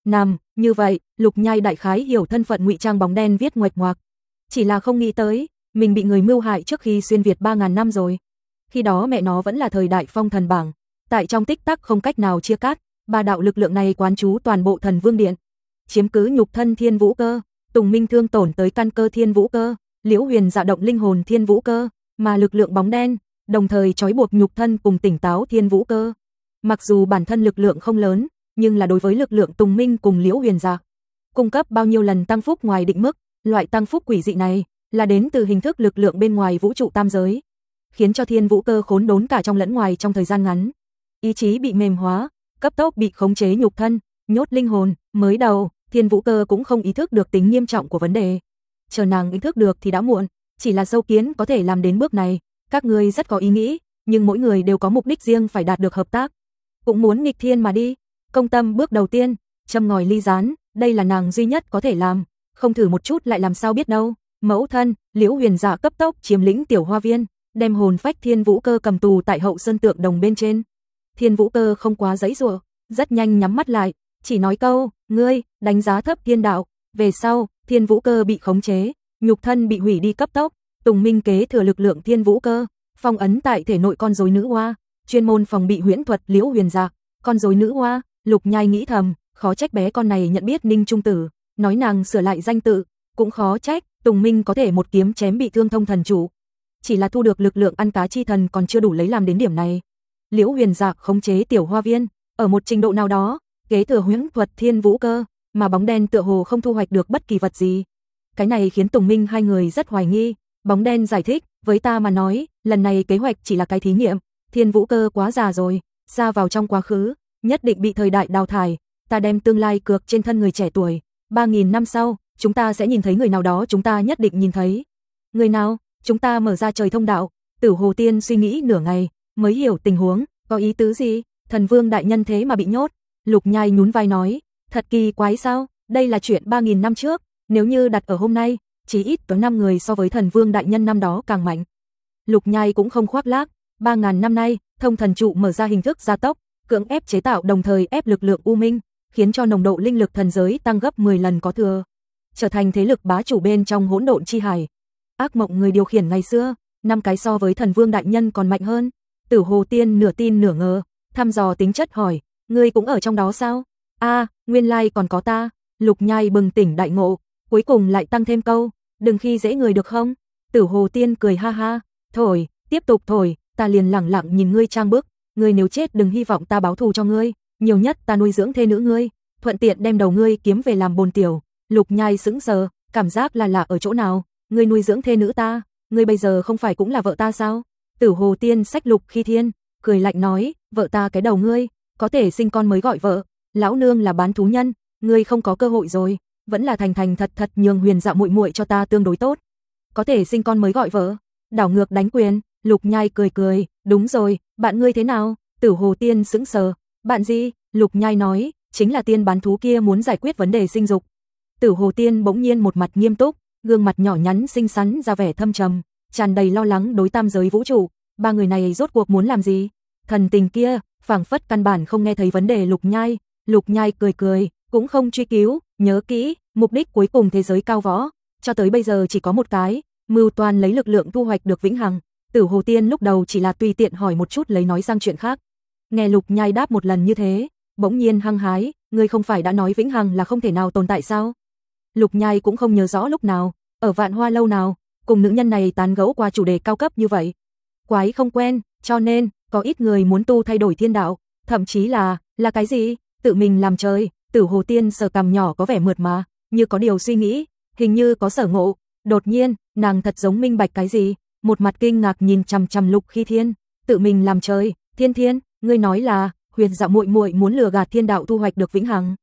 Như vậy, Lục Nhai đại khái hiểu thân phận ngụy trang bóng đen viết nguệch ngoạc. Chỉ là không nghĩ tới, mình bị người mưu hại trước khi xuyên Việt 3000 năm rồi. Khi đó mẹ nó vẫn là thời đại phong thần bảng, tại trong tích tắc không cách nào chia cắt, ba đạo lực lượng này quán trú toàn bộ Thần Vương Điện, chiếm cứ nhục thân Thiên Vũ Cơ, Tùng Minh thương tổn tới căn cơ Thiên Vũ Cơ, Liễu Huyền dạ động linh hồn Thiên Vũ Cơ, mà lực lượng bóng đen đồng thời trói buộc nhục thân cùng tỉnh táo Thiên Vũ Cơ. Mặc dù bản thân lực lượng không lớn, nhưng là đối với lực lượng Tùng Minh cùng Liễu Huyền dạ cung cấp bao nhiêu lần tăng phúc ngoài định mức, loại tăng phúc quỷ dị này là đến từ hình thức lực lượng bên ngoài vũ trụ tam giới, khiến cho Thiên Vũ Cơ khốn đốn cả trong lẫn ngoài trong thời gian ngắn. Ý chí bị mềm hóa, cấp tốc bị khống chế nhục thân, nhốt linh hồn. Mới đầu, Thiên Vũ Cơ cũng không ý thức được tính nghiêm trọng của vấn đề. Chờ nàng ý thức được thì đã muộn, chỉ là sâu kiến có thể làm đến bước này. Các ngươi rất có ý nghĩ, nhưng mỗi người đều có mục đích riêng phải đạt được hợp tác. Cũng muốn nghịch thiên mà đi. Công tâm bước đầu tiên, châm ngòi ly gián, đây là nàng duy nhất có thể làm. Không thử một chút lại làm sao biết đâu. Mẫu thân, Liễu Huyền dạ cấp tốc chiếm lĩnh tiểu hoa viên, đem hồn phách Thiên Vũ Cơ cầm tù tại hậu sơn tượng đồng bên trên. Thiên Vũ Cơ không quá giãy giụa, rất nhanh nhắm mắt lại, chỉ nói câu, ngươi đánh giá thấp thiên đạo. Về sau, Thiên Vũ Cơ bị khống chế, nhục thân bị hủy đi cấp tốc. Tùng Minh kế thừa lực lượng Thiên Vũ Cơ, phong ấn tại thể nội con rối nữ hoa, chuyên môn phòng bị huyễn thuật Liễu Huyền dạ. Con rối nữ hoa, Lục Nhai nghĩ thầm, khó trách bé con này nhận biết Ninh Trung Tử, nói nàng sửa lại danh tự, cũng khó trách Tùng Minh có thể một kiếm chém bị thương thông thần chủ. Chỉ là thu được lực lượng ăn cá chi thần còn chưa đủ lấy làm đến điểm này. Liễu Huyền dạ khống chế tiểu hoa viên, ở một trình độ nào đó, kế thừa huyễn thuật Thiên Vũ Cơ, mà bóng đen tựa hồ không thu hoạch được bất kỳ vật gì. Cái này khiến Tùng Minh hai người rất hoài nghi. Bóng đen giải thích, với ta mà nói, lần này kế hoạch chỉ là cái thí nghiệm, Thiên Vũ Cơ quá già rồi, xa vào trong quá khứ, nhất định bị thời đại đào thải, ta đem tương lai cược trên thân người trẻ tuổi, 3000 năm sau, chúng ta sẽ nhìn thấy người nào đó chúng ta nhất định nhìn thấy. Người nào? Chúng ta mở ra trời thông đạo. Tử Hồ Tiên suy nghĩ nửa ngày, mới hiểu tình huống, có ý tứ gì? Thần Vương đại nhân thế mà bị nhốt. Lục Nhai nhún vai nói, thật kỳ quái sao, đây là chuyện 3000 năm trước, nếu như đặt ở hôm nay, chỉ ít có 5 người so với Thần Vương đại nhân năm đó càng mạnh. Lục Nhai cũng không khoác lác, 3000 năm nay, thông thần trụ mở ra hình thức gia tốc, cưỡng ép chế tạo đồng thời ép lực lượng u minh, khiến cho nồng độ linh lực thần giới tăng gấp 10 lần có thừa, trở thành thế lực bá chủ bên trong hỗn độn chi hải. Ác mộng người điều khiển ngày xưa, 5 cái so với Thần Vương đại nhân còn mạnh hơn. Tử Hồ Tiên nửa tin nửa ngờ, thăm dò tính chất hỏi, ngươi cũng ở trong đó sao? Nguyên lai còn có ta. Lục Nhai bừng tỉnh đại ngộ, cuối cùng lại tăng thêm câu, đừng khi dễ người được không? Tử Hồ Tiên cười ha ha, thổi, tiếp tục thổi, ta liền lẳng lặng nhìn ngươi trang bức, ngươi nếu chết đừng hy vọng ta báo thù cho ngươi, nhiều nhất ta nuôi dưỡng thê nữ ngươi, thuận tiện đem đầu ngươi kiếm về làm bồn tiểu. Lục Nhai sững sờ, cảm giác là lạ ở chỗ nào, ngươi nuôi dưỡng thê nữ ta, ngươi bây giờ không phải cũng là vợ ta sao? Tử Hồ Tiên xách Lục Khi Thiên, cười lạnh nói, vợ ta cái đầu ngươi, có thể sinh con mới gọi vợ, lão nương là bán thú nhân, ngươi không có cơ hội rồi, vẫn là thành thành thật thật nhường Huyền dạ muội muội cho ta tương đối tốt. Có thể sinh con mới gọi vợ, đảo ngược đánh quyền. Lục Nhai cười cười, đúng rồi, bạn ngươi thế nào? Tử Hồ Tiên sững sờ, bạn gì? Lục Nhai nói, chính là tiên bán thú kia muốn giải quyết vấn đề sinh dục. Tử Hồ Tiên bỗng nhiên một mặt nghiêm túc, gương mặt nhỏ nhắn xinh xắn ra vẻ thâm trầm, tràn đầy lo lắng đối tam giới vũ trụ, ba người này rốt cuộc muốn làm gì? Thần tình kia, phảng phất căn bản không nghe thấy vấn đề Lục Nhai. Lục Nhai cười cười, cũng không truy cứu, nhớ kỹ, mục đích cuối cùng thế giới cao võ, cho tới bây giờ chỉ có một cái, mưu toan lấy lực lượng thu hoạch được vĩnh hằng. Tử Hồ Tiên lúc đầu chỉ là tùy tiện hỏi một chút lấy nói sang chuyện khác. Nghe Lục Nhai đáp một lần như thế, bỗng nhiên hăng hái, ngươi không phải đã nói vĩnh hằng là không thể nào tồn tại sao? Lục Nhai cũng không nhớ rõ lúc nào, ở Vạn Hoa lâu nào, cùng nữ nhân này tán gẫu qua chủ đề cao cấp như vậy. Quái không quen, cho nên, có ít người muốn tu thay đổi thiên đạo, thậm chí là cái gì? Tự mình làm trời. Tử Hồ Tiên sờ cằm nhỏ có vẻ mượt mà, như có điều suy nghĩ, hình như có sở ngộ. Đột nhiên, nàng thật giống minh bạch cái gì, một mặt kinh ngạc nhìn chằm chằm Lục Khi Thiên, tự mình làm trời, Thiên, ngươi nói là Huyền dạ muội muội muốn lừa gạt thiên đạo thu hoạch được vĩnh hằng.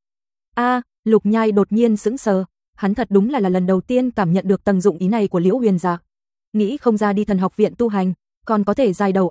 Lục Nhai đột nhiên sững sờ, hắn thật đúng là lần đầu tiên cảm nhận được tầng dụng ý này của Liễu Huyền dạ. Nghĩ không ra đi Thần học viện tu hành, còn có thể dài đầu óc,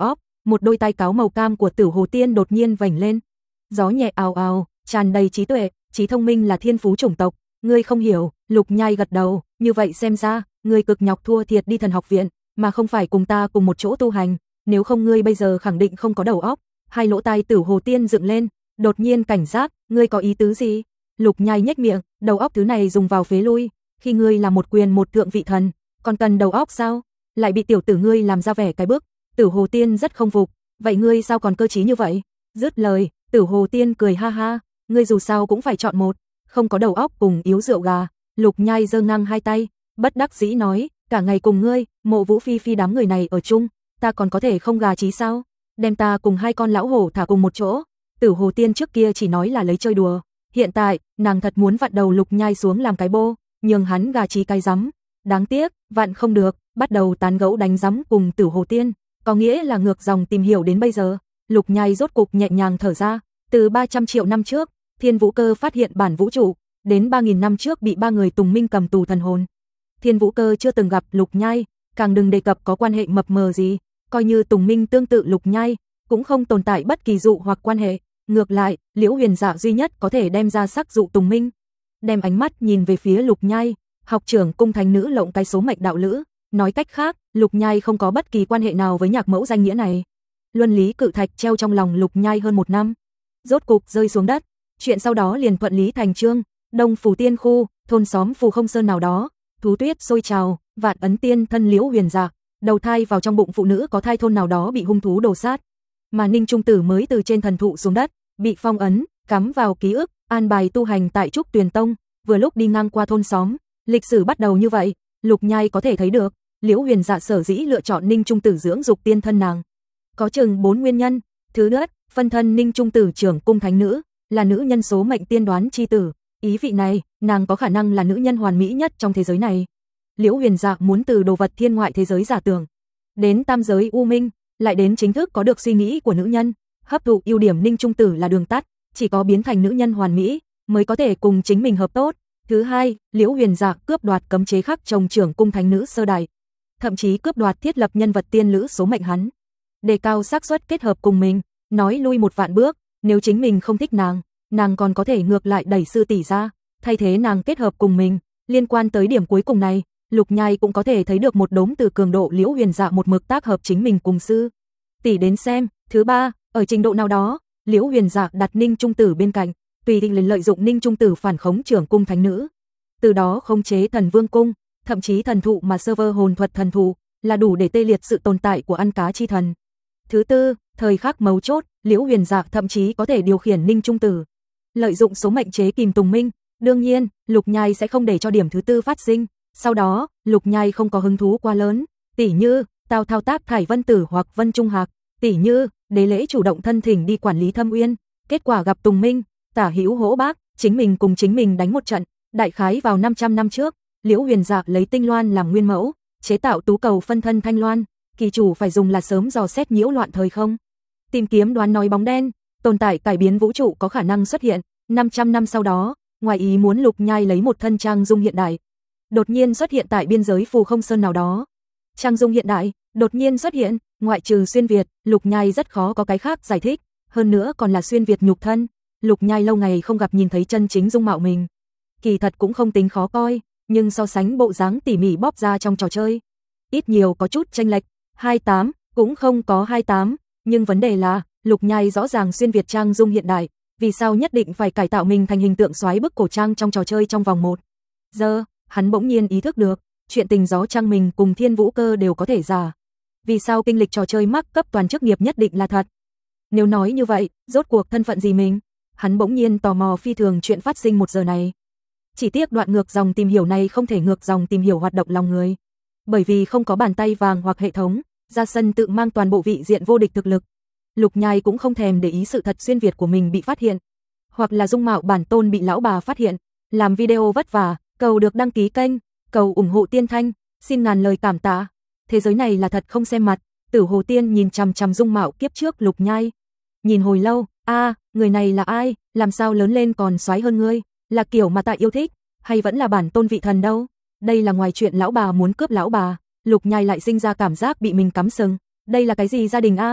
một đôi tai cáo màu cam của Tử Hồ Tiên đột nhiên vành lên. Gió nhẹ ào ào, tràn đầy trí tuệ, trí thông minh là thiên phú chủng tộc, ngươi không hiểu. Lục Nhai gật đầu, như vậy xem ra, ngươi cực nhọc thua thiệt đi Thần học viện, mà không phải cùng ta cùng một chỗ tu hành, nếu không ngươi bây giờ khẳng định không có đầu óc. Hai lỗ tai Tử Hồ Tiên dựng lên, đột nhiên cảnh giác, ngươi có ý tứ gì? Lục Nhai nhếch miệng, đầu óc thứ này dùng vào phế lui, khi ngươi là một quyền một thượng vị thần, còn cần đầu óc sao? Lại bị tiểu tử ngươi làm ra vẻ cái bức. Tử Hồ Tiên rất không phục, vậy ngươi sao còn cơ trí như vậy? Dứt lời, Tử Hồ Tiên cười ha ha, ngươi dù sao cũng phải chọn một, không có đầu óc cùng yếu rượu gà. Lục Nhai giơ ngang hai tay, bất đắc dĩ nói, cả ngày cùng ngươi, Mộ Vũ Phi Phi đám người này ở chung, ta còn có thể không gà trí sao? Đem ta cùng hai con lão hổ thả cùng một chỗ. Tử Hồ Tiên trước kia chỉ nói là lấy chơi đùa, hiện tại, nàng thật muốn vặn đầu Lục Nhai xuống làm cái bô, nhưng hắn gà trí cái rắm. Đáng tiếc, vặn không được, bắt đầu tán gẫu đánh rắm cùng Tử Hồ Tiên, có nghĩa là ngược dòng tìm hiểu đến bây giờ. Lục Nhai rốt cục nhẹ nhàng thở ra, từ 300 triệu năm trước, Thiên Vũ Cơ phát hiện bản vũ trụ, đến 3000 năm trước bị ba người Tùng Minh cầm tù thần hồn. Thiên Vũ Cơ chưa từng gặp Lục Nhai, càng đừng đề cập có quan hệ mập mờ gì, coi như Tùng Minh tương tự Lục Nhai, cũng không tồn tại bất kỳ dụ hoặc quan hệ. Ngược lại, Liễu Huyền Dạ duy nhất có thể đem ra sắc dụ Tùng Minh. Đem ánh mắt nhìn về phía Lục Nhai, học trưởng cung thánh nữ lộng cái số mệnh đạo lữ, nói cách khác, Lục Nhai không có bất kỳ quan hệ nào với nhạc mẫu danh nghĩa này. Luân lý cự thạch treo trong lòng Lục Nhai hơn 1 năm, rốt cục rơi xuống đất. Chuyện sau đó liền thuận lý thành chương, Đông Phủ Tiên khu, thôn xóm Phù Không Sơn nào đó, thú tuyết sôi trào, Vạn Ấn Tiên thân Liễu Huyền Dạ, đầu thai vào trong bụng phụ nữ có thai thôn nào đó bị hung thú đồ sát, mà Ninh Trung Tử mới từ trên thần thụ xuống đất, bị phong ấn, cắm vào ký ức, an bài tu hành tại Trúc Tuyền Tông, vừa lúc đi ngang qua thôn xóm, lịch sử bắt đầu như vậy. Lục Nhai có thể thấy được, Liễu Huyền Dạ sở dĩ lựa chọn Ninh Trung Tử dưỡng dục tiên thân nàng, có chừng 4 nguyên nhân. Thứ nhất, phân thân Ninh Trung Tử trưởng cung thánh nữ, là nữ nhân số mệnh tiên đoán chi tử, ý vị này, nàng có khả năng là nữ nhân hoàn mỹ nhất trong thế giới này. Liễu Huyền Dạ muốn từ đồ vật thiên ngoại thế giới giả tưởng, đến tam giới u minh, lại đến chính thức có được suy nghĩ của nữ nhân, hấp thụ ưu điểm Ninh Trung Tử là đường tắt, chỉ có biến thành nữ nhân hoàn mỹ, mới có thể cùng chính mình hợp tốt. Thứ hai, Liễu Huyền Dạ cướp đoạt cấm chế khắc chồng trưởng cung thánh nữ sơ đại, thậm chí cướp đoạt thiết lập nhân vật tiên lữ số mệnh hắn, đề cao xác suất kết hợp cùng mình. Nói lui một vạn bước, nếu chính mình không thích nàng còn có thể ngược lại đẩy sư tỷ ra, thay thế nàng kết hợp cùng mình. Liên quan tới điểm cuối cùng này, Lục Nhai cũng có thể thấy được một đốm từ cường độ Liễu Huyền Dạ một mực tác hợp chính mình cùng sư tỷ đến xem. Thứ ba, ở trình độ nào đó, Liễu Huyền Dạ đặt Ninh Trung Tử bên cạnh, tùy ý lợi dụng Ninh Trung Tử phản khống trưởng cung thánh nữ, từ đó khống chế Thần Vương cung, thậm chí thần thụ mà server hồn thuật thần thụ, là đủ để tê liệt sự tồn tại của ăn cá chi thần. Thứ tư, thời khắc mấu chốt, Liễu Huyền Dạ thậm chí có thể điều khiển Ninh Trung Tử, lợi dụng số mệnh chế kìm Tùng Minh. Đương nhiên, Lục Nhai sẽ không để cho điểm thứ tư phát sinh. Sau đó, Lục Nhai không có hứng thú quá lớn, tỉ như Tào thao tác Thải Vân Tử hoặc Vân Trung Hạc, tỉ như Đế Lễ chủ động thân thỉnh đi quản lý Thâm Uyên, kết quả gặp Tùng Minh, tả hữu hỗ bác, chính mình cùng chính mình đánh một trận. Đại khái vào 500 năm trước, Liễu Huyền Dạ lấy tinh loan làm nguyên mẫu, chế tạo tú cầu phân thân thanh loan, kỳ chủ phải dùng là sớm dò xét nhiễu loạn thời không, tìm kiếm đoán nói bóng đen, tồn tại cải biến vũ trụ có khả năng xuất hiện. 500 năm sau đó, ngoài ý muốn Lục Nhai lấy một thân trang dung hiện đại, đột nhiên xuất hiện tại biên giới Phù Không Sơn nào đó. Trang dung hiện đại đột nhiên xuất hiện, ngoại trừ xuyên Việt, Lục Nhai rất khó có cái khác giải thích, hơn nữa còn là xuyên Việt nhục thân. Lục Nhai lâu ngày không gặp nhìn thấy chân chính dung mạo mình, kỳ thật cũng không tính khó coi, nhưng so sánh bộ dáng tỉ mỉ bóp ra trong trò chơi, ít nhiều có chút chênh lệch. 28 cũng không có 28, nhưng vấn đề là Lục Nhai rõ ràng xuyên Việt trang dung hiện đại, vì sao nhất định phải cải tạo mình thành hình tượng soái bức cổ trang trong trò chơi trong vòng 1 giờ. Hắn bỗng nhiên ý thức được, chuyện tình gió trang mình cùng Thiên Vũ Cơ đều có thể giả, vì sao kinh lịch trò chơi mắc cấp toàn chức nghiệp nhất định là thật? Nếu nói như vậy, rốt cuộc thân phận gì mình? Hắn bỗng nhiên tò mò phi thường chuyện phát sinh 1 giờ này. Chỉ tiếc đoạn ngược dòng tìm hiểu này không thể ngược dòng tìm hiểu hoạt động lòng người, bởi vì không có bàn tay vàng hoặc hệ thống, ra sân tự mang toàn bộ vị diện vô địch thực lực. Lục Nhai cũng không thèm để ý sự thật xuyên Việt của mình bị phát hiện, hoặc là dung mạo bản tôn bị lão bà phát hiện. Làm video vất vả, cầu được đăng ký kênh, cầu ủng hộ Tiên Thanh, xin ngàn lời cảm tạ. Thế giới này là thật không xem mặt. Tử Hồ Tiên nhìn chằm chằm dung mạo kiếp trước Lục Nhai, nhìn hồi lâu. Người này là ai, làm sao lớn lên còn soái hơn ngươi, là kiểu mà ta yêu thích, hay vẫn là bản tôn vị thần đâu? Đây là ngoài chuyện lão bà muốn cướp lão bà, Lục Nhai lại sinh ra cảm giác bị mình cắm sừng. Đây là cái gì gia đình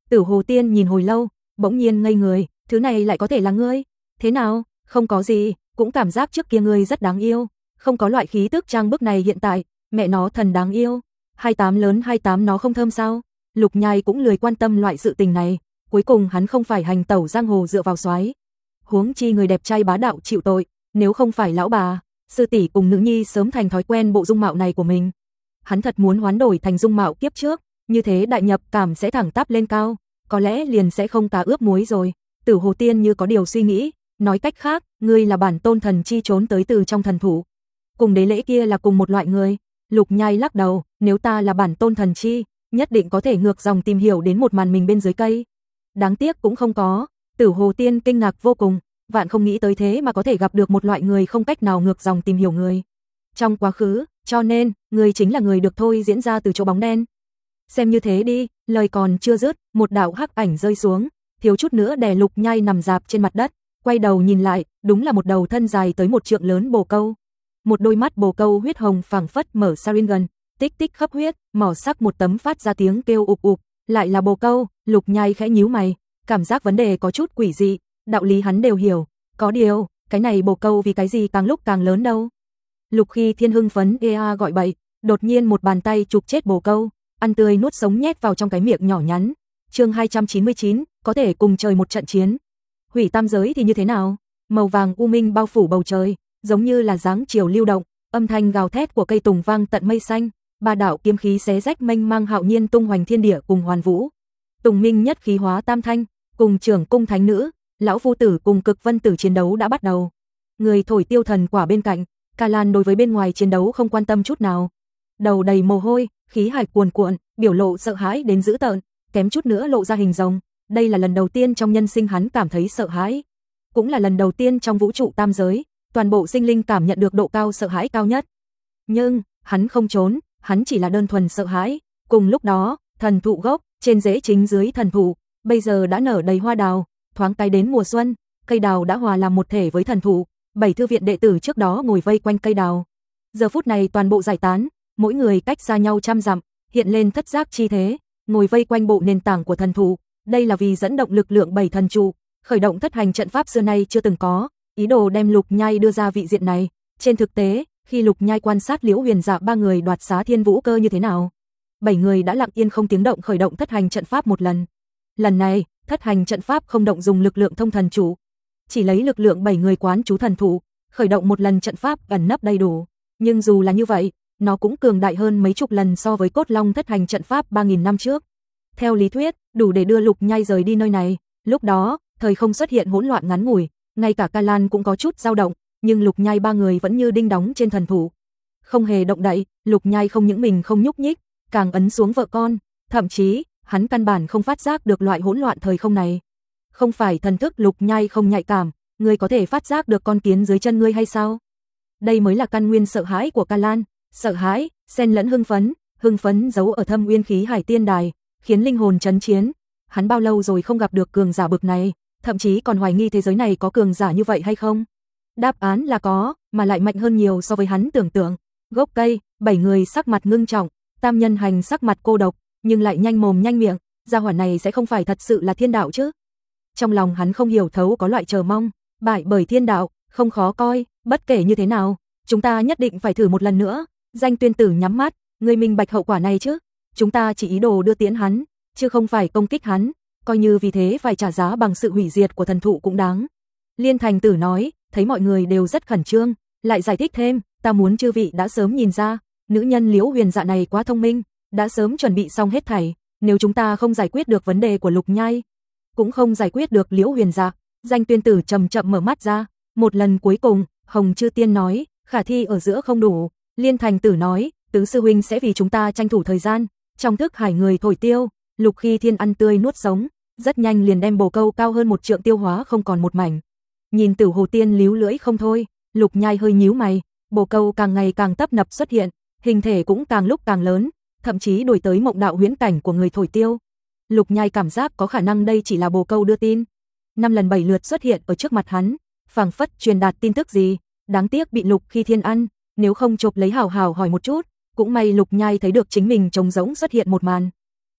Tử Hồ Tiên nhìn hồi lâu, bỗng nhiên ngây người, thứ này lại có thể là ngươi? Thế nào? Không có gì, cũng cảm giác trước kia ngươi rất đáng yêu, không có loại khí tức trang bức này hiện tại, mẹ nó thần đáng yêu. 28 lớn 28 nó không thơm sao? Lục Nhai cũng lười quan tâm loại sự tình này, cuối cùng hắn không phải hành tẩu giang hồ dựa vào soái. Huống chi người đẹp trai bá đạo chịu tội, nếu không phải lão bà, sư tỷ cùng nữ nhi sớm thành thói quen bộ dung mạo này của mình. Hắn thật muốn hoán đổi thành dung mạo kiếp trước, như thế đại nhập cảm sẽ thẳng tắp lên cao, có lẽ liền sẽ không cá ướp muối rồi. Tử Hồ Tiên như có điều suy nghĩ, nói cách khác, ngươi là bản tôn thần chi trốn tới từ trong thần thủ. Cùng đế lễ kia là cùng một loại người. Lục Nhai lắc đầu, nếu ta là bản tôn thần chi, nhất định có thể ngược dòng tìm hiểu đến một màn mình bên dưới cây. Đáng tiếc cũng không có. Tử Hồ Tiên kinh ngạc vô cùng, vạn không nghĩ tới thế mà có thể gặp được một loại người không cách nào ngược dòng tìm hiểu người. Trong quá khứ, cho nên, người chính là người được thôi diễn ra từ chỗ bóng đen. Xem như thế đi, lời còn chưa dứt, một đạo hắc ảnh rơi xuống, thiếu chút nữa đè Lục Nhai nằm rạp trên mặt đất, quay đầu nhìn lại, đúng là một đầu thân dài tới 1 trượng lớn bồ câu. Một đôi mắt bồ câu huyết hồng phảng phất mở Sharingan, tích tích khắp huyết, mỏ sắc một tấm phát ra tiếng kêu ục ục, lại là bồ câu. Lục Nhai khẽ nhíu mày, cảm giác vấn đề có chút quỷ dị, đạo lý hắn đều hiểu, có điều, cái này bồ câu vì cái gì càng lúc càng lớn đâu. Lục Khi Thiên hưng phấn ea gọi bậy, đột nhiên một bàn tay chụp chết bồ câu, ăn tươi nuốt sống nhét vào trong cái miệng nhỏ nhắn. Chương 299, có thể cùng trời một trận chiến. Hủy tam giới thì như thế nào? Màu vàng u minh bao phủ bầu trời, giống như là dáng chiều lưu động, âm thanh gào thét của cây tùng vang tận mây xanh, ba đạo kiếm khí xé rách mênh mang hạo nhiên tung hoành thiên địa cùng hoàn vũ. Tùng minh nhất khí hóa tam thanh, cùng trưởng cung thánh nữ, lão phu tử cùng cực vân tử chiến đấu đã bắt đầu. Người thổi tiêu thần quả bên cạnh, Ca Lan đối với bên ngoài chiến đấu không quan tâm chút nào. Đầu đầy mồ hôi, khí hải cuồn cuộn, biểu lộ sợ hãi đến dữ tợn, kém chút nữa lộ ra hình rồng. Đây là lần đầu tiên trong nhân sinh hắn cảm thấy sợ hãi, cũng là lần đầu tiên trong vũ trụ tam giới, toàn bộ sinh linh cảm nhận được độ cao sợ hãi cao nhất. Nhưng, hắn không trốn, hắn chỉ là đơn thuần sợ hãi. Cùng lúc đó, thần thụ gốc, trên rễ chính dưới thần thụ, bây giờ đã nở đầy hoa đào, thoáng cái đến mùa xuân, cây đào đã hòa làm một thể với thần thụ. 7 thư viện đệ tử trước đó ngồi vây quanh cây đào. Giờ phút này toàn bộ giải tán, mỗi người cách xa nhau trăm dặm, hiện lên thất giác chi thế, ngồi vây quanh bộ nền tảng của thần thụ. Đây là vì dẫn động lực lượng 7 thần trụ, khởi động thất hành trận pháp xưa nay chưa từng có, ý đồ đem Lục Nhai đưa ra vị diện này. Trên thực tế, khi Lục Nhai quan sát Liễu Huyền Dạ ba người đoạt xá Thiên Vũ Cơ như thế nào, 7 người đã lặng yên không tiếng động khởi động thất hành trận pháp một lần. Lần này, thất hành trận pháp không động dùng lực lượng thông thần chủ, chỉ lấy lực lượng 7 người quán chú thần thụ, khởi động một lần trận pháp ẩn nấp đầy đủ. Nhưng dù là như vậy, nó cũng cường đại hơn mấy chục lần so với Cốt Long thất hành trận pháp 3000 năm trước. Theo lý thuyết, đủ để đưa Lục Nhai rời đi nơi này. Lúc đó, thời không xuất hiện hỗn loạn ngắn ngủi, ngay cả Ca Lan cũng có chút dao động, nhưng Lục Nhai ba người vẫn như đinh đóng trên thần thụ, không hề động đậy. Lục Nhai không những mình không nhúc nhích, càng ấn xuống vợ con, thậm chí, hắn căn bản không phát giác được loại hỗn loạn thời không này. Không phải thần thức Lục Nhai không nhạy cảm, ngươi có thể phát giác được con kiến dưới chân ngươi hay sao? Đây mới là căn nguyên sợ hãi của Ca Lan, sợ hãi, xen lẫn hưng phấn giấu ở thâm uyên khí hải tiên đài, khiến linh hồn chấn chiến. Hắn bao lâu rồi không gặp được cường giả bực này, thậm chí còn hoài nghi thế giới này có cường giả như vậy hay không? Đáp án là có, mà lại mạnh hơn nhiều so với hắn tưởng tượng. Gốc cây, 7 người sắc mặt ngưng trọng, Tam Nhân Hành sắc mặt cô độc, nhưng lại nhanh mồm nhanh miệng, gia hỏa này sẽ không phải thật sự là thiên đạo chứ? Trong lòng hắn không hiểu thấu có loại chờ mong, bại bởi thiên đạo, không khó coi, bất kể như thế nào, chúng ta nhất định phải thử một lần nữa. Danh Tuyên Tử nhắm mắt, ngươi minh bạch hậu quả này chứ? Chúng ta chỉ ý đồ đưa tiễn hắn, chứ không phải công kích hắn, coi như vì thế phải trả giá bằng sự hủy diệt của thần thụ cũng đáng. Liên Thành Tử nói, thấy mọi người đều rất khẩn trương, lại giải thích thêm, ta muốn chư vị đã sớm nhìn ra, nữ nhân Liễu Huyền Dạ này quá thông minh, đã sớm chuẩn bị xong hết thảy, nếu chúng ta không giải quyết được vấn đề của Lục Nhai, cũng không giải quyết được Liễu Huyền Dạ. Danh Tuyên Tử chậm chậm mở mắt ra, một lần cuối cùng, Hồng Chư Tiên nói, khả thi ở giữa không đủ. Liên Thành Tử nói, tứ sư huynh sẽ vì chúng ta tranh thủ thời gian. Trong thức hải người thổi tiêu, Lục Khi Thiên ăn tươi nuốt sống, rất nhanh liền đem bồ câu cao hơn 1 trượng tiêu hóa không còn một mảnh. Nhìn Tử Hồ Tiên líu lưỡi không thôi, Lục Nhai hơi nhíu mày, bồ câu càng ngày càng tấp nập xuất hiện, hình thể cũng càng lúc càng lớn, thậm chí đuổi tới mộng đạo huyễn cảnh của người thổi tiêu. Lục Nhai cảm giác có khả năng đây chỉ là bồ câu đưa tin. 5 lần 7 lượt xuất hiện ở trước mặt hắn, phảng phất truyền đạt tin tức gì, đáng tiếc bị Lục Khi Thiên ăn, nếu không chộp lấy hào hào hỏi một chút, cũng may Lục Nhai thấy được chính mình trống rỗng xuất hiện một màn.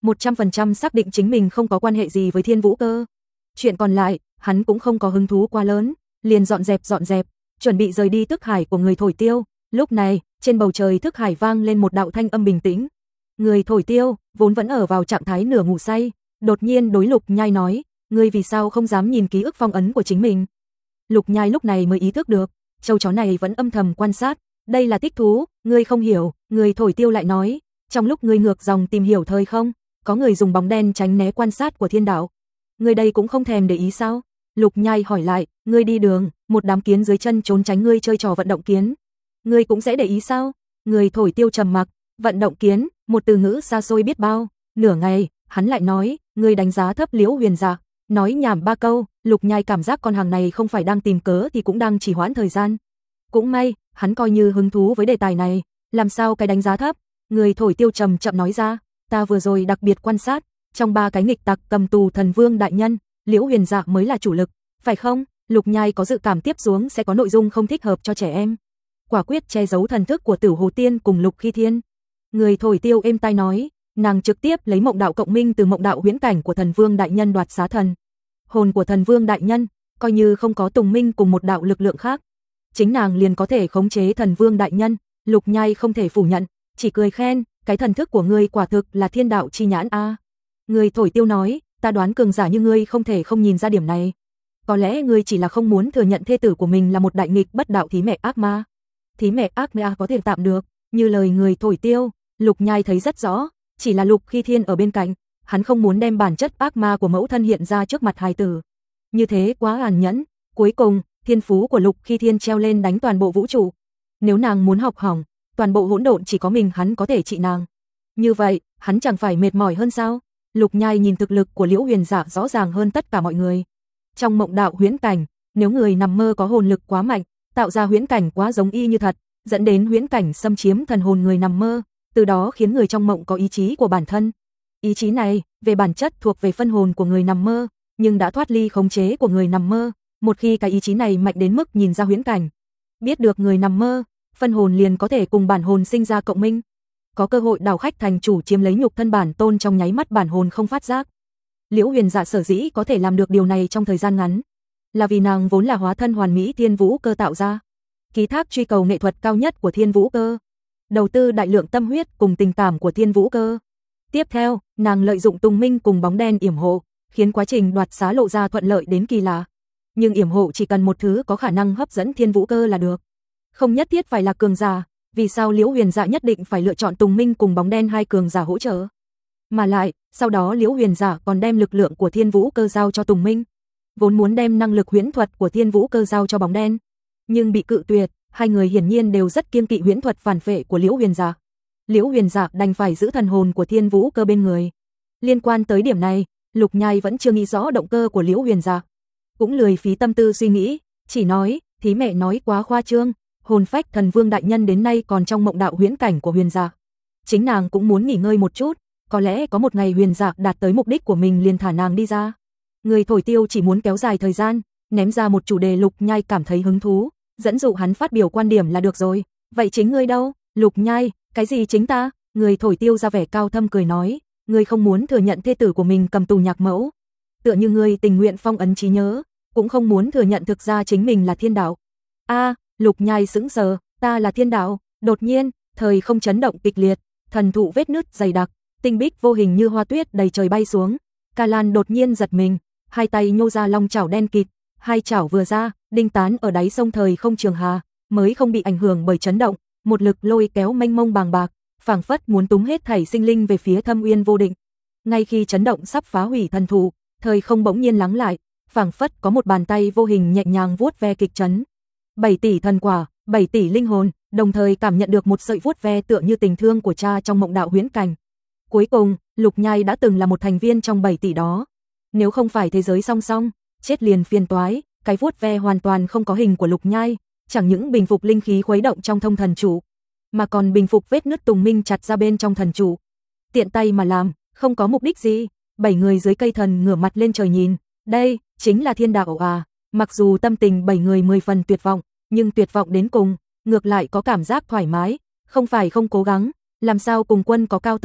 100% xác định chính mình không có quan hệ gì với Thiên Vũ Cơ. Chuyện còn lại, hắn cũng không có hứng thú quá lớn, liền dọn dẹp, chuẩn bị rời đi thức hải của người thổi tiêu. Lúc này, trên bầu trời thức hải vang lên một đạo thanh âm bình tĩnh. Người thổi tiêu, vốn vẫn ở vào trạng thái nửa ngủ say, đột nhiên đối Lục Nhai nói, ngươi vì sao không dám nhìn ký ức phong ấn của chính mình? Lục Nhai lúc này mới ý thức được, châu chó này vẫn âm thầm quan sát, đây là tích thú, ngươi không hiểu, người thổi tiêu lại nói, trong lúc ngươi ngược dòng tìm hiểu thời không, có người dùng bóng đen tránh né quan sát của thiên đạo. Ngươi đây cũng không thèm để ý sao? Lục Nhai hỏi lại, ngươi đi đường, một đám kiến dưới chân trốn tránh ngươi chơi trò vận động kiến. Ngươi cũng sẽ để ý sao? Người thổi tiêu trầm mặc, vận động kiến, một từ ngữ xa xôi biết bao. Nửa ngày, hắn lại nói, ngươi đánh giá thấp Liễu Huyền Dạ. Nói nhảm 3 câu, Lục Nhai cảm giác con hàng này không phải đang tìm cớ thì cũng đang trì hoãn thời gian. Cũng may, hắn coi như hứng thú với đề tài này, làm sao cái đánh giá thấp? Người thổi tiêu trầm chậm nói ra, ta vừa rồi đặc biệt quan sát, trong 3 cái nghịch tặc cầm tù Thần Vương đại nhân, Liễu Huyền Dạ mới là chủ lực, phải không? Lục Nhai có dự cảm tiếp xuống sẽ có nội dung không thích hợp cho trẻ em. Quả quyết che giấu thần thức của Tử Hồ Tiên cùng Lục Khi Thiên. Người thổi tiêu êm tai nói, nàng trực tiếp lấy mộng đạo cộng minh từ mộng đạo huyễn cảnh của Thần Vương đại nhân đoạt xá thần. Hồn của Thần Vương đại nhân, coi như không có tùng minh cùng một đạo lực lượng khác, chính nàng liền có thể khống chế Thần Vương đại nhân. Lục Nhai không thể phủ nhận, chỉ cười khen, cái thần thức của ngươi quả thực là thiên đạo chi nhãn a. Người thổi tiêu nói, ta đoán cường giả như ngươi không thể không nhìn ra điểm này. Có lẽ ngươi chỉ là không muốn thừa nhận thê tử của mình là một đại nghịch bất đạo thí mẹ ác ma. Thí mẹ ác ma có thể tạm được, như lời người thổi tiêu, Lục Nhai thấy rất rõ, chỉ là Lục Khi Thiên ở bên cạnh, hắn không muốn đem bản chất ác ma của mẫu thân hiện ra trước mặt hài tử. Như thế quá ẩn nhẫn, cuối cùng, thiên phú của Lục Khi Thiên treo lên đánh toàn bộ vũ trụ. Nếu nàng muốn học hỏng, toàn bộ hỗn độn chỉ có mình hắn có thể trị nàng. Như vậy, hắn chẳng phải mệt mỏi hơn sao? Lục Nhai nhìn thực lực của Liễu Huyền Dạ rõ ràng hơn tất cả mọi người. Trong mộng đạo huyễn cảnh, nếu người nằm mơ có hồn lực quá mạnh, tạo ra huyễn cảnh quá giống y như thật, dẫn đến huyễn cảnh xâm chiếm thần hồn người nằm mơ, từ đó khiến người trong mộng có ý chí của bản thân. Ý chí này, về bản chất thuộc về phân hồn của người nằm mơ, nhưng đã thoát ly khống chế của người nằm mơ. Một khi cái ý chí này mạnh đến mức nhìn ra huyễn cảnh, biết được người nằm mơ, phân hồn liền có thể cùng bản hồn sinh ra cộng minh, có cơ hội đảo khách thành chủ chiếm lấy nhục thân bản tôn trong nháy mắt bản hồn không phát giác. Liễu Huyền Dạ sở dĩ có thể làm được điều này trong thời gian ngắn, là vì nàng vốn là hóa thân hoàn mỹ Thiên Vũ Cơ tạo ra, ký thác truy cầu nghệ thuật cao nhất của Thiên Vũ Cơ, đầu tư đại lượng tâm huyết cùng tình cảm của Thiên Vũ Cơ. Tiếp theo, nàng lợi dụng Tùng Minh cùng bóng đen yểm hộ, khiến quá trình đoạt xá lộ ra thuận lợi đến kỳ lạ. Nhưng yểm hộ chỉ cần một thứ có khả năng hấp dẫn Thiên Vũ Cơ là được, không nhất thiết phải là cường giả. Vì sao Liễu Huyền Dạ nhất định phải lựa chọn Tùng Minh cùng bóng đen hai cường giả hỗ trợ? Mà lại, sau đó Liễu Huyền Dạ còn đem lực lượng của Thiên Vũ Cơ giao cho Tùng Minh, vốn muốn đem năng lực huyễn thuật của Thiên Vũ Cơ giao cho bóng đen, nhưng bị cự tuyệt. Hai người hiển nhiên đều rất kiêng kỵ huyễn thuật phản phệ của Liễu Huyền Dạ. Liễu Huyền Dạ đành phải giữ thần hồn của Thiên Vũ Cơ bên người. Liên quan tới điểm này, Lục Nhai vẫn chưa nghĩ rõ động cơ của Liễu Huyền Dạ, cũng lười phí tâm tư suy nghĩ, chỉ nói, thí mẹ nói quá khoa trương, hồn phách Thần Vương đại nhân đến nay còn trong mộng đạo huyễn cảnh của Huyền Dạ. Chính nàng cũng muốn nghỉ ngơi một chút, có lẽ có một ngày Huyền Dạ đạt tới mục đích của mình liền thả nàng đi ra. Người thổi tiêu chỉ muốn kéo dài thời gian, ném ra một chủ đề Lục Nhai cảm thấy hứng thú, dẫn dụ hắn phát biểu quan điểm là được rồi. Vậy chính ngươi đâu? Lục Nhai, cái gì chính ta? Người thổi tiêu ra vẻ cao thâm cười nói, ngươi không muốn thừa nhận thê tử của mình cầm tù nhạc mẫu, tựa như ngươi tình nguyện phong ấn trí nhớ, cũng không muốn thừa nhận thực ra chính mình là thiên đạo. A, Lục Nhai sững sờ, ta là thiên đạo? Đột nhiên, thời không chấn động kịch liệt, thần thụ vết nứt dày đặc, tinh bích vô hình như hoa tuyết đầy trời bay xuống. Ca Lan đột nhiên giật mình, hai tay nhô ra long chảo đen kịt, hai chảo vừa ra, đinh tán ở đáy sông thời không trường hà, mới không bị ảnh hưởng bởi chấn động, một lực lôi kéo mênh mông bàng bạc, phảng phất muốn túm hết thảy sinh linh về phía thâm uyên vô định. Ngay khi chấn động sắp phá hủy thần thụ, thời không bỗng nhiên lắng lại, phảng phất có một bàn tay vô hình nhẹ nhàng vuốt ve kịch chấn. 7 tỷ thần quả, 7 tỷ linh hồn, đồng thời cảm nhận được một sợi vuốt ve tựa như tình thương của cha trong mộng đạo huyễn cảnh. Cuối cùng, Lục Nhai đã từng là một thành viên trong 7 tỷ đó. Nếu không phải thế giới song song, chết liền phiền toái, cái vuốt ve hoàn toàn không có hình của Lục Nhai, chẳng những bình phục linh khí khuấy động trong thông thần trụ, mà còn bình phục vết nứt Tùng Minh chặt ra bên trong thần trụ. Tiện tay mà làm, không có mục đích gì. 7 người dưới cây thần ngửa mặt lên trời nhìn, đây chính là thiên đạo à? Mặc dù tâm tình 7 người 10 phần tuyệt vọng, nhưng tuyệt vọng đến cùng, ngược lại có cảm giác thoải mái, không phải không cố gắng, làm sao cùng quân có cao tới,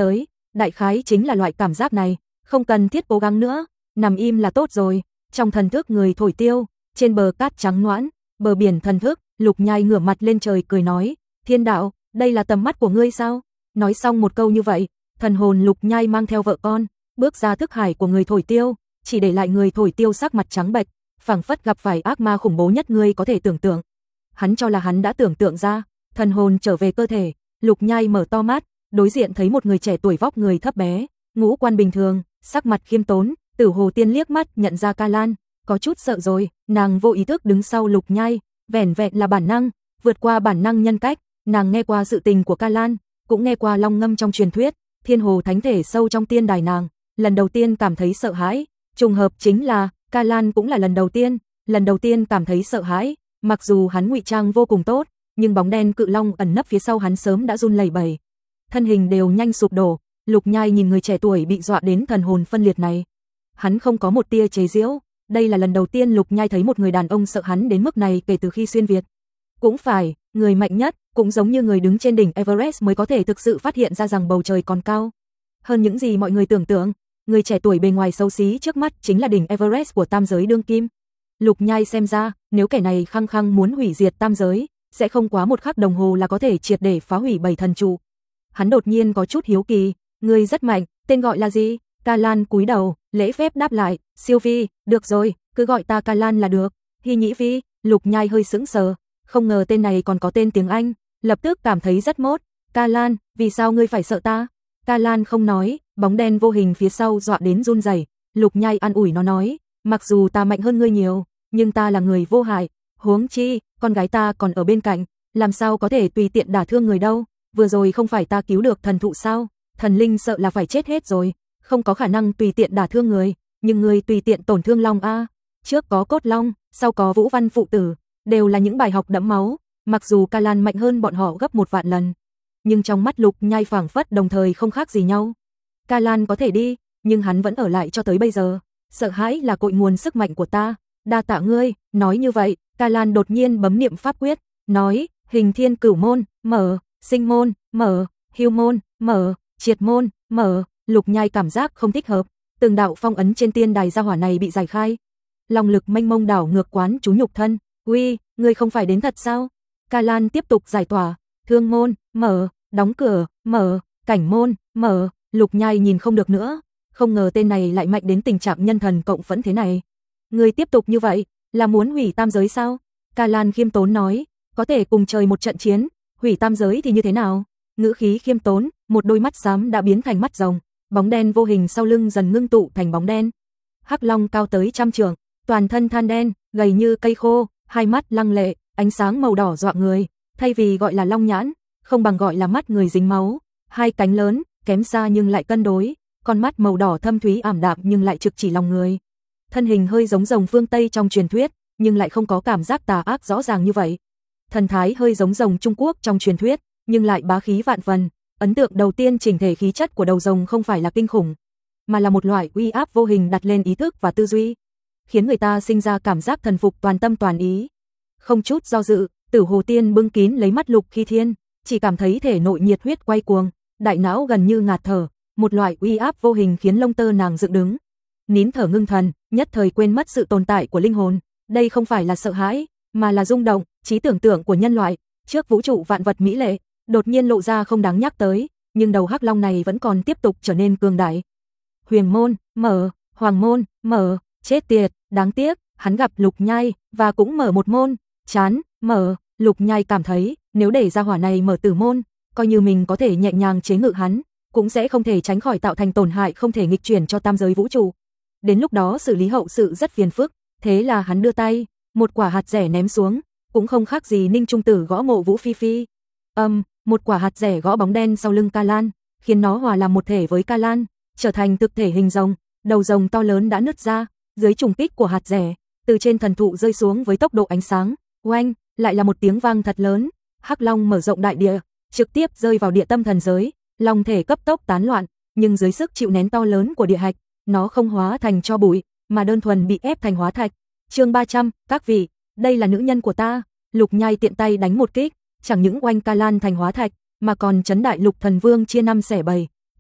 đại khái chính là loại cảm giác này, không cần thiết cố gắng nữa, nằm im là tốt rồi. Trong thần thức người thổi tiêu, trên bờ cát trắng nõn, bờ biển thần thức, Lục Nhai ngửa mặt lên trời cười nói, Thiên đạo, đây là tầm mắt của ngươi sao? Nói xong một câu như vậy, thần hồn Lục Nhai mang theo vợ con, bước ra thức hải của người thổi tiêu, chỉ để lại người thổi tiêu sắc mặt trắng bệch, phảng phất gặp phải ác ma khủng bố nhất ngươi có thể tưởng tượng. Hắn cho là hắn đã tưởng tượng ra, thần hồn trở về cơ thể, Lục Nhai mở to mắt, đối diện thấy một người trẻ tuổi vóc người thấp bé, ngũ quan bình thường, sắc mặt khiêm tốn, Tử Hồ Tiên liếc mắt nhận ra Ca Lan, có chút sợ rồi, nàng vô ý thức đứng sau Lục Nhai, vẻn vẹn là bản năng, vượt qua bản năng nhân cách, nàng nghe qua sự tình của Ca Lan, cũng nghe qua long ngâm trong truyền thuyết, thiên hồ thánh thể sâu trong tiên đài nàng, lần đầu tiên cảm thấy sợ hãi, trùng hợp chính là Ca Lan cũng là lần đầu tiên cảm thấy sợ hãi, mặc dù hắn ngụy trang vô cùng tốt, nhưng bóng đen cự long ẩn nấp phía sau hắn sớm đã run lẩy bẩy, thân hình đều nhanh sụp đổ. Lục Nhai nhìn người trẻ tuổi bị dọa đến thần hồn phân liệt này, hắn không có một tia chế giễu, đây là lần đầu tiên Lục Nhai thấy một người đàn ông sợ hắn đến mức này kể từ khi xuyên Việt. Cũng phải, người mạnh nhất, cũng giống như người đứng trên đỉnh Everest mới có thể thực sự phát hiện ra rằng bầu trời còn cao hơn những gì mọi người tưởng tượng. Người trẻ tuổi bề ngoài xấu xí trước mắt chính là đỉnh Everest của tam giới đương kim. Lục Nhai xem ra, nếu kẻ này khăng khăng muốn hủy diệt tam giới, sẽ không quá một khắc đồng hồ là có thể triệt để phá hủy bảy thần trụ. Hắn đột nhiên có chút hiếu kỳ, ngươi rất mạnh, tên gọi là gì? Ca Lan cúi đầu, lễ phép đáp lại, Siêu Vi, được rồi, cứ gọi ta Ca Lan là được. Hy Nhĩ Vi, Lục Nhai hơi sững sờ, không ngờ tên này còn có tên tiếng Anh, lập tức cảm thấy rất mốt. Ca Lan, vì sao ngươi phải sợ ta? Ca Lan không nói, bóng đen vô hình phía sau dọa đến run rẩy. Lục Nhai an ủi nó nói, mặc dù ta mạnh hơn ngươi nhiều, nhưng ta là người vô hại, huống chi, con gái ta còn ở bên cạnh, làm sao có thể tùy tiện đả thương người đâu, vừa rồi không phải ta cứu được thần thụ sao, thần linh sợ là phải chết hết rồi, không có khả năng tùy tiện đả thương người, nhưng người tùy tiện tổn thương long a. Trước có Cốt Long, sau có Vũ Văn phụ tử, đều là những bài học đẫm máu, mặc dù Ca Lan mạnh hơn bọn họ gấp 1 vạn lần, nhưng trong mắt Lục Nhai phảng phất đồng thời không khác gì nhau. Ca Lan có thể đi, nhưng hắn vẫn ở lại cho tới bây giờ, sợ hãi là cội nguồn sức mạnh của ta, đa tạ ngươi. Nói như vậy, Ca Lan đột nhiên bấm niệm pháp quyết, nói, Hình Thiên Cửu môn, mở, Sinh môn, mở, Hưu môn, mở, Triệt môn, mở. Lục Nhai cảm giác không thích hợp, từng đạo phong ấn trên tiên đài gia hỏa này bị giải khai. Long lực mênh mông đảo ngược quán chú nhục thân, uy, ngươi không phải đến thật sao? Ca Lan tiếp tục giải tỏa, Thương môn, mở, đóng cửa, mở, Cảnh môn, mở. Lục Nhai nhìn không được nữa, không ngờ tên này lại mạnh đến tình trạng nhân thần cộng phẫn thế này. Ngươi tiếp tục như vậy, là muốn hủy tam giới sao? Ca Lan khiêm tốn nói, có thể cùng trời một trận chiến, hủy tam giới thì như thế nào? Ngữ khí khiêm tốn, một đôi mắt xám đã biến thành mắt rồng, bóng đen vô hình sau lưng dần ngưng tụ thành bóng đen. Hắc Long cao tới 100 trượng, toàn thân than đen, gầy như cây khô, hai mắt lăng lệ, ánh sáng màu đỏ dọa người, thay vì gọi là long nhãn, không bằng gọi là mắt người dính máu, hai cánh lớn, kém xa nhưng lại cân đối, con mắt màu đỏ thâm thúy ảm đạm nhưng lại trực chỉ lòng người. Thân hình hơi giống rồng phương Tây trong truyền thuyết, nhưng lại không có cảm giác tà ác rõ ràng như vậy. Thần thái hơi giống rồng Trung Quốc trong truyền thuyết, nhưng lại bá khí vạn phần. Ấn tượng đầu tiên chỉnh thể khí chất của đầu rồng không phải là kinh khủng, mà là một loại uy áp vô hình đặt lên ý thức và tư duy, khiến người ta sinh ra cảm giác thần phục toàn tâm toàn ý. Không chút do dự, Tử Hồ Tiên bưng kín lấy mắt Lục Khi Thiên, chỉ cảm thấy thể nội nhiệt huyết quay cuồng, đại não gần như ngạt thở, một loại uy áp vô hình khiến lông tơ nàng dựng đứng. Nín thở ngưng thần, nhất thời quên mất sự tồn tại của linh hồn, đây không phải là sợ hãi, mà là rung động, trí tưởng tượng của nhân loại, trước vũ trụ vạn vật mỹ lệ, đột nhiên lộ ra không đáng nhắc tới, nhưng đầu Hắc Long này vẫn còn tiếp tục trở nên cường đại. Huyền môn, mở, Hoàng môn, mở, chết tiệt, đáng tiếc, hắn gặp Lục Nhai, và cũng mở một môn, chán, mở. Lục Nhai cảm thấy, nếu để ra hỏa này mở Tử môn, coi như mình có thể nhẹ nhàng chế ngự hắn, cũng sẽ không thể tránh khỏi tạo thành tổn hại không thể nghịch chuyển cho tam giới vũ trụ. Đến lúc đó xử lý hậu sự rất phiền phức, thế là hắn đưa tay, một quả hạt rẻ ném xuống, cũng không khác gì Ninh Trung Tử gõ Mộ Vũ Phi Phi. Một quả hạt rẻ gõ bóng đen sau lưng Ca Lan, khiến nó hòa làm một thể với Ca Lan, trở thành thực thể hình rồng, đầu rồng to lớn đã nứt ra, dưới trùng kích của hạt rẻ, từ trên thần thụ rơi xuống với tốc độ ánh sáng, oanh, lại là một tiếng vang thật lớn, Hắc Long mở rộng đại địa, trực tiếp rơi vào địa tâm thần giới, long thể cấp tốc tán loạn, nhưng dưới sức chịu nén to lớn của địa hạch, nó không hóa thành tro bụi, mà đơn thuần bị ép thành hóa thạch. Chương 300, các vị, đây là nữ nhân của ta. Lục Nhai tiện tay đánh một kích, chẳng những oanh Ca Lan thành hóa thạch, mà còn chấn đại Lục Thần Vương chia 5 xẻ 7,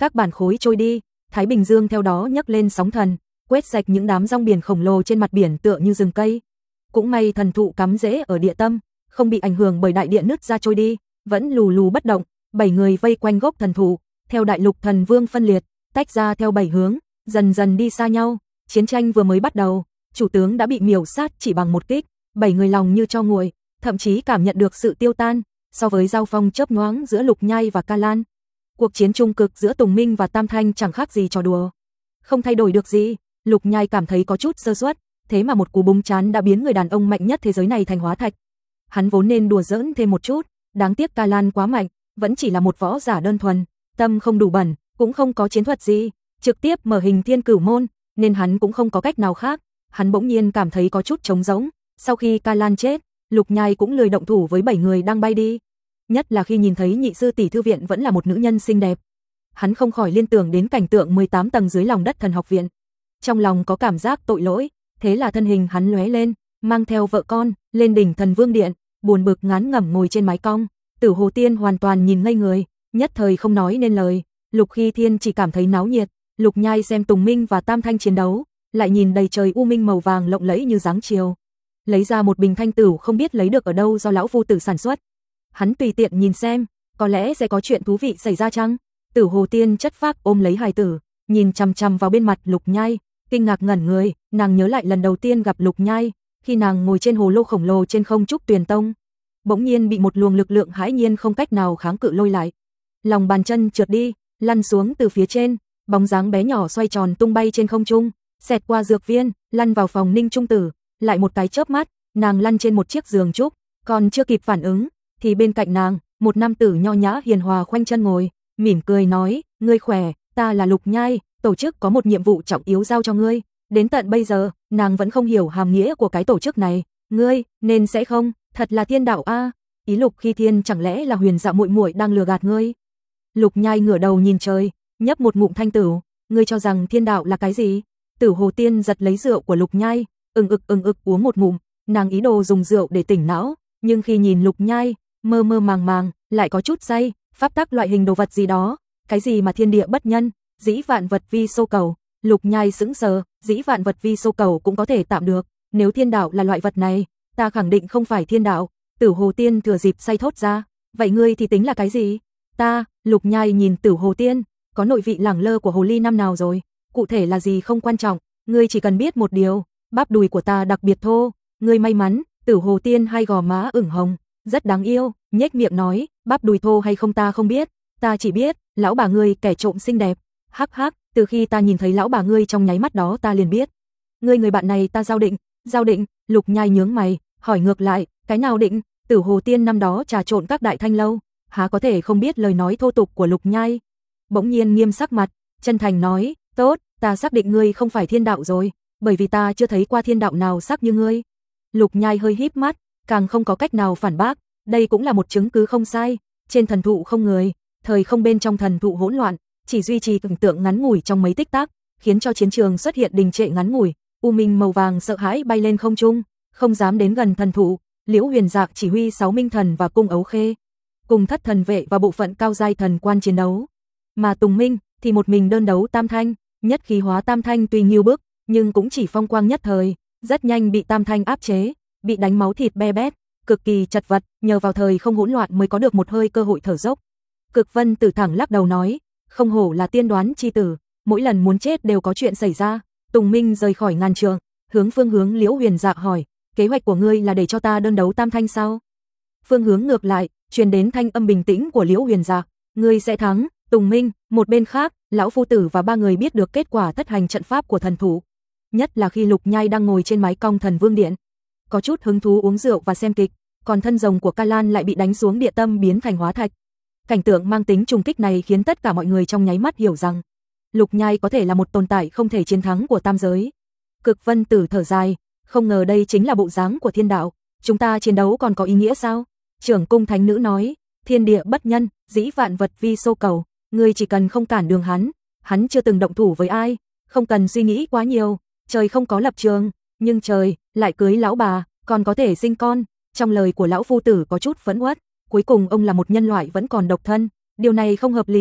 các bản khối trôi đi, Thái Bình Dương theo đó nhấc lên sóng thần, quét sạch những đám rong biển khổng lồ trên mặt biển tựa như rừng cây. Cũng may thần thụ cắm rễ ở địa tâm, không bị ảnh hưởng bởi đại địa nứt ra trôi đi, vẫn lù lù bất động. 7 người vây quanh gốc thần thụ, theo đại lục thần vương phân liệt, tách ra theo 7 hướng, dần dần đi xa nhau. Chiến tranh vừa mới bắt đầu, chủ tướng đã bị miểu sát chỉ bằng một kích, 7 người lòng như tro nguội, thậm chí cảm nhận được sự tiêu tan so với giao phong chớp nhoáng giữa Lục Nhai và Ca Lan. Cuộc chiến trung cực giữa Tùng Minh và Tam Thanh chẳng khác gì trò đùa. Không thay đổi được gì, Lục Nhai cảm thấy có chút sơ suất, thế mà một cú búng chán đã biến người đàn ông mạnh nhất thế giới này thành hóa thạch. Hắn vốn nên đùa giỡn thêm một chút, đáng tiếc Ca Lan quá mạnh, vẫn chỉ là một võ giả đơn thuần, tâm không đủ bẩn, cũng không có chiến thuật gì, trực tiếp mở hình Thiên Cửu môn, nên hắn cũng không có cách nào khác. Hắn bỗng nhiên cảm thấy có chút trống rỗng, sau khi Ca Lan chết, Lục Nhai cũng lười động thủ với 7 người đang bay đi. Nhất là khi nhìn thấy nhị sư tỷ thư viện vẫn là một nữ nhân xinh đẹp. Hắn không khỏi liên tưởng đến cảnh tượng 18 tầng dưới lòng đất thần học viện. Trong lòng có cảm giác tội lỗi, thế là thân hình hắn lóe lên, mang theo vợ con, lên đỉnh Thần Vương Điện, buồn bực ngán ngẩm ngồi trên mái cong. Tử Hồ Tiên hoàn toàn nhìn ngây người, nhất thời không nói nên lời. Lục Khi Thiên chỉ cảm thấy náo nhiệt, Lục Nhai xem Tùng Minh và Tam Thanh chiến đấu, lại nhìn đầy trời u minh màu vàng lộng lẫy như dáng chiều. Lấy ra một bình thanh tửu không biết lấy được ở đâu do lão phu tử sản xuất. Hắn tùy tiện nhìn xem, có lẽ sẽ có chuyện thú vị xảy ra chăng? Tử Hồ Tiên chất phác ôm lấy hài tử, nhìn chằm chằm vào bên mặt Lục Nhai, kinh ngạc ngẩn người, nàng nhớ lại lần đầu tiên gặp Lục Nhai, khi nàng ngồi trên hồ lô khổng lồ trên không Trúc Tuyền Tông, bỗng nhiên bị một luồng lực lượng hãi nhiên không cách nào kháng cự lôi lại. Lòng bàn chân trượt đi, lăn xuống từ phía trên, bóng dáng bé nhỏ xoay tròn tung bay trên không trung, xẹt qua dược viên, lăn vào phòng Ninh Trung Tử, lại một cái chớp mắt, nàng lăn trên một chiếc giường trúc, còn chưa kịp phản ứng, thì bên cạnh nàng, một nam tử nho nhã hiền hòa khoanh chân ngồi, mỉm cười nói, ngươi khỏe, ta là Lục Nhai, tổ chức có một nhiệm vụ trọng yếu giao cho ngươi. Đến tận bây giờ, nàng vẫn không hiểu hàm nghĩa của cái tổ chức này, ngươi, nên sẽ không, thật là thiên đạo a. Ý Lục Khi Thiên chẳng lẽ là Huyền Dạ muội muội đang lừa gạt ngươi? Lục Nhai ngửa đầu nhìn trời, nhấp một ngụm thanh tửu, ngươi cho rằng thiên đạo là cái gì? Tử Hồ Tiên giật lấy rượu của Lục Nhai, ừng ực uống một ngụm, nàng ý đồ dùng rượu để tỉnh não, nhưng khi nhìn Lục Nhai, mơ mơ màng màng, lại có chút say, pháp tắc loại hình đồ vật gì đó, cái gì mà thiên địa bất nhân, dĩ vạn vật vi sô cầu. Lục Nhai sững sờ, dĩ vạn vật vi sô cầu cũng có thể tạm được, nếu thiên đạo là loại vật này, ta khẳng định không phải thiên đạo. Tử Hồ Tiên thừa dịp say thốt ra, vậy ngươi thì tính là cái gì? Ta, Lục Nhai nhìn Tử Hồ Tiên, có nội vị lẳng lơ của hồ ly năm nào rồi, cụ thể là gì không quan trọng, ngươi chỉ cần biết một điều, bắp đùi của ta đặc biệt thô, ngươi may mắn. Tử Hồ Tiên hai gò má ửng hồng, rất đáng yêu, nhếch miệng nói, bắp đùi thô hay không ta không biết, ta chỉ biết, lão bà ngươi kẻ trộm xinh đẹp. Hắc hắc, từ khi ta nhìn thấy lão bà ngươi trong nháy mắt đó ta liền biết. Người bạn này ta giao định, Lục Nhai nhướng mày, hỏi ngược lại, cái nào định? Tử Hồ Tiên năm đó trà trộn các đại thanh lâu, há có thể không biết lời nói thô tục của Lục Nhai. Bỗng nhiên nghiêm sắc mặt, chân thành nói, tốt, ta xác định ngươi không phải thiên đạo rồi, bởi vì ta chưa thấy qua thiên đạo nào sắc như ngươi. Lục Nhai hơi híp mắt, càng không có cách nào phản bác, đây cũng là một chứng cứ không sai, trên thần thụ không người, thời không bên trong thần thụ hỗn loạn, chỉ duy trì tưởng tượng ngắn ngủi trong mấy tích tắc, khiến cho chiến trường xuất hiện đình trệ ngắn ngủi, u minh màu vàng sợ hãi bay lên không trung, không dám đến gần thần thụ. Liễu Huyền Dạc chỉ huy 6 minh thần và cung ấu khê, cùng thất thần vệ và bộ phận cao giai thần quan chiến đấu, mà Tùng Minh thì một mình đơn đấu Tam Thanh, nhất khí hóa Tam Thanh tuy nghiêu bức, nhưng cũng chỉ phong quang nhất thời, rất nhanh bị Tam Thanh áp chế, bị đánh máu thịt be bét, cực kỳ chật vật, nhờ vào thời không hỗn loạn mới có được một hơi cơ hội thở dốc. Cực Vân Tử thẳng lắc đầu nói, không hổ là tiên đoán chi tử, mỗi lần muốn chết đều có chuyện xảy ra. Tùng Minh rời khỏi ngàn trường, hướng Liễu Huyền Dạc hỏi, kế hoạch của ngươi là để cho ta đơn đấu Tam Thanh sao? Phương hướng ngược lại, truyền đến thanh âm bình tĩnh của Liễu Huyền Dạc, ngươi sẽ thắng. Tùng Minh, một bên khác, lão phu tử và ba người biết được kết quả thất hành trận pháp của thần thủ, nhất là khi Lục Nhai đang ngồi trên mái cong Thần Vương Điện, có chút hứng thú uống rượu và xem kịch, còn thân rồng của Ca Lan lại bị đánh xuống địa tâm biến thành hóa thạch. Cảnh tượng mang tính trùng kích này khiến tất cả mọi người trong nháy mắt hiểu rằng Lục Nhai có thể là một tồn tại không thể chiến thắng của tam giới. Cực Vân Tử thở dài, không ngờ đây chính là bộ dáng của thiên đạo, chúng ta chiến đấu còn có ý nghĩa sao? Trưởng cung thánh nữ nói, thiên địa bất nhân, dĩ vạn vật vi sô cầu, ngươi chỉ cần không cản đường hắn chưa từng động thủ với ai, không cần suy nghĩ quá nhiều, trời không có lập trường, nhưng trời lại cưới lão bà, còn có thể sinh con. Trong lời của lão phu tử có chút phẫn uất, cuối cùng ông là một nhân loại vẫn còn độc thân, điều này không hợp lý.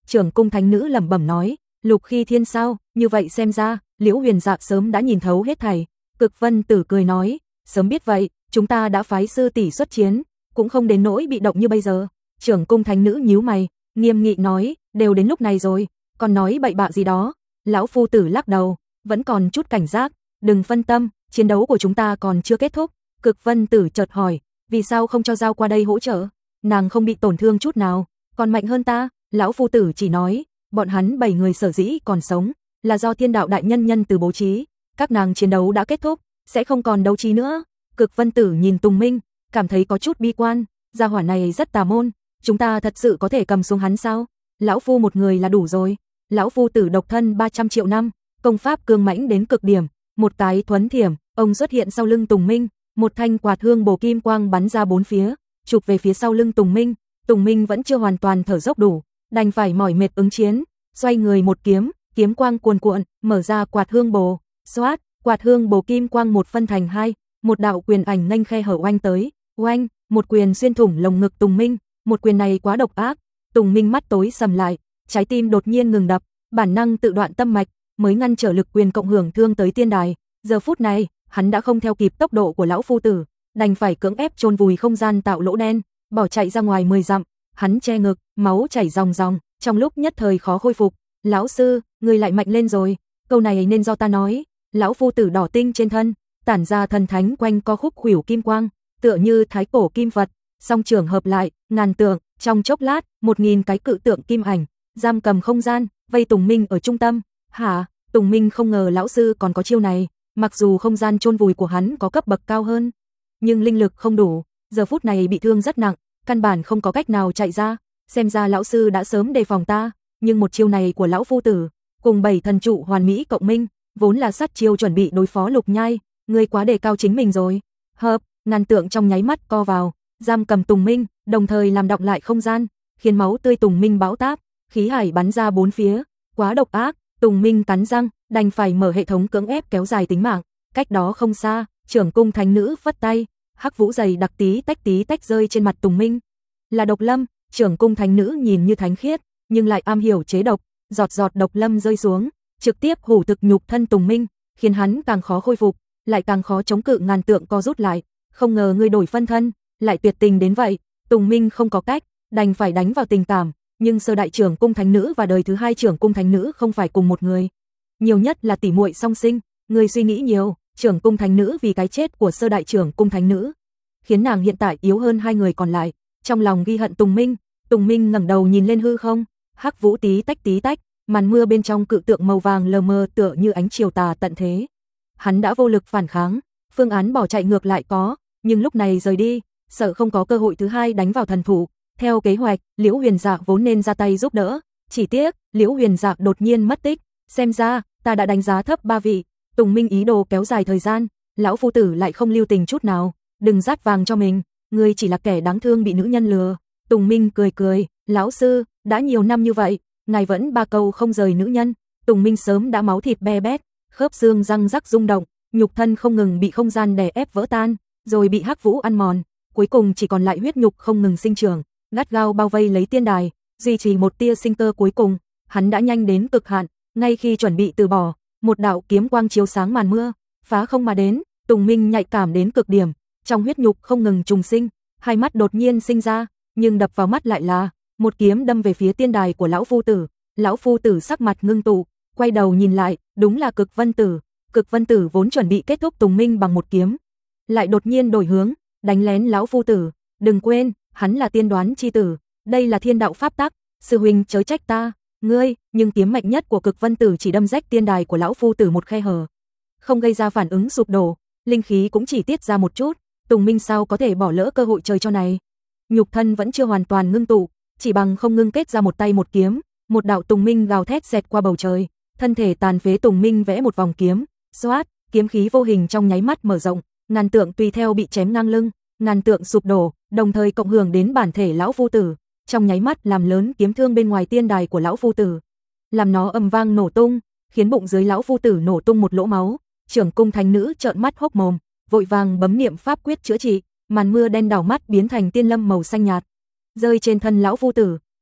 Trưởng cung thánh nữ lẩm bẩm nói, Lục Khi Thiên sao, như vậy xem ra, Liễu Huyền Dạ sớm đã nhìn thấu hết thảy. Cực Vân Tử cười nói, sớm biết vậy, chúng ta đã phái sư tỷ xuất chiến, cũng không đến nỗi bị động như bây giờ. Trưởng cung thánh nữ nhíu mày, nghiêm nghị nói, đều đến lúc này rồi, còn nói bậy bạ gì đó. Lão phu tử lắc đầu, vẫn còn chút cảnh giác, đừng phân tâm, chiến đấu của chúng ta còn chưa kết thúc. Cực Vân Tử chợt hỏi, vì sao không cho Giao qua đây hỗ trợ? Nàng không bị tổn thương chút nào, còn mạnh hơn ta. Lão phu tử chỉ nói, bọn hắn 7 người sở dĩ còn sống, là do Thiên Đạo đại nhân nhân từ bố trí, các nàng chiến đấu đã kết thúc, sẽ không còn đấu trí nữa. Cực Vân Tử nhìn Tùng Minh, cảm thấy có chút bi quan, gia hỏa này rất tà môn, chúng ta thật sự có thể cầm xuống hắn sao? Lão phu một người là đủ rồi. Lão phu tử độc thân 300 triệu năm, công pháp cương mãnh đến cực điểm, một cái thuấn thiểm, ông xuất hiện sau lưng Tùng Minh, một thanh quạt hương bổ kim quang bắn ra bốn phía, chụp về phía sau lưng Tùng Minh. Tùng Minh vẫn chưa hoàn toàn thở dốc đủ, đành phải mỏi mệt ứng chiến, xoay người một kiếm, kiếm quang cuồn cuộn, mở ra quạt hương bổ, xoát, quạt hương bổ kim quang một phân thành hai, một đạo quyền ảnh nghênh khe hở oanh tới, oanh, một quyền xuyên thủng lồng ngực Tùng Minh, một quyền này quá độc ác. Tùng Minh mắt tối sầm lại, trái tim đột nhiên ngừng đập, bản năng tự đoạn tâm mạch, mới ngăn trở lực quyền cộng hưởng thương tới tiên đài. Giờ phút này, hắn đã không theo kịp tốc độ của lão phu tử, đành phải cưỡng ép chôn vùi không gian tạo lỗ đen, bỏ chạy ra ngoài 10 dặm. Hắn che ngực, máu chảy ròng ròng, trong lúc nhất thời khó khôi phục. Lão sư, người lại mạnh lên rồi, câu này nên do ta nói. Lão phu tử đỏ tinh trên thân, tản ra thần thánh quanh co khúc khuỷu kim quang, tựa như thái cổ kim Phật, song trường hợp lại, ngàn tượng, trong chốc lát, 1000 cái cự tượng kim ảnh, giam cầm không gian, vây Tùng Minh ở trung tâm. Hả? Tùng Minh không ngờ lão sư còn có chiêu này, mặc dù không gian chôn vùi của hắn có cấp bậc cao hơn, nhưng linh lực không đủ, giờ phút này bị thương rất nặng, căn bản không có cách nào chạy ra. Xem ra lão sư đã sớm đề phòng ta, nhưng một chiêu này của lão phu tử, cùng 7 thần trụ hoàn mỹ cộng minh, vốn là sát chiêu chuẩn bị đối phó Lục Nhai, ngươi quá đề cao chính mình rồi. Hợp, ngàn tượng trong nháy mắt co vào, giam cầm Tùng Minh, đồng thời làm đọng lại không gian, khiến máu tươi Tùng Minh bão táp, khí hải bắn ra bốn phía, quá độc ác. Tùng Minh cắn răng, đành phải mở hệ thống cưỡng ép kéo dài tính mạng. Cách đó không xa, trưởng cung thánh nữ phất tay, hắc vũ dày đặc tí tách rơi trên mặt Tùng Minh. Là độc lâm. Trưởng cung thánh nữ nhìn như thánh khiết, nhưng lại am hiểu chế độc, giọt giọt độc lâm rơi xuống, trực tiếp hủ thực nhục thân Tùng Minh, khiến hắn càng khó khôi phục, lại càng khó chống cự. Ngàn tượng co rút lại, không ngờ ngươi đổi phân thân, lại tuyệt tình đến vậy. Tùng Minh không có cách, đành phải đánh vào tình cảm, nhưng sơ đại trưởng cung thánh nữ và đời thứ hai trưởng cung thánh nữ không phải cùng một người, nhiều nhất là tỷ muội song sinh. Người suy nghĩ nhiều, trưởng cung thánh nữ vì cái chết của sơ đại trưởng cung thánh nữ, khiến nàng hiện tại yếu hơn hai người còn lại, trong lòng ghi hận Tùng Minh. Tùng Minh ngẩng đầu nhìn lên hư không, hắc vũ tí tách, màn mưa bên trong cự tượng màu vàng lờ mờ tựa như ánh chiều tà tận thế. Hắn đã vô lực phản kháng, phương án bỏ chạy ngược lại có, nhưng lúc này rời đi, sợ không có cơ hội thứ hai đánh vào thần thủ. Theo kế hoạch, Liễu Huyền Dạ vốn nên ra tay giúp đỡ, chỉ tiếc Liễu Huyền Dạ đột nhiên mất tích, xem ra ta đã đánh giá thấp ba vị. Tùng Minh ý đồ kéo dài thời gian, lão phu tử lại không lưu tình chút nào, đừng rát vàng cho mình, ngươi chỉ là kẻ đáng thương bị nữ nhân lừa. Tùng Minh cười, lão sư, đã nhiều năm như vậy, ngài vẫn ba câu không rời nữ nhân. Tùng Minh sớm đã máu thịt be bét, khớp xương răng rắc rung động, nhục thân không ngừng bị không gian đè ép vỡ tan, rồi bị hắc vũ ăn mòn, cuối cùng chỉ còn lại huyết nhục không ngừng sinh trưởng, gắt gao bao vây lấy tiên đài, duy trì một tia sinh cơ cuối cùng. Hắn đã nhanh đến cực hạn, ngay khi chuẩn bị từ bỏ, một đạo kiếm quang chiếu sáng màn mưa, phá không mà đến. Tùng Minh nhạy cảm đến cực điểm, trong huyết nhục không ngừng trùng sinh, hai mắt đột nhiên sinh ra, nhưng đập vào mắt lại là một kiếm đâm về phía tiên đài của lão phu tử. Lão phu tử sắc mặt ngưng tụ, quay đầu nhìn lại, đúng là Cực Vân Tử. Cực Vân Tử vốn chuẩn bị kết thúc Tùng Minh bằng một kiếm, lại đột nhiên đổi hướng, đánh lén lão phu tử. Đừng quên, hắn là tiên đoán chi tử, đây là thiên đạo pháp tắc, sư huynh chớ trách ta, ngươi. Nhưng kiếm mạnh nhất của Cực Vân Tử chỉ đâm rách tiên đài của lão phu tử một khe hở, không gây ra phản ứng sụp đổ, linh khí cũng chỉ tiết ra một chút. Tùng Minh sao có thể bỏ lỡ cơ hội trời cho này? Nhục thân vẫn chưa hoàn toàn ngưng tụ, chỉ bằng không ngưng kết ra một tay một kiếm, một đạo Tùng Minh gào thét xẹt qua bầu trời, thân thể tàn phế Tùng Minh vẽ một vòng kiếm, xoát, kiếm khí vô hình trong nháy mắt mở rộng, ngàn tượng tùy theo bị chém ngang lưng, ngàn tượng sụp đổ, đồng thời cộng hưởng đến bản thể lão phu tử, trong nháy mắt làm lớn kiếm thương bên ngoài tiên đài của lão phu tử, làm nó ầm vang nổ tung, khiến bụng dưới lão phu tử nổ tung một lỗ máu. Trưởng cung thánh nữ trợn mắt hốc mồm, vội vàng bấm niệm pháp quyết chữa trị, màn mưa đen đảo mắt biến thành tiên lâm màu xanh nhạt, rơi trên thân lão phu tử.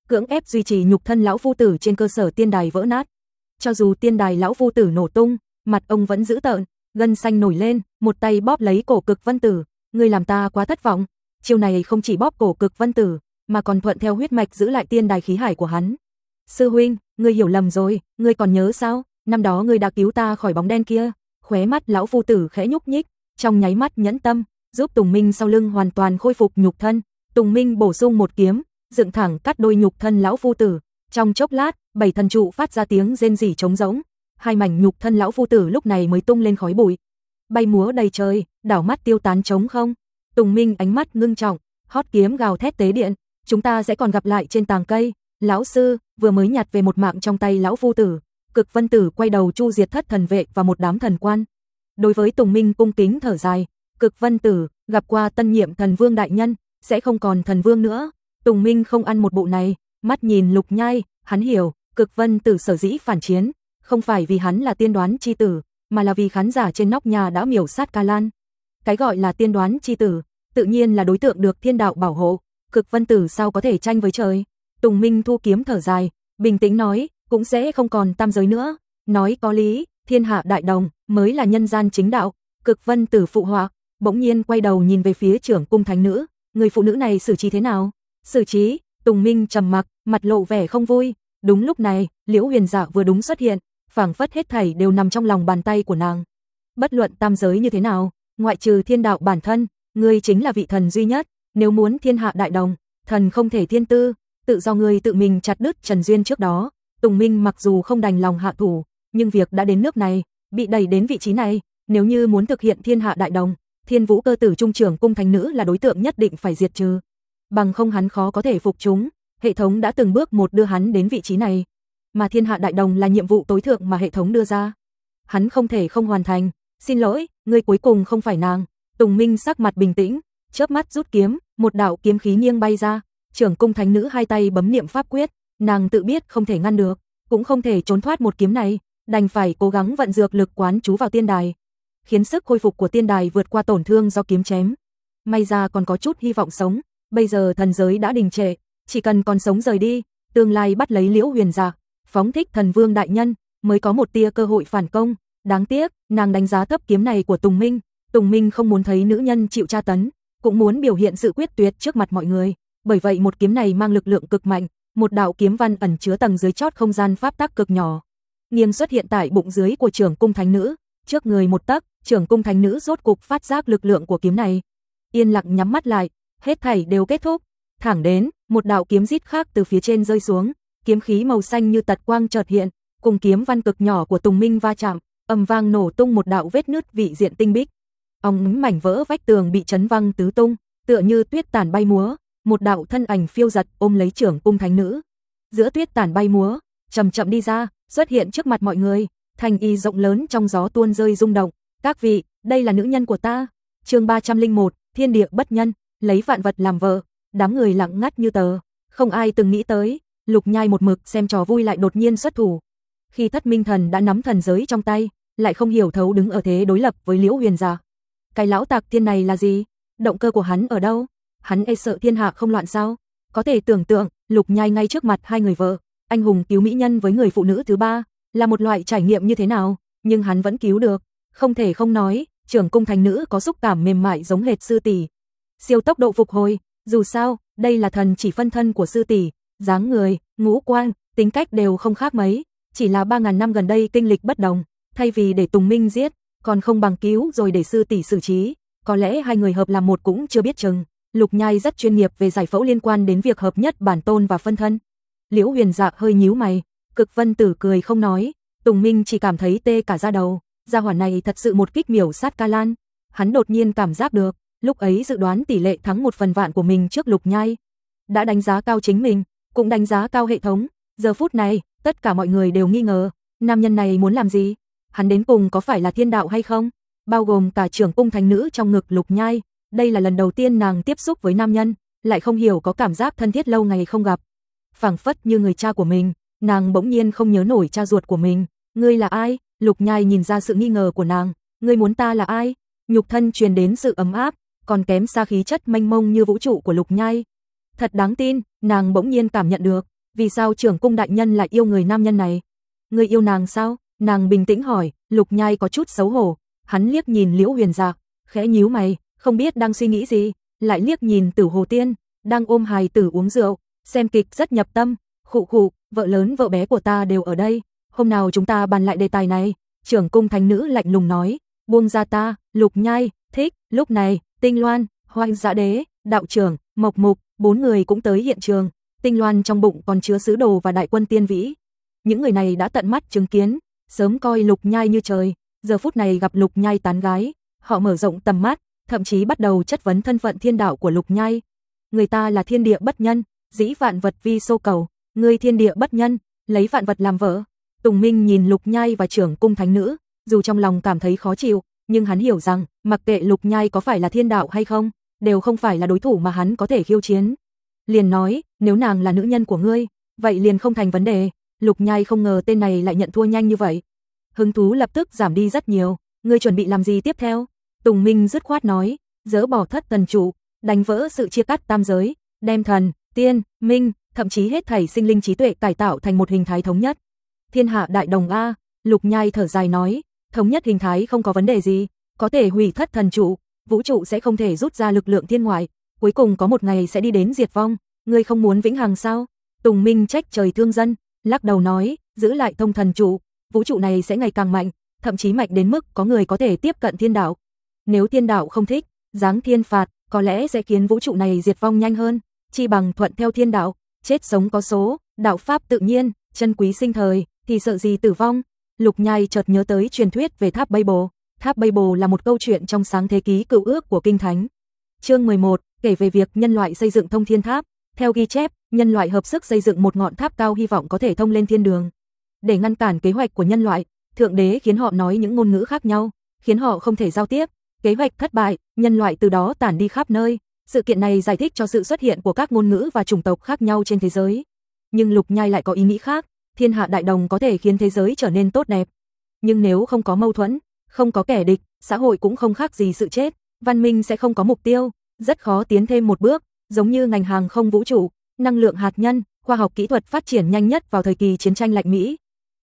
cưỡng ép duy trì nhục thân lão phu tử trên cơ sở tiên đài vỡ nát. Cho dù tiên đài lão phu tử nổ tung, mặt ông vẫn dữ tợn, gân xanh nổi lên, một tay bóp lấy cổ Cực Vân Tử, ngươi làm ta quá thất vọng. Chiêu này không chỉ bóp cổ Cực Vân Tử, mà còn thuận theo huyết mạch giữ lại tiên đài khí hải của hắn. Sư huynh, ngươi hiểu lầm rồi, ngươi còn nhớ sao? Năm đó ngươi đã cứu ta khỏi bóng đen kia. Khóe mắt lão phu tử khẽ nhúc nhích, trong nháy mắt nhẫn tâm, giúp Tùng Minh sau lưng hoàn toàn khôi phục nhục thân. Tùng Minh bổ sung một kiếm, dựng thẳng cắt đôi nhục thân lão phu tử. Trong chốc lát, 7 thần trụ phát ra tiếng rên rỉ trống rỗng. Hai mảnh nhục thân lão phu tử lúc này mới tung lên khói bụi, bay múa đầy trời, đảo mắt tiêu tán trống không. Tùng Minh ánh mắt ngưng trọng, hót kiếm gào thét tế điện, chúng ta sẽ còn gặp lại trên tàng cây. Lão sư, vừa mới nhặt về một mạng trong tay lão phu tử. Cực Vân Tử quay đầu chu diệt thất thần vệ và một đám thần quan. Đối với Tùng Minh cung kính thở dài, Cực Vân Tử, gặp qua tân nhiệm thần vương đại nhân, sẽ không còn thần vương nữa. Tùng Minh không ăn một bộ này, mắt nhìn Lục Nhai, hắn hiểu, Cực Vân Tử sở dĩ phản chiến, không phải vì hắn là tiên đoán chi tử, mà là vì khán giả trên nóc nhà đã miểu sát Ca Lan. Cái gọi là tiên đoán chi tử, tự nhiên là đối tượng được thiên đạo bảo hộ, Cực Vân Tử sao có thể tranh với trời. Tùng Minh thu kiếm thở dài, bình tĩnh nói, cũng sẽ không còn tam giới nữa. Nói có lý, thiên hạ đại đồng mới là nhân gian chính đạo. Cực Vân Tử phụ họa, bỗng nhiên quay đầu nhìn về phía trưởng cung thánh nữ, người phụ nữ này xử trí thế nào? Xử trí? Tùng Minh trầm mặc, mặt lộ vẻ không vui. Đúng lúc này, Liễu Huyền Dạ vừa đúng xuất hiện, phảng phất hết thảy đều nằm trong lòng bàn tay của nàng. Bất luận tam giới như thế nào, ngoại trừ thiên đạo bản thân, ngươi chính là vị thần duy nhất, nếu muốn thiên hạ đại đồng, thần không thể thiên tư, tự do ngươi tự mình chặt đứt Trần Duyên trước đó. Tùng Minh mặc dù không đành lòng hạ thủ, nhưng việc đã đến nước này, bị đẩy đến vị trí này, nếu như muốn thực hiện thiên hạ đại đồng, Thiên Vũ Cơ Tử trung trưởng cung thánh nữ là đối tượng nhất định phải diệt trừ. Bằng không hắn khó có thể phục chúng, hệ thống đã từng bước một đưa hắn đến vị trí này, mà thiên hạ đại đồng là nhiệm vụ tối thượng mà hệ thống đưa ra. Hắn không thể không hoàn thành, xin lỗi, ngươi cuối cùng không phải nàng. Tùng Minh sắc mặt bình tĩnh, chớp mắt rút kiếm, một đạo kiếm khí nghiêng bay ra, trưởng cung thánh nữ hai tay bấm niệm pháp quyết, nàng tự biết không thể ngăn được, cũng không thể trốn thoát một kiếm này, đành phải cố gắng vận dược lực quán chú vào tiên đài, khiến sức khôi phục của tiên đài vượt qua tổn thương do kiếm chém. May ra còn có chút hy vọng sống, bây giờ thần giới đã đình trệ, chỉ cần còn sống rời đi, tương lai bắt lấy Liễu Huyền Dạ, phóng thích thần vương đại nhân, mới có một tia cơ hội phản công. Đáng tiếc, nàng đánh giá thấp kiếm này của Tùng Minh. Tùng Minh không muốn thấy nữ nhân chịu tra tấn, cũng muốn biểu hiện sự quyết tuyệt trước mặt mọi người. Bởi vậy một kiếm này mang lực lượng cực mạnh, một đạo kiếm văn ẩn chứa tầng dưới chót không gian pháp tắc cực nhỏ, nghiêng xuất hiện tại bụng dưới của trưởng cung thánh nữ, trước người một tấc, trưởng cung thánh nữ rốt cục phát giác lực lượng của kiếm này, yên lặng nhắm mắt lại, hết thảy đều kết thúc. Thẳng đến, một đạo kiếm rít khác từ phía trên rơi xuống, kiếm khí màu xanh như tật quang chợt hiện, cùng kiếm văn cực nhỏ của Tùng Minh va chạm, ầm vang nổ tung một đạo vết nứt vị diện tinh bích. Mảnh vỡ vách tường bị chấn văng tứ tung, tựa như tuyết tàn bay múa, một đạo thân ảnh phiêu giật ôm lấy trưởng cung thánh nữ. Giữa tuyết tàn bay múa, chậm chậm đi ra, xuất hiện trước mặt mọi người, thành y rộng lớn trong gió tuôn rơi rung động. Các vị, đây là nữ nhân của ta. Chương 301, Thiên địa bất nhân, lấy vạn vật làm vợ. Đám người lặng ngắt như tờ, không ai từng nghĩ tới, Lục Nhai một mực xem trò vui lại đột nhiên xuất thủ. Khi Thất Minh Thần đã nắm thần giới trong tay, lại không hiểu thấu đứng ở thế đối lập với Liễu Huyền Dạ. Cái lão tạc thiên này là gì? Động cơ của hắn ở đâu? Hắn e sợ thiên hạ không loạn sao? Có thể tưởng tượng, Lục Nhai ngay trước mặt hai người vợ, anh hùng cứu mỹ nhân với người phụ nữ thứ ba, là một loại trải nghiệm như thế nào, nhưng hắn vẫn cứu được. Không thể không nói, trưởng cung thánh nữ có xúc cảm mềm mại giống hệt sư tỷ. Siêu tốc độ phục hồi, dù sao, đây là thần chỉ phân thân của sư tỷ, dáng người, ngũ quan, tính cách đều không khác mấy, chỉ là 3000 năm gần đây kinh lịch bất đồng, thay vì để Tùng Minh giết, còn không bằng cứu rồi để sư tỷ xử trí, có lẽ hai người hợp làm một cũng chưa biết chừng. Lục Nhai rất chuyên nghiệp về giải phẫu liên quan đến việc hợp nhất bản tôn và phân thân. Liễu Huyền Dạ hơi nhíu mày, Cực Vân Tử cười không nói, Tùng Minh chỉ cảm thấy tê cả da đầu, gia hỏa này thật sự một kích miểu sát Ca Lan. Hắn đột nhiên cảm giác được, lúc ấy dự đoán tỷ lệ thắng 1/1000 của mình trước Lục Nhai, đã đánh giá cao chính mình, cũng đánh giá cao hệ thống. Giờ phút này, tất cả mọi người đều nghi ngờ, nam nhân này muốn làm gì? Hắn đến cùng có phải là thiên đạo hay không? Bao gồm cả trưởng cung thánh nữ trong ngực Lục Nhai, đây là lần đầu tiên nàng tiếp xúc với nam nhân, lại không hiểu có cảm giác thân thiết lâu ngày không gặp. Phảng phất như người cha của mình, nàng bỗng nhiên không nhớ nổi cha ruột của mình. Ngươi là ai? Lục Nhai nhìn ra sự nghi ngờ của nàng, ngươi muốn ta là ai? Nhục thân truyền đến sự ấm áp, còn kém xa khí chất mênh mông như vũ trụ của Lục Nhai. Thật đáng tin, nàng bỗng nhiên cảm nhận được, vì sao trưởng cung đại nhân lại yêu người nam nhân này? Ngươi yêu nàng sao? Nàng bình tĩnh hỏi. Lục Nhai có chút xấu hổ, hắn liếc nhìn Liễu Huyền Dạ, khẽ nhíu mày, không biết đang suy nghĩ gì, lại liếc nhìn Tử Hồ Tiên, đang ôm hài tử uống rượu, xem kịch rất nhập tâm. Khụ khụ, vợ lớn vợ bé của ta đều ở đây, hôm nào chúng ta bàn lại đề tài này. Trưởng cung thánh nữ lạnh lùng nói. Buông ra ta. Lục Nhai thích. Lúc này, Tinh Loan, Hoành Dạ Đế, đạo trưởng, Mộc Mục, 4 người cũng tới hiện trường. Tinh Loan trong bụng còn chứa sứ đồ và đại quân Tiên Vĩ. Những người này đã tận mắt chứng kiến, sớm coi Lục Nhai như trời, giờ phút này gặp Lục Nhai tán gái, họ mở rộng tầm mắt, thậm chí bắt đầu chất vấn thân phận thiên đạo của Lục Nhai. Người ta là thiên địa bất nhân, dĩ vạn vật vi xô cầu, ngươi thiên địa bất nhân, lấy vạn vật làm vợ. Tùng Minh nhìn Lục Nhai và trưởng cung thánh nữ, dù trong lòng cảm thấy khó chịu, nhưng hắn hiểu rằng, mặc kệ Lục Nhai có phải là thiên đạo hay không, đều không phải là đối thủ mà hắn có thể khiêu chiến. Liền nói, nếu nàng là nữ nhân của ngươi, vậy liền không thành vấn đề. Lục Nhai không ngờ tên này lại nhận thua nhanh như vậy. Hứng thú lập tức giảm đi rất nhiều. Ngươi chuẩn bị làm gì tiếp theo? Tùng Minh dứt khoát nói, dỡ bỏ thất thần trụ, đánh vỡ sự chia cắt tam giới, đem thần, tiên, minh, thậm chí hết thảy sinh linh trí tuệ cải tạo thành một hình thái thống nhất. Thiên hạ đại đồng a. Lục Nhai thở dài nói, thống nhất hình thái không có vấn đề gì, có thể hủy thất thần trụ, vũ trụ sẽ không thể rút ra lực lượng thiên ngoại, cuối cùng có một ngày sẽ đi đến diệt vong. Ngươi không muốn vĩnh hằng sao? Tùng Minh trách trời thương dân, lắc đầu nói, giữ lại thông thần trụ, vũ trụ này sẽ ngày càng mạnh, thậm chí mạnh đến mức có người có thể tiếp cận thiên đạo. Nếu thiên đạo không thích, giáng thiên phạt, có lẽ sẽ khiến vũ trụ này diệt vong nhanh hơn, chi bằng thuận theo thiên đạo, chết sống có số, đạo pháp tự nhiên, chân quý sinh thời, thì sợ gì tử vong. Lục Nhai chợt nhớ tới truyền thuyết về tháp Babel. Tháp Babel là một câu chuyện trong sáng thế ký cựu ước của Kinh Thánh. Chương 11, kể về việc nhân loại xây dựng thông thiên tháp. Theo ghi chép, nhân loại hợp sức xây dựng một ngọn tháp cao hy vọng có thể thông lên thiên đường. Để ngăn cản kế hoạch của nhân loại, Thượng Đế khiến họ nói những ngôn ngữ khác nhau, khiến họ không thể giao tiếp. Kế hoạch thất bại, nhân loại từ đó tản đi khắp nơi. Sự kiện này giải thích cho sự xuất hiện của các ngôn ngữ và chủng tộc khác nhau trên thế giới. Nhưng Lục Nhai lại có ý nghĩ khác, thiên hạ đại đồng có thể khiến thế giới trở nên tốt đẹp. Nhưng nếu không có mâu thuẫn, không có kẻ địch, xã hội cũng không khác gì sự chết, văn minh sẽ không có mục tiêu, rất khó tiến thêm một bước, giống như ngành hàng không vũ trụ, năng lượng hạt nhân, khoa học kỹ thuật phát triển nhanh nhất vào thời kỳ chiến tranh lạnh Mỹ.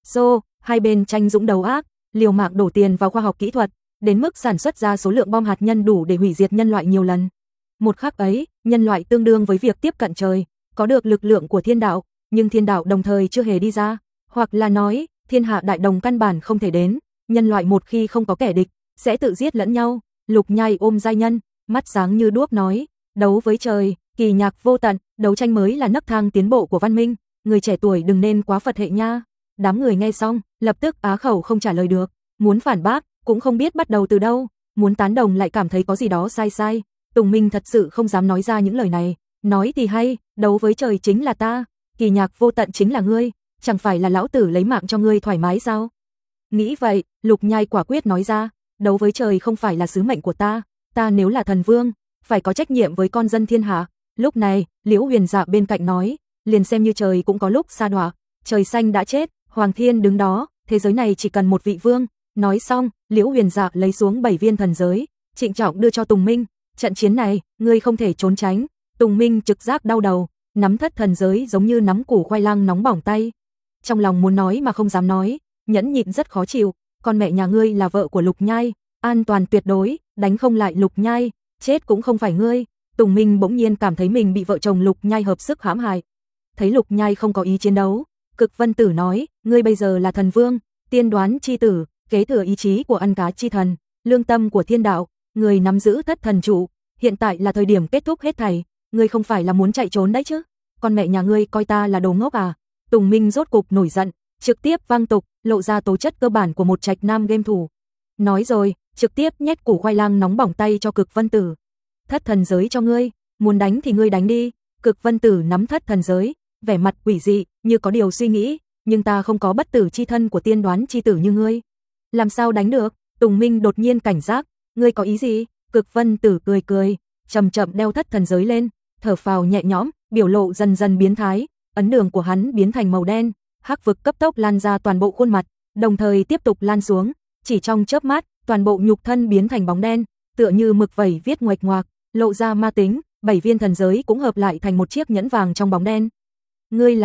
Hai bên tranh dũng đấu ác, liều mạng đổ tiền vào khoa học kỹ thuật, đến mức sản xuất ra số lượng bom hạt nhân đủ để hủy diệt nhân loại nhiều lần. Một khắc ấy, nhân loại tương đương với việc tiếp cận trời, có được lực lượng của thiên đạo, nhưng thiên đạo đồng thời chưa hề đi ra, hoặc là nói, thiên hạ đại đồng căn bản không thể đến, nhân loại một khi không có kẻ địch, sẽ tự giết lẫn nhau. Lục Nhai ôm giai nhân, mắt sáng như đuốc nói, đấu với trời, kỳ nhạc vô tận, đấu tranh mới là nấc thang tiến bộ của văn minh, người trẻ tuổi đừng nên quá Phật hệ nha. Đám người nghe xong, lập tức á khẩu không trả lời được, muốn phản bác, cũng không biết bắt đầu từ đâu, muốn tán đồng lại cảm thấy có gì đó sai sai. Tùng Minh thật sự không dám nói ra những lời này, nói thì hay, đấu với trời chính là ta, kỳ nhạc vô tận chính là ngươi, chẳng phải là lão tử lấy mạng cho ngươi thoải mái sao? Nghĩ vậy, Lục Nhai quả quyết nói ra, đấu với trời không phải là sứ mệnh của ta, ta nếu là thần vương, phải có trách nhiệm với con dân thiên hạ. Lúc này, Liễu Huyền Dạ bên cạnh nói, liền xem như trời cũng có lúc sa đọa, trời xanh đã chết, Hoàng Thiên đứng đó, thế giới này chỉ cần một vị vương. Nói xong, Liễu Huyền Dạ lấy xuống 7 viên thần giới, trịnh trọng đưa cho Tùng Minh, trận chiến này, ngươi không thể trốn tránh. Tùng Minh trực giác đau đầu, nắm thất thần giới giống như nắm củ khoai lang nóng bỏng tay. Trong lòng muốn nói mà không dám nói, nhẫn nhịn rất khó chịu, con mẹ nhà ngươi là vợ của Lục Nhai, an toàn tuyệt đối, đánh không lại Lục Nhai, chết cũng không phải ngươi. Tùng Minh bỗng nhiên cảm thấy mình bị vợ chồng Lục Nhai hợp sức hãm hại. Thấy Lục Nhai không có ý chiến đấu, Cực Vân Tử nói, ngươi bây giờ là thần vương, tiên đoán chi tử, kế thừa ý chí của ăn cá chi thần, lương tâm của thiên đạo, người nắm giữ thất thần trụ, hiện tại là thời điểm kết thúc hết thảy, ngươi không phải là muốn chạy trốn đấy chứ? Con mẹ nhà ngươi coi ta là đồ ngốc à? Tùng Minh rốt cục nổi giận, trực tiếp vang tục, lộ ra tố chất cơ bản của một trạch nam game thủ. Nói rồi, trực tiếp nhét củ khoai lang nóng bỏng tay cho Cực Vân Tử. Thất thần giới cho ngươi, muốn đánh thì ngươi đánh đi. Cực Vân Tử nắm thất thần giới, vẻ mặt quỷ dị, như có điều suy nghĩ, nhưng ta không có bất tử chi thân của tiên đoán chi tử như ngươi, làm sao đánh được? Tùng Minh đột nhiên cảnh giác, ngươi có ý gì? Cực Vân Tử cười cười, chậm chậm đeo thất thần giới lên, thở phào nhẹ nhõm, biểu lộ dần dần biến thái, ấn đường của hắn biến thành màu đen, hắc vực cấp tốc lan ra toàn bộ khuôn mặt, đồng thời tiếp tục lan xuống, chỉ trong chớp mắt, toàn bộ nhục thân biến thành bóng đen, tựa như mực vẩy viết nguệch ngoạc, lộ ra ma tính, 7 viên thần giới cũng hợp lại thành một chiếc nhẫn vàng trong bóng đen. Ngươi là?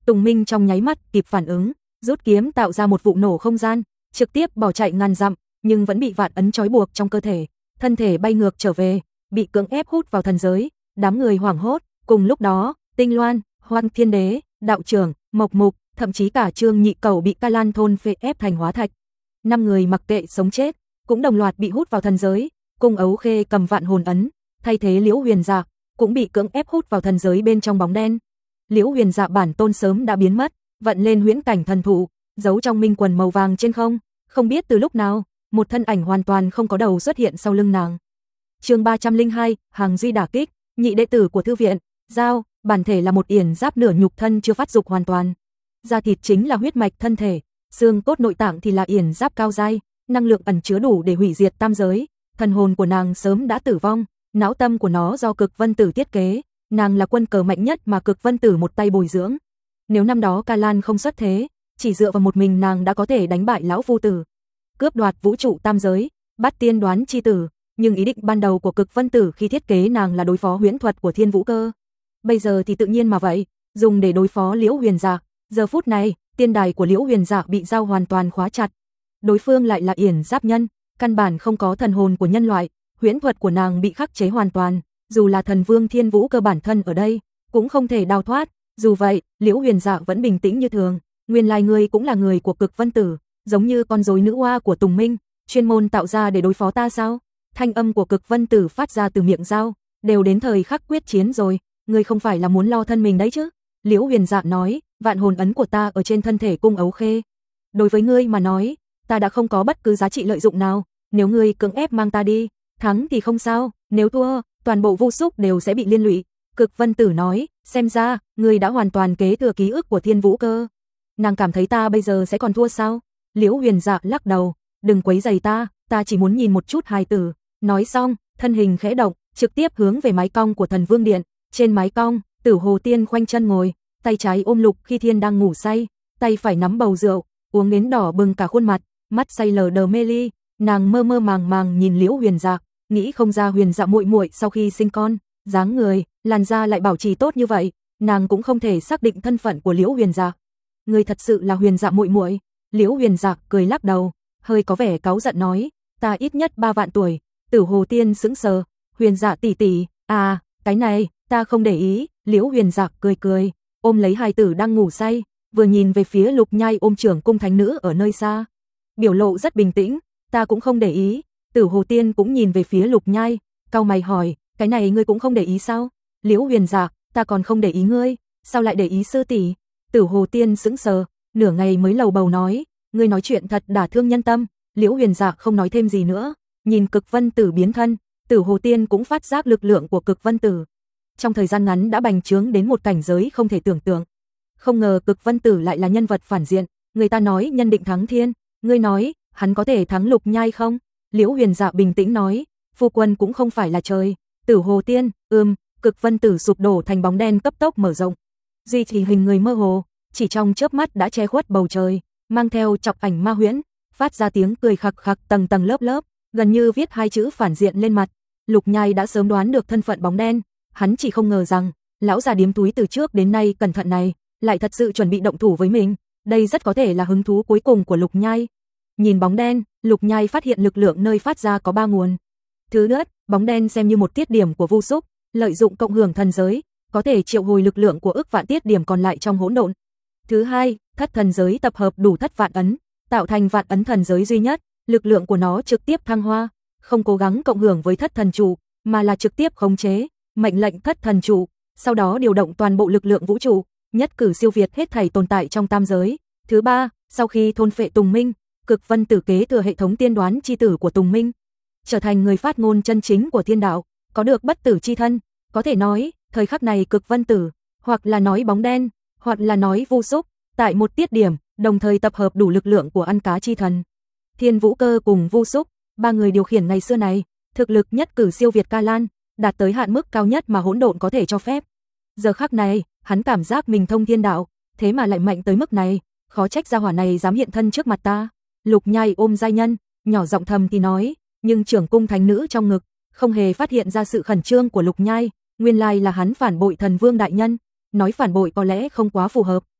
Tùng Minh trong nháy mắt kịp phản ứng, rút kiếm tạo ra một vụ nổ không gian, trực tiếp bỏ chạy ngàn dặm, nhưng vẫn bị vạn ấn trói buộc trong cơ thể, thân thể bay ngược trở về, bị cưỡng ép hút vào thần giới. Đám người hoảng hốt, cùng lúc đó, Tinh Loan, Hoan Thiên Đế, đạo trưởng, Mộc Mục, thậm chí cả Trương Nhị Cẩu bị Ca Lan thôn phệ ép thành hóa thạch. 5 người mặc kệ sống chết, cũng đồng loạt bị hút vào thần giới. Cung Ấu Khê cầm vạn hồn ấn, thay thế Liễu Huyền Dạ, cũng bị cưỡng ép hút vào thần giới bên trong bóng đen. Liễu Huyền Dạ bản tôn sớm đã biến mất, vận lên huyễn cảnh thần thụ, giấu trong minh quần màu vàng trên không, không biết từ lúc nào, một thân ảnh hoàn toàn không có đầu xuất hiện sau lưng nàng. Chương 302, Hàng Duy đả kích, nhị đệ tử của thư viện, Giao, bản thể là một yển giáp nửa nhục thân chưa phát dục hoàn toàn. Da thịt chính là huyết mạch thân thể, xương cốt nội tạng thì là yển giáp cao giai, năng lượng ẩn chứa đủ để hủy diệt tam giới. Thần hồn của nàng sớm đã tử vong, não tâm của nó do Cực Vân Tử thiết kế, nàng là quân cờ mạnh nhất mà Cực Vân Tử một tay bồi dưỡng. Nếu năm đó Ca Lan không xuất thế, chỉ dựa vào một mình nàng đã có thể đánh bại lão Vu Tử, cướp đoạt vũ trụ tam giới, bắt tiên đoán chi tử, nhưng ý định ban đầu của Cực Vân Tử khi thiết kế nàng là đối phó huyễn thuật của Thiên Vũ Cơ. Bây giờ thì tự nhiên mà vậy, dùng để đối phó Liễu Huyền Dạ. Giờ phút này, tiên đài của Liễu Huyền Dạ bị Giao hoàn toàn khóa chặt. Đối phương lại là yển giáp nhân, căn bản không có thần hồn của nhân loại, huyễn thuật của nàng bị khắc chế hoàn toàn, dù là thần vương Thiên Vũ Cơ bản thân ở đây, cũng không thể đào thoát. Dù vậy, Liễu Huyền Dạ vẫn bình tĩnh như thường, nguyên lai ngươi cũng là người của Cực Vân Tử, giống như con rối nữ oa của Tùng Minh, chuyên môn tạo ra để đối phó ta sao? Thanh âm của Cực Vân Tử phát ra từ miệng Giao, đều đến thời khắc quyết chiến rồi, ngươi không phải là muốn lo thân mình đấy chứ? Liễu Huyền Dạ nói, vạn hồn ấn của ta ở trên thân thể Cung Ấu Khê. Đối với ngươi mà nói, ta đã không có bất cứ giá trị lợi dụng nào, nếu ngươi cưỡng ép mang ta đi, thắng thì không sao, nếu thua, toàn bộ Vu Súc đều sẽ bị liên lụy. Cực Vân Tử nói, xem ra, ngươi đã hoàn toàn kế thừa ký ức của Thiên Vũ Cơ. Nàng cảm thấy ta bây giờ sẽ còn thua sao? Liễu Huyền Dạ lắc đầu, đừng quấy rầy ta chỉ muốn nhìn một chút hài tử. Nói xong, thân hình khẽ động, trực tiếp hướng về mái cong của Thần Vương Điện. Trên mái cong, Tử Hồ Tiên khoanh chân ngồi, tay trái ôm Lục Khi Thiên đang ngủ say, tay phải nắm bầu rượu, uống đến đỏ bừng cả khuôn mặt, mắt say lờ đờ mê ly. Nàng mơ mơ màng màng nhìn Liễu Huyền Dạ, nghĩ không ra Huyền Dạ muội muội sau khi sinh con, dáng người, làn da lại bảo trì tốt như vậy, nàng cũng không thể xác định thân phận của Liễu Huyền Dạ. Ngươi thật sự là Huyền Dạ muội muội? Liễu Huyền Dạ cười lắc đầu, hơi có vẻ cáu giận nói, ta ít nhất 3 vạn tuổi. Tử Hồ Tiên sững sờ, Huyền Dạ tỷ tỷ, à, cái này, ta không để ý. Liễu Huyền Dạ cười cười, ôm lấy hài tử đang ngủ say, vừa nhìn về phía Lục Nhai ôm trưởng cung thánh nữ ở nơi xa, biểu lộ rất bình tĩnh, ta cũng không để ý. Tử Hồ Tiên cũng nhìn về phía Lục Nhai, cau mày hỏi, cái này ngươi cũng không để ý sao? Liễu Huyền Dạ, ta còn không để ý ngươi, sao lại để ý sư tỷ? Tử Hồ Tiên sững sờ, nửa ngày mới lầu bầu nói, ngươi nói chuyện thật đả thương nhân tâm. Liễu Huyền Dạ không nói thêm gì nữa, nhìn Cực Vân Tử biến thân, Tử Hồ Tiên cũng phát giác lực lượng của Cực Vân Tử. Trong thời gian ngắn đã bành trướng đến một cảnh giới không thể tưởng tượng. Không ngờ Cực Vân Tử lại là nhân vật phản diện, người ta nói nhân định thắng thiên, ngươi nói, hắn có thể thắng Lục Nhai không? Liễu Huyền Dạ bình tĩnh nói, phu quân cũng không phải là trời. Tử Hồ Tiên, Cực Vân Tử sụp đổ thành bóng đen cấp tốc mở rộng, duy trì hình người mơ hồ, chỉ trong chớp mắt đã che khuất bầu trời, mang theo chọc ảnh ma huyễn, phát ra tiếng cười khặc khặc tầng tầng lớp lớp, gần như viết 2 chữ phản diện lên mặt. Lục Nhai đã sớm đoán được thân phận bóng đen, hắn chỉ không ngờ rằng lão già điếm túi từ trước đến nay cẩn thận này lại thật sự chuẩn bị động thủ với mình, đây rất có thể là hứng thú cuối cùng của Lục Nhai. Nhìn bóng đen, Lục Nhai phát hiện lực lượng nơi phát ra có 3 nguồn. Thứ nhất, bóng đen xem như một tiết điểm của Vu Súc, lợi dụng cộng hưởng thần giới, có thể triệu hồi lực lượng của ức vạn tiết điểm còn lại trong hỗn độn. Thứ hai, thất thần giới tập hợp đủ thất vạn ấn, tạo thành vạn ấn thần giới duy nhất, lực lượng của nó trực tiếp thăng hoa, không cố gắng cộng hưởng với thất thần trụ, mà là trực tiếp khống chế, mệnh lệnh thất thần trụ, sau đó điều động toàn bộ lực lượng vũ trụ, nhất cử siêu việt hết thảy tồn tại trong tam giới. Thứ ba, sau khi thôn phệ Tùng Minh, Cực Vân Tử kế thừa hệ thống tiên đoán chi tử của Tùng Minh, trở thành người phát ngôn chân chính của thiên đạo, có được bất tử chi thân. Có thể nói, thời khắc này Cực Vân Tử, hoặc là nói bóng đen, hoặc là nói Vu Súc, tại một tiết điểm, đồng thời tập hợp đủ lực lượng của ăn cá chi thần. Thiên Vũ Cơ cùng Vu Súc, 3 người điều khiển ngày xưa này, thực lực nhất cử siêu việt Ca Lan, đạt tới hạn mức cao nhất mà hỗn độn có thể cho phép. Giờ khắc này, hắn cảm giác mình thông thiên đạo, thế mà lại mạnh tới mức này, khó trách gia hỏa này dám hiện thân trước mặt ta. Lục Nhai ôm giai nhân, nhỏ giọng thầm thì nói, nhưng trưởng cung thánh nữ trong ngực không hề phát hiện ra sự khẩn trương của Lục Nhai, nguyên lai là hắn phản bội Thần Vương đại nhân. Nói phản bội có lẽ không quá phù hợp,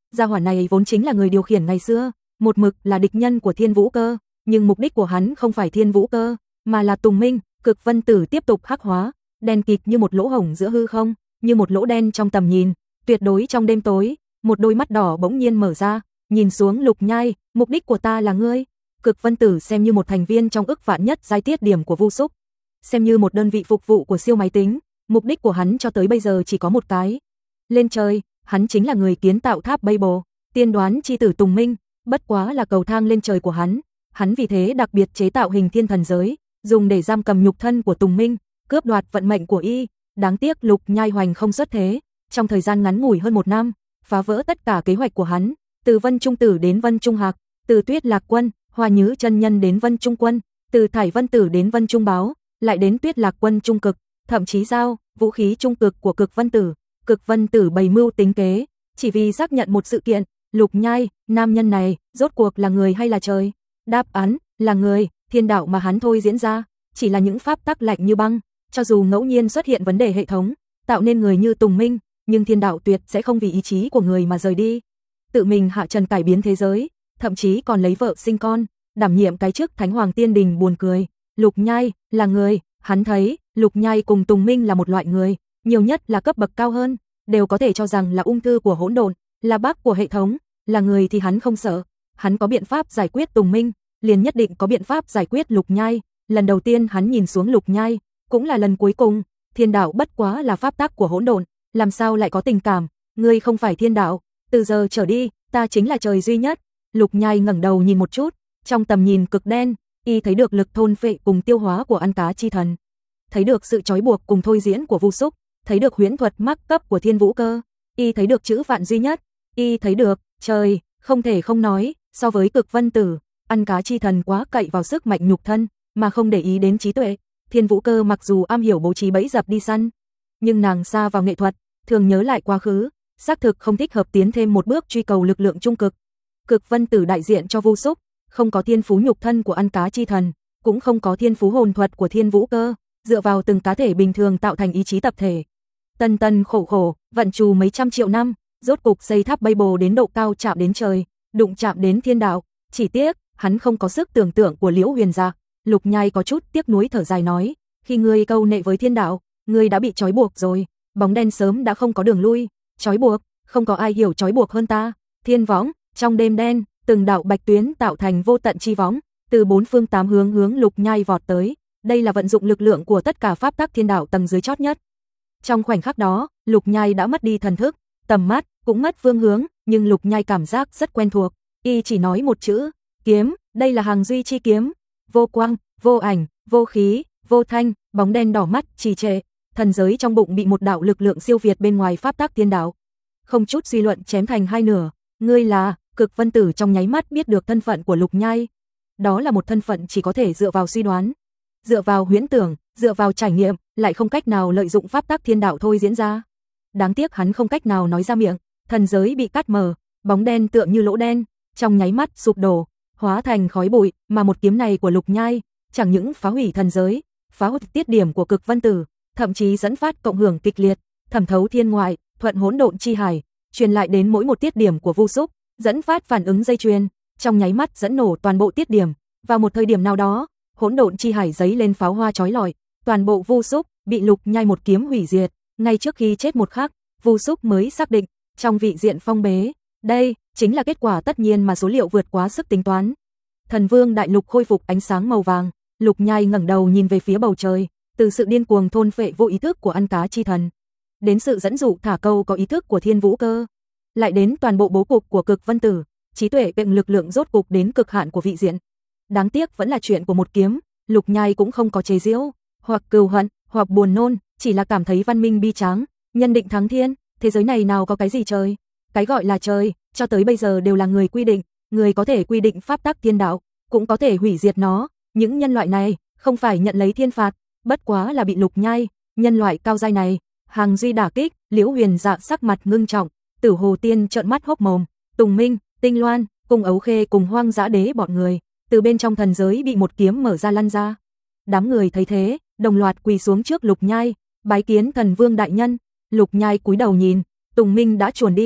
Gia hỏa này vốn chính là người điều khiển ngày xưa, một mực là địch nhân của Thiên Vũ Cơ, nhưng mục đích của hắn không phải Thiên Vũ Cơ, mà là Tùng Minh. Cực Vân Tử tiếp tục hắc hóa, đen kịt như một lỗ hổng giữa hư không, như một lỗ đen trong tầm nhìn, tuyệt đối trong đêm tối, một đôi mắt đỏ bỗng nhiên mở ra, nhìn xuống Lục Nhai, mục đích của ta là ngươi. Cực Vân Tử xem như một thành viên trong ức vạn nhất giai tiết điểm của Vu Súc, xem như một đơn vị phục vụ của siêu máy tính, mục đích của hắn cho tới bây giờ chỉ có một cái, lên trời. Hắn chính là người kiến tạo tháp Babel, tiên đoán chi tử Tùng Minh, bất quá là cầu thang lên trời của hắn. Hắn vì thế đặc biệt chế tạo hình thiên thần giới, dùng để giam cầm nhục thân của Tùng Minh, cướp đoạt vận mệnh của y. Đáng tiếc Lục Nhai Hoành không xuất thế, trong thời gian ngắn ngủi hơn 1 năm, phá vỡ tất cả kế hoạch của hắn, từ Vân Trung Tử đến Vân Trung Hạc, từ Tuyết Lạc Quân, Hoa Nhứ chân nhân đến Vân Trung Quân, từ Thải Vân Tử đến Vân Trung Báo, lại đến Tuyết Lạc Quân trung cực, thậm chí giao vũ khí trung cực của Cực Vân Tử. Cực Vân Tử bày mưu tính kế, chỉ vì xác nhận một sự kiện, Lục Nhai, nam nhân này, rốt cuộc là người hay là trời? Đáp án là người. Thiên đạo mà hắn thôi diễn ra, chỉ là những pháp tắc lạnh như băng, cho dù ngẫu nhiên xuất hiện vấn đề hệ thống, tạo nên người như Tùng Minh, nhưng thiên đạo tuyệt sẽ không vì ý chí của người mà rời đi. Tự mình hạ trần cải biến thế giới, thậm chí còn lấy vợ sinh con, đảm nhiệm cái chức Thánh Hoàng Tiên Đình. Buồn cười, Lục Nhai là người, hắn thấy Lục Nhai cùng Tùng Minh là một loại người, nhiều nhất là cấp bậc cao hơn, đều có thể cho rằng là ung thư của hỗn độn, là bác của hệ thống, là người thì hắn không sợ, hắn có biện pháp giải quyết Tùng Minh, liền nhất định có biện pháp giải quyết Lục Nhai. Lần đầu tiên hắn nhìn xuống Lục Nhai, cũng là lần cuối cùng, thiên đạo bất quá là pháp tắc của hỗn độn, làm sao lại có tình cảm, ngươi không phải thiên đạo, từ giờ trở đi, ta chính là trời duy nhất. Lục Nhai ngẩng đầu nhìn một chút, trong tầm nhìn cực đen, y thấy được lực thôn phệ cùng tiêu hóa của Ăn Cá Chi Thần, thấy được sự trói buộc cùng thôi diễn của Vu Súc, thấy được huyễn thuật mắc cấp của Thiên Vũ Cơ, y thấy được chữ vạn duy nhất, y thấy được trời. Không thể không nói, so với Cực Vân Tử, Ăn Cá Chi Thần quá cậy vào sức mạnh nhục thân, mà không để ý đến trí tuệ. Thiên Vũ Cơ mặc dù am hiểu bố trí bẫy dập đi săn, nhưng nàng xa vào nghệ thuật, thường nhớ lại quá khứ, xác thực không thích hợp tiến thêm một bước truy cầu lực lượng trung cực. Cực Vân Tử đại diện cho Vu Súc, không có thiên phú nhục thân của Ăn Cá Chi Thần, cũng không có thiên phú hồn thuật của Thiên Vũ Cơ, dựa vào từng cá thể bình thường tạo thành ý chí tập thể. Tân tân khổ khổ, vận trù mấy trăm triệu năm, rốt cục xây tháp Babel đến độ cao chạm đến trời, đụng chạm đến thiên đạo, chỉ tiếc, hắn không có sức tưởng tượng của Liễu Huyền Dạ. Lục Nhai có chút tiếc nuối thở dài nói, khi ngươi câu nệ với thiên đạo, ngươi đã bị trói buộc rồi, bóng đen sớm đã không có đường lui, trói buộc, không có ai hiểu trói buộc hơn ta. Thiên võng, trong đêm đen, từng đạo bạch tuyến tạo thành vô tận chi võng, từ 4 phương 8 hướng hướng Lục Nhai vọt tới, đây là vận dụng lực lượng của tất cả pháp tắc thiên đạo tầng dưới chót nhất. Trong khoảnh khắc đó, Lục Nhai đã mất đi thần thức, tầm mắt cũng mất phương hướng, nhưng Lục Nhai cảm giác rất quen thuộc, y chỉ nói một chữ, kiếm, đây là Hàng Duy chi kiếm. Vô quang, vô ảnh, vô khí, vô thanh, bóng đen đỏ mắt trì trệ, thần giới trong bụng bị một đạo lực lượng siêu việt bên ngoài pháp tắc thiên đạo, không chút suy luận chém thành hai nửa. Ngươi là? Cực Vân Tử trong nháy mắt biết được thân phận của Lục Nhai. Đó là một thân phận chỉ có thể dựa vào suy đoán, dựa vào huyễn tưởng, dựa vào trải nghiệm, lại không cách nào lợi dụng pháp tắc thiên đạo thôi diễn ra. Đáng tiếc hắn không cách nào nói ra miệng, thần giới bị cắt mở, bóng đen tựa như lỗ đen, trong nháy mắt sụp đổ, hóa thành khói bụi, mà một kiếm này của Lục Nhai chẳng những phá hủy thần giới, phá hủy tiết điểm của Cực Vân Tử, thậm chí dẫn phát cộng hưởng kịch liệt, thẩm thấu thiên ngoại, thuận hỗn độn chi hải, truyền lại đến mỗi một tiết điểm của Vu Súc, dẫn phát phản ứng dây chuyền, trong nháy mắt dẫn nổ toàn bộ tiết điểm. Vào một thời điểm nào đó, hỗn độn chi hải giấy lên pháo hoa chói lọi, toàn bộ Vu Súc bị Lục Nhai một kiếm hủy diệt. Ngay trước khi chết một khắc, Vu Súc mới xác định, trong vị diện phong bế, đây chính là kết quả tất nhiên mà số liệu vượt quá sức tính toán. Thần Vương đại lục khôi phục ánh sáng màu vàng, Lục Nhai ngẩng đầu nhìn về phía bầu trời, từ sự điên cuồng thôn phệ vô ý thức của Ăn Cá Chi Thần, đến sự dẫn dụ thả câu có ý thức của Thiên Vũ Cơ, lại đến toàn bộ bố cục của Cực Vân Tử, trí tuệ bệnh lực lượng rốt cục đến cực hạn của vị diện. Đáng tiếc vẫn là chuyện của một kiếm, Lục Nhai cũng không có chế giễu, hoặc cừu hận, hoặc buồn nôn, chỉ là cảm thấy văn minh bi tráng, nhân định thắng thiên, thế giới này nào có cái gì trời, cái gọi là trời, cho tới bây giờ đều là người quy định, người có thể quy định pháp tắc thiên đạo, cũng có thể hủy diệt nó, những nhân loại này không phải nhận lấy thiên phạt, bất quá là bị Lục Nhai, nhân loại cao giai này, Hàng Duy đả kích. Liễu Huyền Dạ sắc mặt ngưng trọng, Tử Hồ Tiên trợn mắt hốc mồm, Tùng Minh, Tinh Loan, cùng Ấu Khê cùng Hoang Dã Đế bọn người, từ bên trong thần giới bị một kiếm mở ra lăn ra. Đám người thấy thế, đồng loạt quỳ xuống trước Lục Nhai, bái kiến Thần Vương đại nhân. Lục Nhai cúi đầu nhìn, Tùng Minh đã chuồn đi,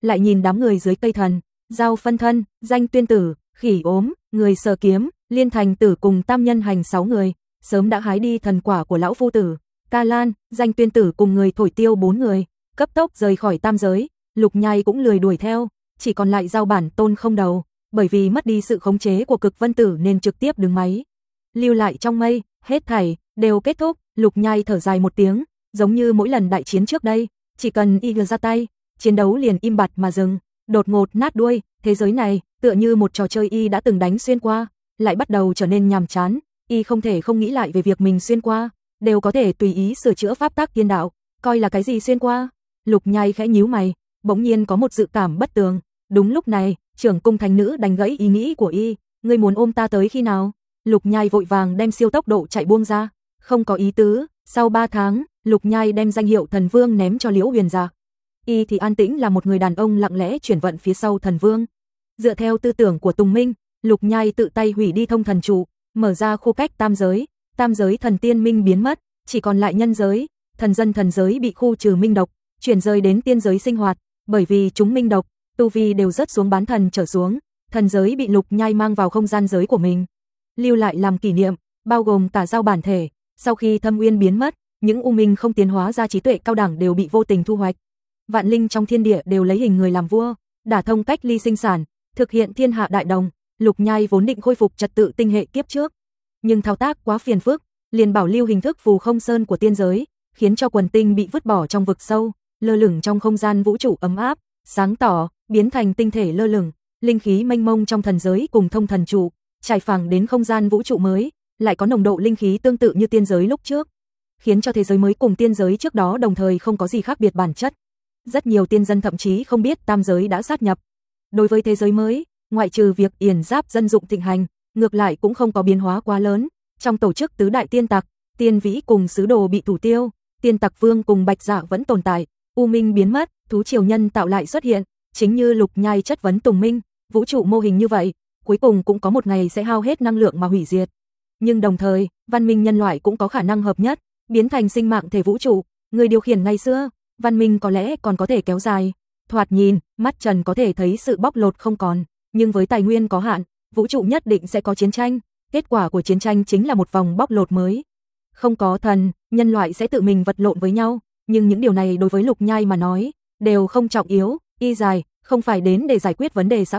lại nhìn đám người dưới cây thần, Giao phân thân, Danh Tuyên Tử, Khỉ ốm, người sờ kiếm, Liên Thành Tử cùng Tam Nhân Hành 6 người, sớm đã hái đi thần quả của lão phu tử. Ca Lan, Danh Tuyên Tử cùng người thổi tiêu 4 người, cấp tốc rời khỏi tam giới, Lục Nhai cũng lười đuổi theo, chỉ còn lại Giao bản tôn không đầu, bởi vì mất đi sự khống chế của Cực Vân Tử nên trực tiếp đứng máy. Lưu lại trong mây, hết thảy đều kết thúc, Lục Nhai thở dài một tiếng, giống như mỗi lần đại chiến trước đây, chỉ cần y ra tay, chiến đấu liền im bặt mà dừng, đột ngột nát đuôi, thế giới này tựa như một trò chơi y đã từng đánh xuyên qua, lại bắt đầu trở nên nhàm chán, y không thể không nghĩ lại về việc mình xuyên qua, đều có thể tùy ý sửa chữa pháp tắc tiên đạo, coi là cái gì xuyên qua. Lục Nhai khẽ nhíu mày, bỗng nhiên có một dự cảm bất tường. Đúng lúc này, trưởng cung thánh nữ đánh gãy ý nghĩ của y, ngươi muốn ôm ta tới khi nào? Lục Nhai vội vàng đem siêu tốc độ chạy buông ra, không có ý tứ. Sau 3 tháng, Lục Nhai đem danh hiệu thần vương ném cho Liễu Huyền Dạ. Y thì an tĩnh là một người đàn ông lặng lẽ chuyển vận phía sau thần vương. Dựa theo tư tưởng của Tùng Minh, Lục Nhai tự tay hủy đi thông thần trụ, mở ra khu cách tam giới thần tiên minh biến mất, chỉ còn lại nhân giới, thần giới bị khu trừ minh độc, chuyển rời đến tiên giới sinh hoạt, bởi vì chúng minh độc, tu vi đều rớt xuống bán thần trở xuống, thần giới bị Lục Nhai mang vào không gian giới của mình, lưu lại làm kỷ niệm, bao gồm cả Giao bản thể. Sau khi thâm uyên biến mất, những u minh không tiến hóa ra trí tuệ cao đẳng đều bị vô tình thu hoạch. Vạn linh trong thiên địa đều lấy hình người làm vua, đả thông cách ly sinh sản, thực hiện thiên hạ đại đồng. Lục Nhai vốn định khôi phục trật tự tinh hệ kiếp trước, nhưng thao tác quá phiền phức, liền bảo lưu hình thức phù không sơn của tiên giới, khiến cho quần tinh bị vứt bỏ trong vực sâu, lơ lửng trong không gian vũ trụ ấm áp, sáng tỏ, biến thành tinh thể lơ lửng, linh khí mênh mông trong thần giới cùng thông thần trụ, trải phẳng đến không gian vũ trụ mới, lại có nồng độ linh khí tương tự như tiên giới lúc trước, khiến cho thế giới mới cùng tiên giới trước đó đồng thời không có gì khác biệt bản chất. Rất nhiều tiên dân thậm chí không biết tam giới đã sát nhập. Đối với thế giới mới, ngoại trừ việc yển giáp dân dụng thịnh hành, ngược lại cũng không có biến hóa quá lớn. Trong tổ chức tứ đại tiên tặc, Tiên Vĩ cùng sứ đồ bị thủ tiêu, Tiên Tặc Vương cùng Bạch Dạ vẫn tồn tại, U Minh biến mất, thú triều nhân tạo lại xuất hiện, chính như Lục Nhai chất vấn Tùng Minh, vũ trụ mô hình như vậy, cuối cùng cũng có một ngày sẽ hao hết năng lượng mà hủy diệt. Nhưng đồng thời, văn minh nhân loại cũng có khả năng hợp nhất, biến thành sinh mạng thể vũ trụ, người điều khiển ngày xưa, văn minh có lẽ còn có thể kéo dài. Thoạt nhìn, mắt trần có thể thấy sự bóc lột không còn, nhưng với tài nguyên có hạn, vũ trụ nhất định sẽ có chiến tranh, kết quả của chiến tranh chính là một vòng bóc lột mới. Không có thần, nhân loại sẽ tự mình vật lộn với nhau, nhưng những điều này đối với Lục Nhai mà nói, đều không trọng yếu, y dài, không phải đến để giải quyết vấn đề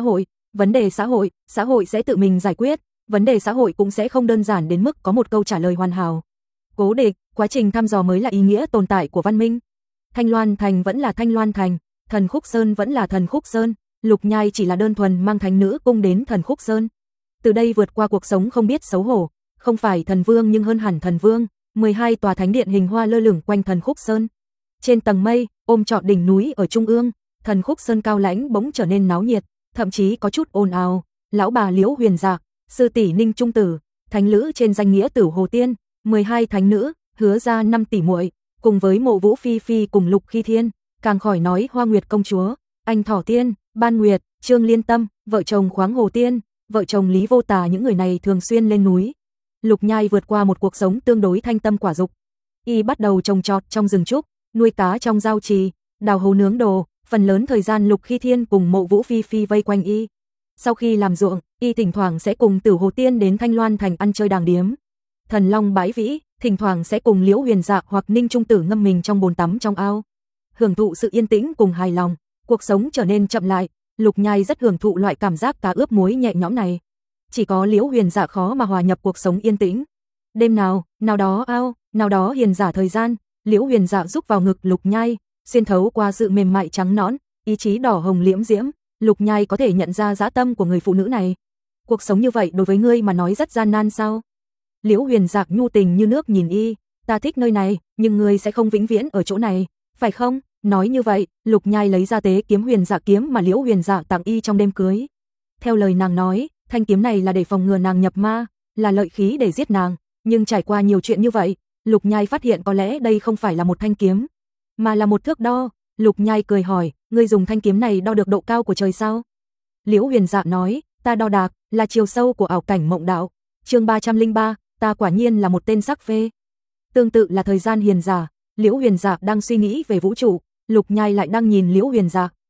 xã hội sẽ tự mình giải quyết, vấn đề xã hội cũng sẽ không đơn giản đến mức có một câu trả lời hoàn hảo. Cố định, quá trình thăm dò mới là ý nghĩa tồn tại của văn minh. Thanh Loan Thành vẫn là Thanh Loan Thành, Thần Khúc Sơn vẫn là Thần Khúc Sơn, Lục Nhai chỉ là đơn thuần mang thánh nữ cung đến Thần Khúc Sơn. Từ đây vượt qua cuộc sống không biết xấu hổ, không phải thần vương nhưng hơn hẳn thần vương, 12 tòa thánh điện hình hoa lơ lửng quanh Thần Khúc Sơn. Trên tầng mây, ôm trọn đỉnh núi ở trung ương, Thần Khúc Sơn cao lãnh bỗng trở nên náo nhiệt, thậm chí có chút ồn ào. Lão bà Liễu Huyền Dạ, sư tỷ Ninh Trung Tử, thánh nữ trên danh nghĩa Tử Hồ Tiên, 12 thánh nữ, Hứa ra 5 tỷ muội, cùng với Mộ Vũ Phi Phi cùng Lục Khi Thiên, càng khỏi nói Hoa Nguyệt công chúa, Anh Thỏ Tiên, Ban Nguyệt, Trương Liên Tâm, vợ chồng Khoáng Hồ Tiên, vợ chồng Lý Vô Tà, những người này thường xuyên lên núi. Lục Nhai vượt qua một cuộc sống tương đối thanh tâm quả dục. Y bắt đầu trồng trọt trong rừng trúc, nuôi cá trong giao trì, đào hấu nướng đồ, phần lớn thời gian Lục Khi Thiên cùng Mộ Vũ Phi Phi vây quanh y. Sau khi làm ruộng, y thỉnh thoảng sẽ cùng Tử Hồ Tiên đến Thanh Loan Thành ăn chơi đàng điếm. Thần Long Bãi Vĩ, thỉnh thoảng sẽ cùng Liễu Huyền Dạ hoặc Ninh Trung Tử ngâm mình trong bồn tắm trong ao. Hưởng thụ sự yên tĩnh cùng hài lòng, cuộc sống trở nên chậm lại, Lục Nhai rất hưởng thụ loại cảm giác cá ướp muối nhẹ nhõm này. Chỉ có Liễu Huyền Dạ khó mà hòa nhập cuộc sống yên tĩnh. Đêm nào đó ao, nào đó hiền giả thời gian, Liễu Huyền Dạ rúc vào ngực Lục Nhai, xuyên thấu qua sự mềm mại trắng nõn, ý chí đỏ hồng liễm diễm, Lục Nhai có thể nhận ra dã tâm của người phụ nữ này. Cuộc sống như vậy đối với ngươi mà nói rất gian nan sao? Liễu Huyền Dạ nhu tình như nước nhìn y, ta thích nơi này, nhưng ngươi sẽ không vĩnh viễn ở chỗ này, phải không? Nói như vậy, Lục Nhai lấy ra tế kiếm Huyền Dạ kiếm mà Liễu Huyền Dạ tặng y trong đêm cưới. Theo lời nàng nói, thanh kiếm này là để phòng ngừa nàng nhập ma, là lợi khí để giết nàng, nhưng trải qua nhiều chuyện như vậy, Lục Nhai phát hiện có lẽ đây không phải là một thanh kiếm, mà là một thước đo. Lục Nhai cười hỏi, ngươi dùng thanh kiếm này đo được độ cao của trời sao? Liễu Huyền Dạ nói, ta đo đạc là chiều sâu của ảo cảnh mộng đạo. Chương 303, ta quả nhiên là một tên sắc phê. Tương tự là thời gian hiền giả, Liễu Huyền Dạ đang suy nghĩ về vũ trụ, Lục Nhai lại đang nhìn Liễu Huyền Dạ,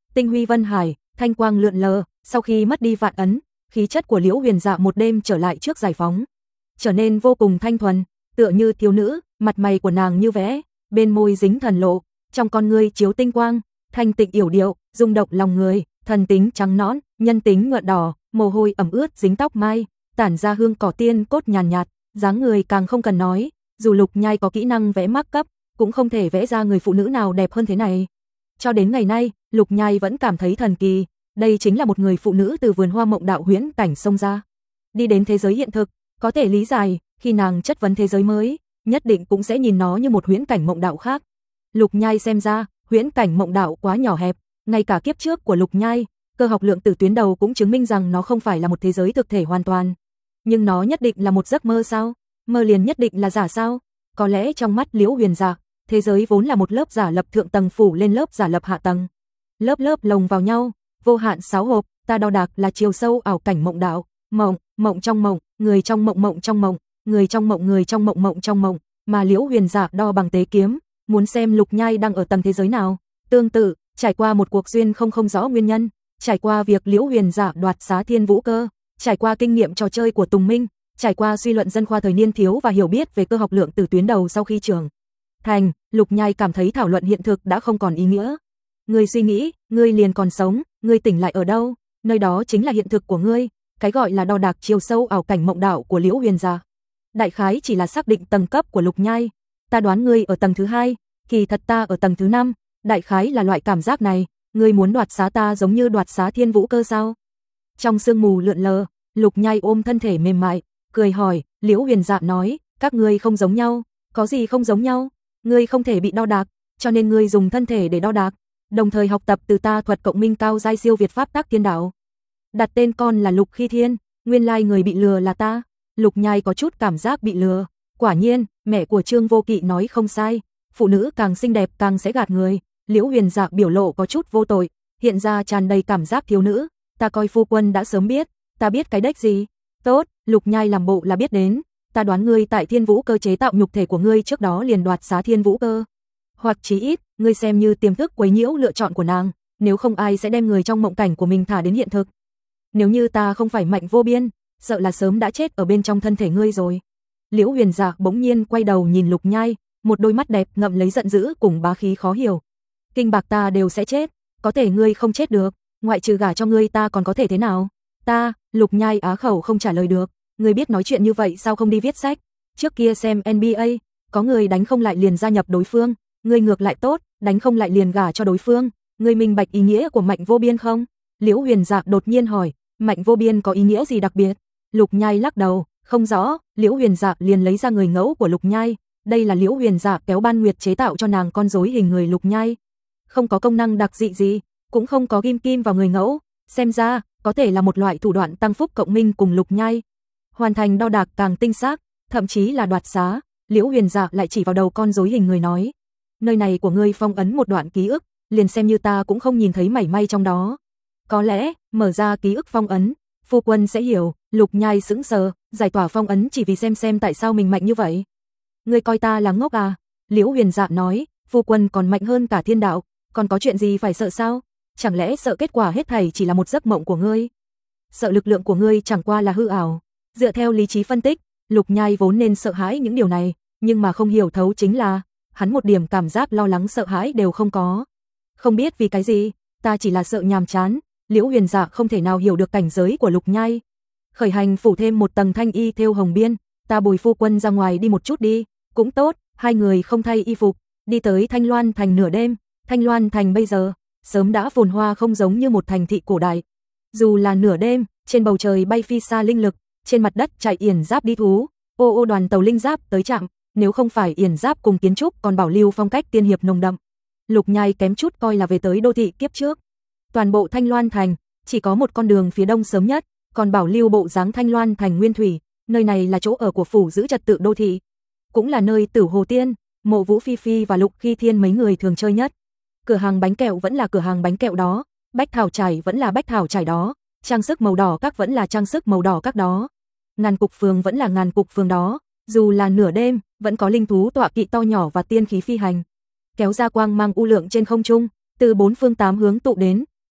tinh huy vân hải, thanh quang lượn lờ, sau khi mất đi vạn ấn, khí chất của Liễu Huyền Dạ một đêm trở lại trước giải phóng, trở nên vô cùng thanh thuần, tựa như thiếu nữ, mặt mày của nàng như vẽ, bên môi dính thần lộ, trong con ngươi chiếu tinh quang, thanh tịnh yểu điệu, rung động lòng người, thần tính trắng nõn, nhân tính ngợn đỏ, mồ hôi ẩm ướt dính tóc mai, tản ra hương cỏ tiên cốt nhàn nhạt, dáng người càng không cần nói, dù Lục Nhai có kỹ năng vẽ mắc cấp, cũng không thể vẽ ra người phụ nữ nào đẹp hơn thế này. Cho đến ngày nay, Lục Nhai vẫn cảm thấy thần kỳ, đây chính là một người phụ nữ từ vườn hoa mộng đạo huyễn cảnh xông ra, đi đến thế giới hiện thực, có thể lý giải, khi nàng chất vấn thế giới mới, nhất định cũng sẽ nhìn nó như một huyễn cảnh mộng đạo khác. Lục Nhai xem ra, huyễn cảnh mộng đạo quá nhỏ hẹp, ngay cả kiếp trước của Lục Nhai, cơ học lượng tử tuyến đầu cũng chứng minh rằng nó không phải là một thế giới thực thể hoàn toàn. Nhưng nó nhất định là một giấc mơ sao? Mơ liền nhất định là giả sao? Có lẽ trong mắt Liễu Huyền Dạ, thế giới vốn là một lớp giả lập thượng tầng phủ lên lớp giả lập hạ tầng. Lớp lớp lồng vào nhau, vô hạn sáu hộp, ta đo đạc là chiều sâu ảo cảnh mộng đạo, mộng, mộng trong mộng, người trong mộng mộng trong mộng, người trong mộng người trong mộng mộng trong mộng, mà Liễu Huyền Dạ đo bằng tế kiếm, muốn xem Lục Nhai đang ở tầng thế giới nào. Tương tự, trải qua một cuộc duyên không rõ nguyên nhân, trải qua việc Liễu Huyền Dạ đoạt xá thiên vũ cơ, trải qua kinh nghiệm trò chơi của Tùng Minh, trải qua suy luận dân khoa thời niên thiếu và hiểu biết về cơ học lượng từ tuyến đầu sau khi trưởng thành, Lục Nhai cảm thấy thảo luận hiện thực đã không còn ý nghĩa. Ngươi suy nghĩ, ngươi liền còn sống, ngươi tỉnh lại ở đâu? Nơi đó chính là hiện thực của ngươi, cái gọi là đo đạc chiều sâu ảo cảnh mộng đạo của Liễu Huyền Dạ. Đại khái chỉ là xác định tầng cấp của Lục Nhai, ta đoán ngươi ở tầng thứ 2, kỳ thật ta ở tầng thứ 5, đại khái là loại cảm giác này, ngươi muốn đoạt xá ta giống như đoạt xá thiên vũ cơ sao? Trong sương mù lượn lờ, Lục Nhai ôm thân thể mềm mại, cười hỏi, Liễu Huyền Dạ nói, các ngươi không giống nhau, có gì không giống nhau? Ngươi không thể bị đo đạc, cho nên ngươi dùng thân thể để đo đạc, đồng thời học tập từ ta thuật cộng minh cao giai siêu việt pháp tắc thiên đạo. Đặt tên con là Lục Khi Thiên, nguyên lai người bị lừa là ta. Lục Nhai có chút cảm giác bị lừa, quả nhiên, mẹ của Trương Vô Kỵ nói không sai, phụ nữ càng xinh đẹp càng sẽ gạt người. Liễu Huyền Dạ biểu lộ có chút vô tội, hiện ra tràn đầy cảm giác thiếu nữ, ta coi phu quân đã sớm biết, ta biết cái đếch gì? Tốt, Lục Nhai làm bộ là biết đến, ta đoán ngươi tại Thiên Vũ cơ chế tạo nhục thể của ngươi trước đó liền đoạt xá Thiên Vũ cơ, hoặc chí ít, ngươi xem như tiềm thức quấy nhiễu lựa chọn của nàng, nếu không ai sẽ đem người trong mộng cảnh của mình thả đến hiện thực. Nếu như ta không phải mạnh vô biên, sợ là sớm đã chết ở bên trong thân thể ngươi rồi. Liễu Huyền Dạ bỗng nhiên quay đầu nhìn Lục Nhai, một đôi mắt đẹp ngậm lấy giận dữ cùng bá khí khó hiểu. Kinh bạc ta đều sẽ chết, có thể ngươi không chết được, ngoại trừ gả cho ngươi ta còn có thể thế nào? Ta, Lục Nhai á khẩu không trả lời được, ngươi biết nói chuyện như vậy sao không đi viết sách? Trước kia xem NBA, có người đánh không lại liền gia nhập đối phương, ngươi ngược lại tốt, đánh không lại liền gả cho đối phương, ngươi minh bạch ý nghĩa của mạnh vô biên không? Liễu Huyền Dạ đột nhiên hỏi, mạnh vô biên có ý nghĩa gì đặc biệt? Lục Nhai lắc đầu, không rõ. Liễu Huyền Dạ liền lấy ra người ngẫu của Lục Nhai, đây là Liễu Huyền Dạ kéo Ban Nguyệt chế tạo cho nàng con rối hình người Lục Nhai, không có công năng đặc dị gì, cũng không có ghim kim vào người ngẫu, xem ra có thể là một loại thủ đoạn tăng phúc cộng minh cùng Lục Nhai, hoàn thành đo đạc càng tinh xác, thậm chí là đoạt xá. Liễu Huyền Dạ lại chỉ vào đầu con rối hình người nói, nơi này của ngươi phong ấn một đoạn ký ức, liền xem như ta cũng không nhìn thấy mảy may trong đó. Có lẽ, mở ra ký ức phong ấn, phu quân sẽ hiểu. Lục Nhai sững sờ, giải tỏa phong ấn chỉ vì xem tại sao mình mạnh như vậy. Ngươi coi ta là ngốc à? Liễu Huyền Dạ nói, phu quân còn mạnh hơn cả thiên đạo, còn có chuyện gì phải sợ sao? Chẳng lẽ sợ kết quả hết thảy chỉ là một giấc mộng của ngươi? Sợ lực lượng của ngươi chẳng qua là hư ảo. Dựa theo lý trí phân tích, Lục Nhai vốn nên sợ hãi những điều này, nhưng mà không hiểu thấu chính là, hắn một điểm cảm giác lo lắng sợ hãi đều không có. Không biết vì cái gì, ta chỉ là sợ nhàm chán. Liễu Huyền Dạ không thể nào hiểu được cảnh giới của Lục Nhai. Khởi hành phủ thêm một tầng thanh y thêu hồng biên, ta bồi phu quân ra ngoài đi một chút đi. Cũng tốt, hai người không thay y phục, đi tới Thanh Loan thành nửa đêm. Thanh Loan thành bây giờ sớm đã phồn hoa không giống như một thành thị cổ đại. Dù là nửa đêm, trên bầu trời bay phi xa linh lực, trên mặt đất chạy yển giáp đi thú, ô đoàn tàu linh giáp tới chạm, nếu không phải yển giáp cùng kiến trúc còn bảo lưu phong cách tiên hiệp nồng đậm. Lục Nhai kém chút coi là về tới đô thị kiếp trước. Toàn bộ Thanh Loan thành chỉ có một con đường phía đông sớm nhất, còn bảo lưu bộ dáng Thanh Loan thành nguyên thủy, nơi này là chỗ ở của phủ giữ trật tự đô thị, cũng là nơi Tử Hồ Tiên, Mộ Vũ Phi Phi và Lục Khi Thiên mấy người thường chơi nhất. Cửa hàng bánh kẹo vẫn là cửa hàng bánh kẹo đó, bách thảo trải vẫn là bách thảo trải đó, trang sức màu đỏ các vẫn là trang sức màu đỏ các đó, ngàn cục phường vẫn là ngàn cục phường đó. Dù là nửa đêm, vẫn có linh thú tọa kỵ to nhỏ và tiên khí phi hành, kéo ra quang mang u lượng trên không trung, từ bốn phương tám hướng tụ đến,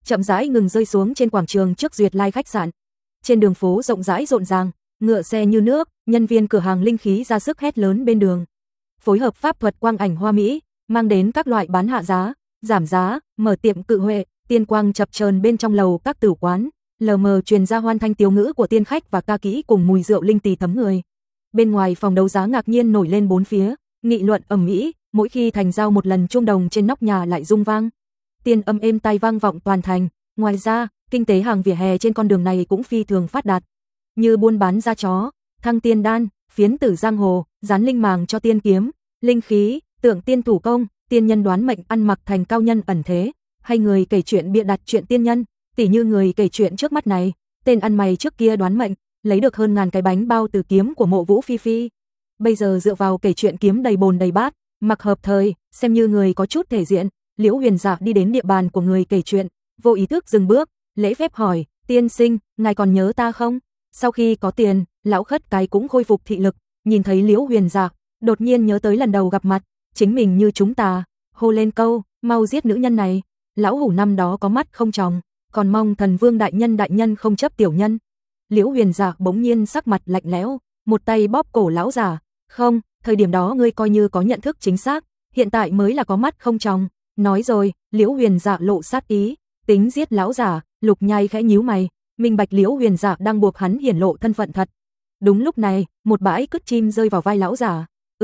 chậm rãi ngừng rơi xuống trên quảng trường trước Duyệt Lai khách sạn. Trên đường phố rộng rãi rộn ràng, ngựa xe như nước, nhân viên cửa hàng linh khí ra sức hét lớn bên đường. Phối hợp pháp thuật quang ảnh hoa mỹ, mang đến các loại bán hạ giá, giảm giá, mở tiệm cự huệ, tiên quang chập chờn bên trong lầu các tử quán, lờ mờ truyền ra hoan thanh tiếu ngữ của tiên khách và ca kỹ cùng mùi rượu linh tì thấm người. Bên ngoài phòng đấu giá ngạc nhiên nổi lên bốn phía, nghị luận ầm ĩ, mỗi khi thành giao một lần chuông đồng trên nóc nhà lại rung vang. Tiên âm êm tai vang vọng toàn thành, ngoài ra, kinh tế hàng vỉa hè trên con đường này cũng phi thường phát đạt. Như buôn bán da chó, thăng tiên đan, phiến tử giang hồ, dán linh màng cho tiên kiếm, linh khí, tượng tiên thủ công, tiên nhân đoán mệnh ăn mặc thành cao nhân ẩn thế, hay người kể chuyện bịa đặt chuyện tiên nhân, tỉ như người kể chuyện trước mắt này, tên ăn mày trước kia đoán mệnh, lấy được hơn ngàn cái bánh bao từ kiếm của Mộ Vũ Phi Phi. Bây giờ dựa vào kể chuyện kiếm đầy bồn đầy bát, mặc hợp thời, xem như người có chút thể diện, Liễu Huyền Dạ đi đến địa bàn của người kể chuyện, vô ý thức dừng bước, lễ phép hỏi, tiên sinh, ngài còn nhớ ta không? Sau khi có tiền, lão khất cái cũng khôi phục thị lực, nhìn thấy Liễu Huyền Dạ, đột nhiên nhớ tới lần đầu gặp mặt, chính mình như chúng ta, hô lên câu, mau giết nữ nhân này, lão hủ năm đó có mắt không tròng, còn mong thần vương đại nhân không chấp tiểu nhân. Liễu Huyền Dạ bỗng nhiên sắc mặt lạnh lẽo, một tay bóp cổ lão giả, không, thời điểm đó ngươi coi như có nhận thức chính xác, hiện tại mới là có mắt không tròng. Nói rồi, Liễu Huyền Dạ lộ sát ý, tính giết lão giả, Lục Nhai khẽ nhíu mày, minh bạch Liễu Huyền Dạ đang buộc hắn hiển lộ thân phận thật. Đúng lúc này, một bãi cứt chim rơi vào vai lão giả.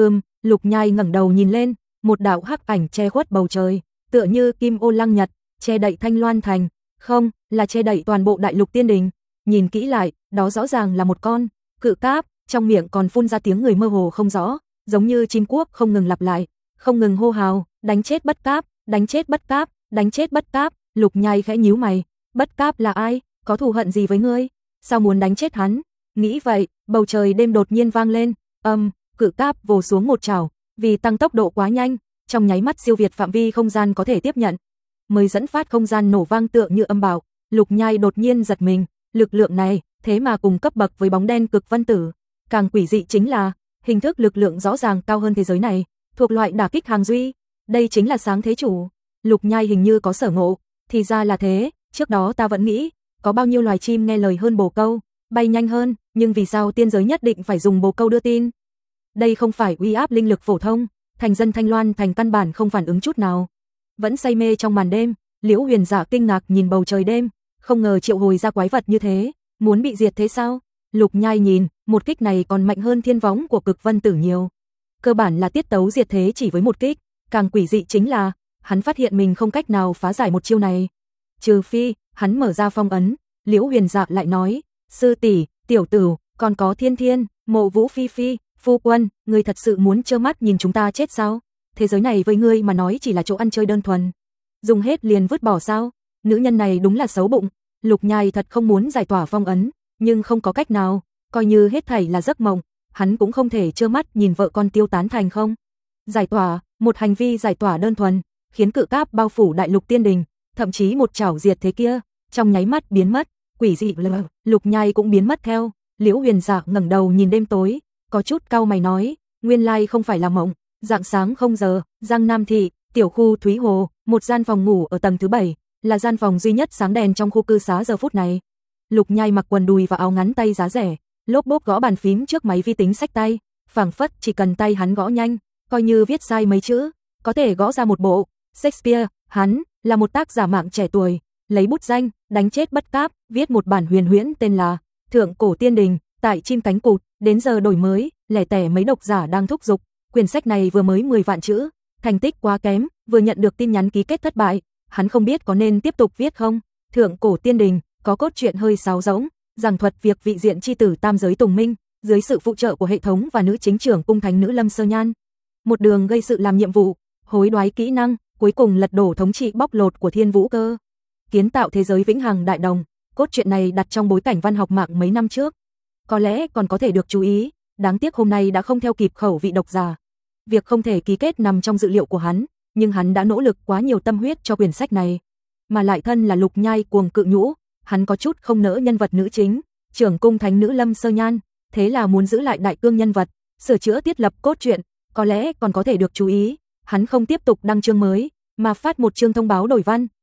Lục Nhai ngẩng đầu nhìn lên, một đạo hắc ảnh che khuất bầu trời, tựa như kim ô lăng nhật, che đậy Thanh Loan thành, không, là che đậy toàn bộ Đại Lục Tiên Đình. Nhìn kỹ lại, đó rõ ràng là một con cự cáp, trong miệng còn phun ra tiếng người mơ hồ không rõ, giống như chim quốc không ngừng lặp lại, không ngừng hô hào, đánh chết Bất Cáp, đánh chết Bất Cáp, đánh chết Bất Cáp. Lục Nhai khẽ nhíu mày, Bất Cáp là ai, có thù hận gì với ngươi, sao muốn đánh chết hắn? Nghĩ vậy, bầu trời đêm đột nhiên vang lên, cự cáp vồ xuống một chảo, vì tăng tốc độ quá nhanh, trong nháy mắt siêu việt phạm vi không gian có thể tiếp nhận, mới dẫn phát không gian nổ vang tựa như âm bạo. Lục Nhai đột nhiên giật mình, lực lượng này thế mà cùng cấp bậc với bóng đen cực vân tử, càng quỷ dị chính là hình thức lực lượng rõ ràng cao hơn thế giới này, thuộc loại đả kích hàng duy, đây chính là sáng thế chủ. Lục Nhai hình như có sở ngộ, thì ra là thế, trước đó ta vẫn nghĩ, có bao nhiêu loài chim nghe lời hơn bồ câu, bay nhanh hơn, nhưng vì sao tiên giới nhất định phải dùng bồ câu đưa tin? Đây không phải uy áp linh lực phổ thông, thành dân Thanh Loan thành căn bản không phản ứng chút nào. Vẫn say mê trong màn đêm, Liễu Huyền Dạ kinh ngạc nhìn bầu trời đêm, không ngờ triệu hồi ra quái vật như thế, muốn bị diệt thế sao? Lục Nhai nhìn, một kích này còn mạnh hơn thiên võng của cực vân tử nhiều. Cơ bản là tiết tấu diệt thế chỉ với một kích, càng quỷ dị chính là, hắn phát hiện mình không cách nào phá giải một chiêu này. Trừ phi, hắn mở ra phong ấn. Liễu Huyền Dạ lại nói, sư tỷ, tiểu tử, còn có Thiên Thiên, Mộ Vũ Phi Phi, phu quân, ngươi thật sự muốn trơ mắt nhìn chúng ta chết sao? Thế giới này với ngươi mà nói chỉ là chỗ ăn chơi đơn thuần. Dùng hết liền vứt bỏ sao? Nữ nhân này đúng là xấu bụng. Lục Nhai thật không muốn giải tỏa phong ấn, nhưng không có cách nào, coi như hết thảy là giấc mộng, hắn cũng không thể trơ mắt nhìn vợ con tiêu tán thành không. Giải tỏa, một hành vi giải tỏa đơn thuần, khiến cự cáp bao phủ Đại Lục Tiên Đình, thậm chí một chảo diệt thế kia, trong nháy mắt biến mất, quỷ dị Lục Nhai cũng biến mất theo. Liễu Huyền Dạ ngẩng đầu nhìn đêm tối, có chút cau mày nói, nguyên lai không phải là mộng. Rạng sáng 0 giờ, Giang Nam thị, tiểu khu Thúy Hồ, một gian phòng ngủ ở tầng thứ 7, là gian phòng duy nhất sáng đèn trong khu cư xá giờ phút này. Lục Nhai mặc quần đùi và áo ngắn tay giá rẻ, lốp bốp gõ bàn phím trước máy vi tính xách tay, phảng phất chỉ cần tay hắn gõ nhanh, coi như viết sai mấy chữ, có thể gõ ra một bộ Shakespeare. Hắn là một tác giả mạng trẻ tuổi, lấy bút danh đánh chết Bất Cáp, viết một bản huyền huyễn tên là Thượng Cổ Tiên Đình, tại Chim Cánh Cụt, đến giờ đổi mới, lẻ tẻ mấy độc giả đang thúc giục. Quyển sách này vừa mới 10 vạn chữ, thành tích quá kém, vừa nhận được tin nhắn ký kết thất bại, hắn không biết có nên tiếp tục viết không. Thượng Cổ Tiên Đình có cốt truyện hơi sáo rỗng, giảng thuật việc vị diện chi tử tam giới Tùng Minh, dưới sự phụ trợ của hệ thống và nữ chính trưởng cung thánh nữ Lâm Sơ Nhan, một đường gây sự làm nhiệm vụ, hối đoái kỹ năng, cuối cùng lật đổ thống trị bóc lột của Thiên Vũ Cơ, kiến tạo thế giới vĩnh hằng đại đồng. Cốt truyện này đặt trong bối cảnh văn học mạng mấy năm trước, có lẽ còn có thể được chú ý, đáng tiếc hôm nay đã không theo kịp khẩu vị độc giả. Việc không thể ký kết nằm trong dự liệu của hắn, nhưng hắn đã nỗ lực quá nhiều tâm huyết cho quyển sách này, mà lại thân là Lục Nhai cuồng cự nhũ, hắn có chút không nỡ nhân vật nữ chính, trưởng cung thánh nữ Lâm Sơ Nhan, thế là muốn giữ lại đại cương nhân vật, sửa chữa thiết lập cốt truyện, có lẽ còn có thể được chú ý. Hắn không tiếp tục đăng chương mới, mà phát một chương thông báo đổi văn,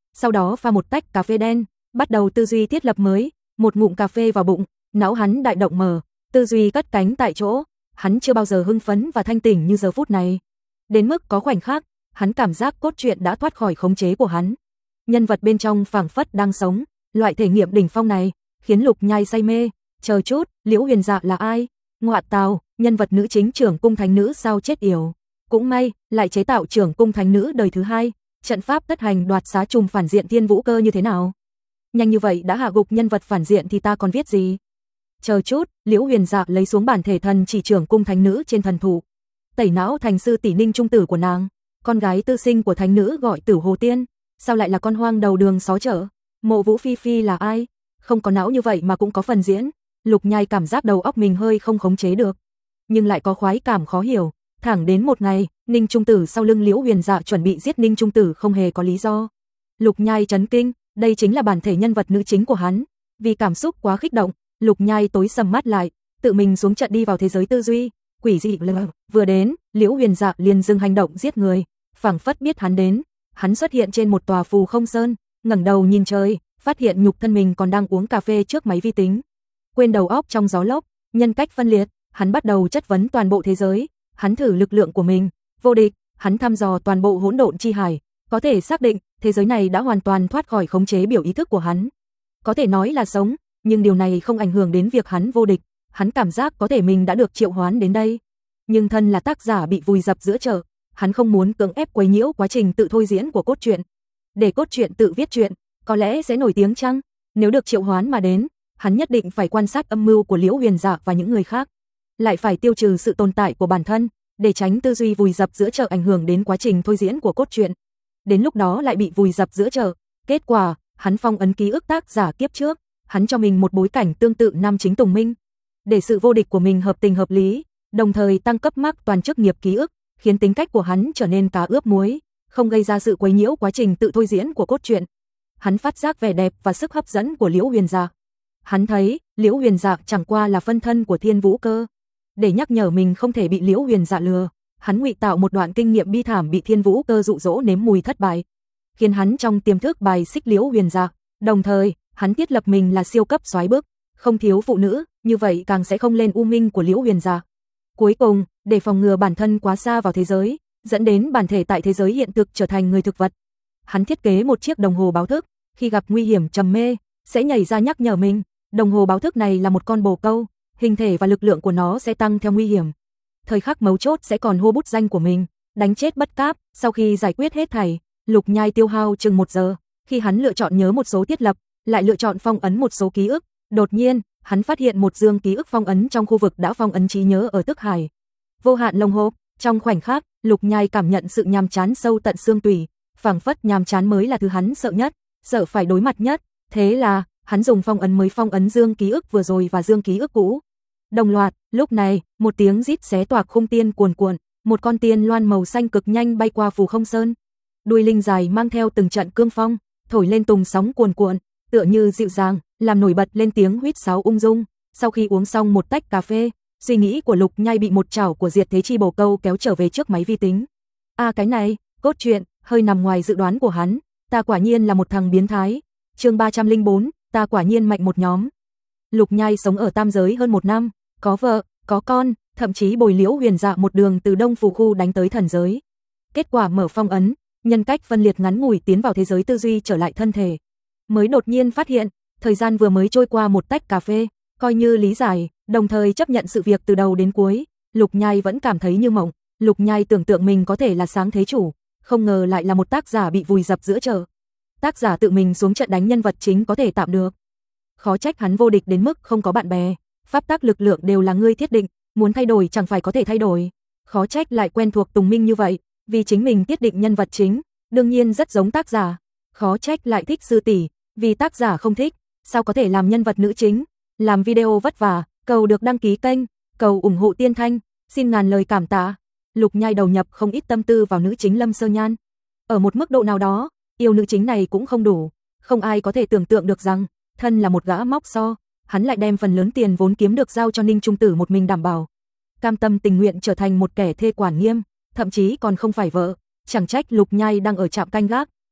sau đó pha một tách cà phê đen, bắt đầu tư duy thiết lập mới, một ngụm cà phê vào bụng, não hắn đại động mở, tư duy cất cánh tại chỗ, hắn chưa bao giờ hưng phấn và thanh tỉnh như giờ phút này. Đến mức có khoảnh khắc, hắn cảm giác cốt truyện đã thoát khỏi khống chế của hắn. Nhân vật bên trong phảng phất đang sống, loại thể nghiệm đỉnh phong này khiến Lục Nhai say mê. Chờ chút, Liễu Huyền Dạ là ai? Ngọa tào, nhân vật nữ chính trưởng cung thánh nữ sao chết yểu. Cũng may, lại chế tạo trưởng cung thánh nữ đời thứ hai, trận pháp tất hành đoạt xá trùng phản diện Thiên Vũ Cơ như thế nào? Nhanh như vậy đã hạ gục nhân vật phản diện thì ta còn viết gì? Chờ chút, Liễu Huyền Dạ lấy xuống bản thể thần chỉ trưởng cung thánh nữ trên thần thụ, tẩy não thành sư tỷ Ninh Trung Tử của nàng, con gái tư sinh của thánh nữ gọi Tử Hồ Tiên, sao lại là con hoang đầu đường xó chợ? Mộ Vũ Phi Phi là ai? Không có não như vậy mà cũng có phần diễn. Lục Nhai cảm giác đầu óc mình hơi không khống chế được, nhưng lại có khoái cảm khó hiểu. Thẳng đến một ngày, Ninh Trung Tử sau lưng Liễu Huyền Dạ chuẩn bị giết Ninh Trung Tử không hề có lý do. Lục Nhai chấn kinh, đây chính là bản thể nhân vật nữ chính của hắn. Vì cảm xúc quá kích động, Lục Nhai tối sầm mắt lại, tự mình xuống trận đi vào thế giới tư duy. Quỷ dị vừa đến, Liễu Huyền Dạ liền dừng hành động giết người, phảng phất biết hắn đến. Hắn xuất hiện trên một tòa phù không sơn, ngẩng đầu nhìn trời, phát hiện nhục thân mình còn đang uống cà phê trước máy vi tính. Quên đầu óc trong gió lốc, nhân cách phân liệt, hắn bắt đầu chất vấn toàn bộ thế giới. Hắn thử lực lượng của mình, vô địch, hắn thăm dò toàn bộ hỗn độn chi hải, có thể xác định thế giới này đã hoàn toàn thoát khỏi khống chế biểu ý thức của hắn. Có thể nói là sống, nhưng điều này không ảnh hưởng đến việc hắn vô địch. Hắn cảm giác có thể mình đã được triệu hoán đến đây, nhưng thân là tác giả bị vùi dập giữa chợ, hắn không muốn cưỡng ép quấy nhiễu quá trình tự thôi diễn của cốt truyện. Để cốt truyện tự viết truyện, có lẽ sẽ nổi tiếng chăng? Nếu được triệu hoán mà đến, hắn nhất định phải quan sát âm mưu của Liễu Huyền Dạ và những người khác, lại phải tiêu trừ sự tồn tại của bản thân, để tránh tư duy vùi dập giữa chợ ảnh hưởng đến quá trình thôi diễn của cốt truyện. Đến lúc đó lại bị vùi dập giữa chợ. Kết quả, hắn phong ấn ký ức tác giả kiếp trước, hắn cho mình một bối cảnh tương tự nam chính Tùng Minh, để sự vô địch của mình hợp tình hợp lý, đồng thời tăng cấp mác toàn chức nghiệp ký ức, khiến tính cách của hắn trở nên cá ướp muối, không gây ra sự quấy nhiễu quá trình tự thôi diễn của cốt truyện. Hắn phát giác vẻ đẹp và sức hấp dẫn của Liễu Huyền Dạ. Hắn thấy, Liễu Huyền Dạ chẳng qua là phân thân của Thiên Vũ Cơ. Để nhắc nhở mình không thể bị Liễu Huyền Dạ lừa, hắn ngụy tạo một đoạn kinh nghiệm bi thảm bị Thiên Vũ Cơ dụ dỗ nếm mùi thất bại, khiến hắn trong tiềm thức bài xích Liễu Huyền Dạ. Đồng thời, hắn thiết lập mình là siêu cấp soái bức, không thiếu phụ nữ, như vậy càng sẽ không lên u minh của Liễu Huyền Dạ. Cuối cùng, để phòng ngừa bản thân quá xa vào thế giới, dẫn đến bản thể tại thế giới hiện thực trở thành người thực vật, hắn thiết kế một chiếc đồng hồ báo thức, khi gặp nguy hiểm trầm mê, sẽ nhảy ra nhắc nhở mình. Đồng hồ báo thức này là một con bồ câu, hình thể và lực lượng của nó sẽ tăng theo nguy hiểm. Thời khắc mấu chốt sẽ còn hô bút danh của mình, đánh chết Bất Cáp. Sau khi giải quyết hết thảy, Lục Nhai tiêu hao chừng 1 giờ, khi hắn lựa chọn nhớ một số thiết lập, lại lựa chọn phong ấn một số ký ức. Đột nhiên, hắn phát hiện một dương ký ức phong ấn trong khu vực đã phong ấn trí nhớ ở Tức Hải. Vô hạn lồng hộp, trong khoảnh khắc, Lục Nhai cảm nhận sự nhàm chán sâu tận xương tủy, phảng phất nhàm chán mới là thứ hắn sợ nhất, sợ phải đối mặt nhất. Thế là, hắn dùng phong ấn mới phong ấn dương ký ức vừa rồi và dương ký ức cũ. Đồng loạt, lúc này, một tiếng rít xé toạc khung tiên cuồn cuộn, một con tiên loan màu xanh cực nhanh bay qua phù không sơn. Đuôi linh dài mang theo từng trận cương phong, thổi lên tùng sóng cuồn cuộn, tựa như dịu dàng, làm nổi bật lên tiếng huýt sáo ung dung. Sau khi uống xong một tách cà phê, suy nghĩ của Lục Nhai bị một chảo của Diệt Thế Chi bồ câu kéo trở về trước máy vi tính. Cái này, cốt truyện, hơi nằm ngoài dự đoán của hắn, ta quả nhiên là một thằng biến thái. Chương 304, ta quả nhiên mạnh một nhóm. Lục Nhai sống ở tam giới hơn 1 năm, có vợ, có con, thậm chí bồi Liễu Huyền Dạ một đường từ Đông Phù khu đánh tới thần giới. Kết quả mở phong ấn, nhân cách phân liệt ngắn ngủi tiến vào thế giới tư duy trở lại thân thể. Mới đột nhiên phát hiện, thời gian vừa mới trôi qua một tách cà phê, coi như lý giải, đồng thời chấp nhận sự việc từ đầu đến cuối. Lục Nhai vẫn cảm thấy như mộng. Lục Nhai tưởng tượng mình có thể là sáng thế chủ, không ngờ lại là một tác giả bị vùi dập giữa chợ. Tác giả tự mình xuống trận đánh nhân vật chính có thể tạm được, khó trách hắn vô địch đến mức không có bạn bè. Pháp tắc lực lượng đều là ngươi thiết định, muốn thay đổi chẳng phải có thể thay đổi. Khó trách lại quen thuộc Tùng Minh như vậy, vì chính mình thiết định nhân vật chính, đương nhiên rất giống tác giả. Khó trách lại thích sư tỷ, vì tác giả không thích, sao có thể làm nhân vật nữ chính. Làm video vất vả, cầu được đăng ký kênh, cầu ủng hộ Tiên Thanh, xin ngàn lời cảm tạ. Lục Nhai đầu nhập không ít tâm tư vào nữ chính Lâm Sơ Nhan. Ở một mức độ nào đó, yêu nữ chính này cũng không đủ, không ai có thể tưởng tượng được rằng, thân là một gã móc xo, hắn lại đem phần lớn tiền vốn kiếm được giao cho Ninh Trung Tử một mình đảm bảo. Cam tâm tình nguyện trở thành một kẻ thê quản nghiêm, thậm chí còn không phải vợ. Chẳng trách Lục Nhai đang ở trạm canh gác,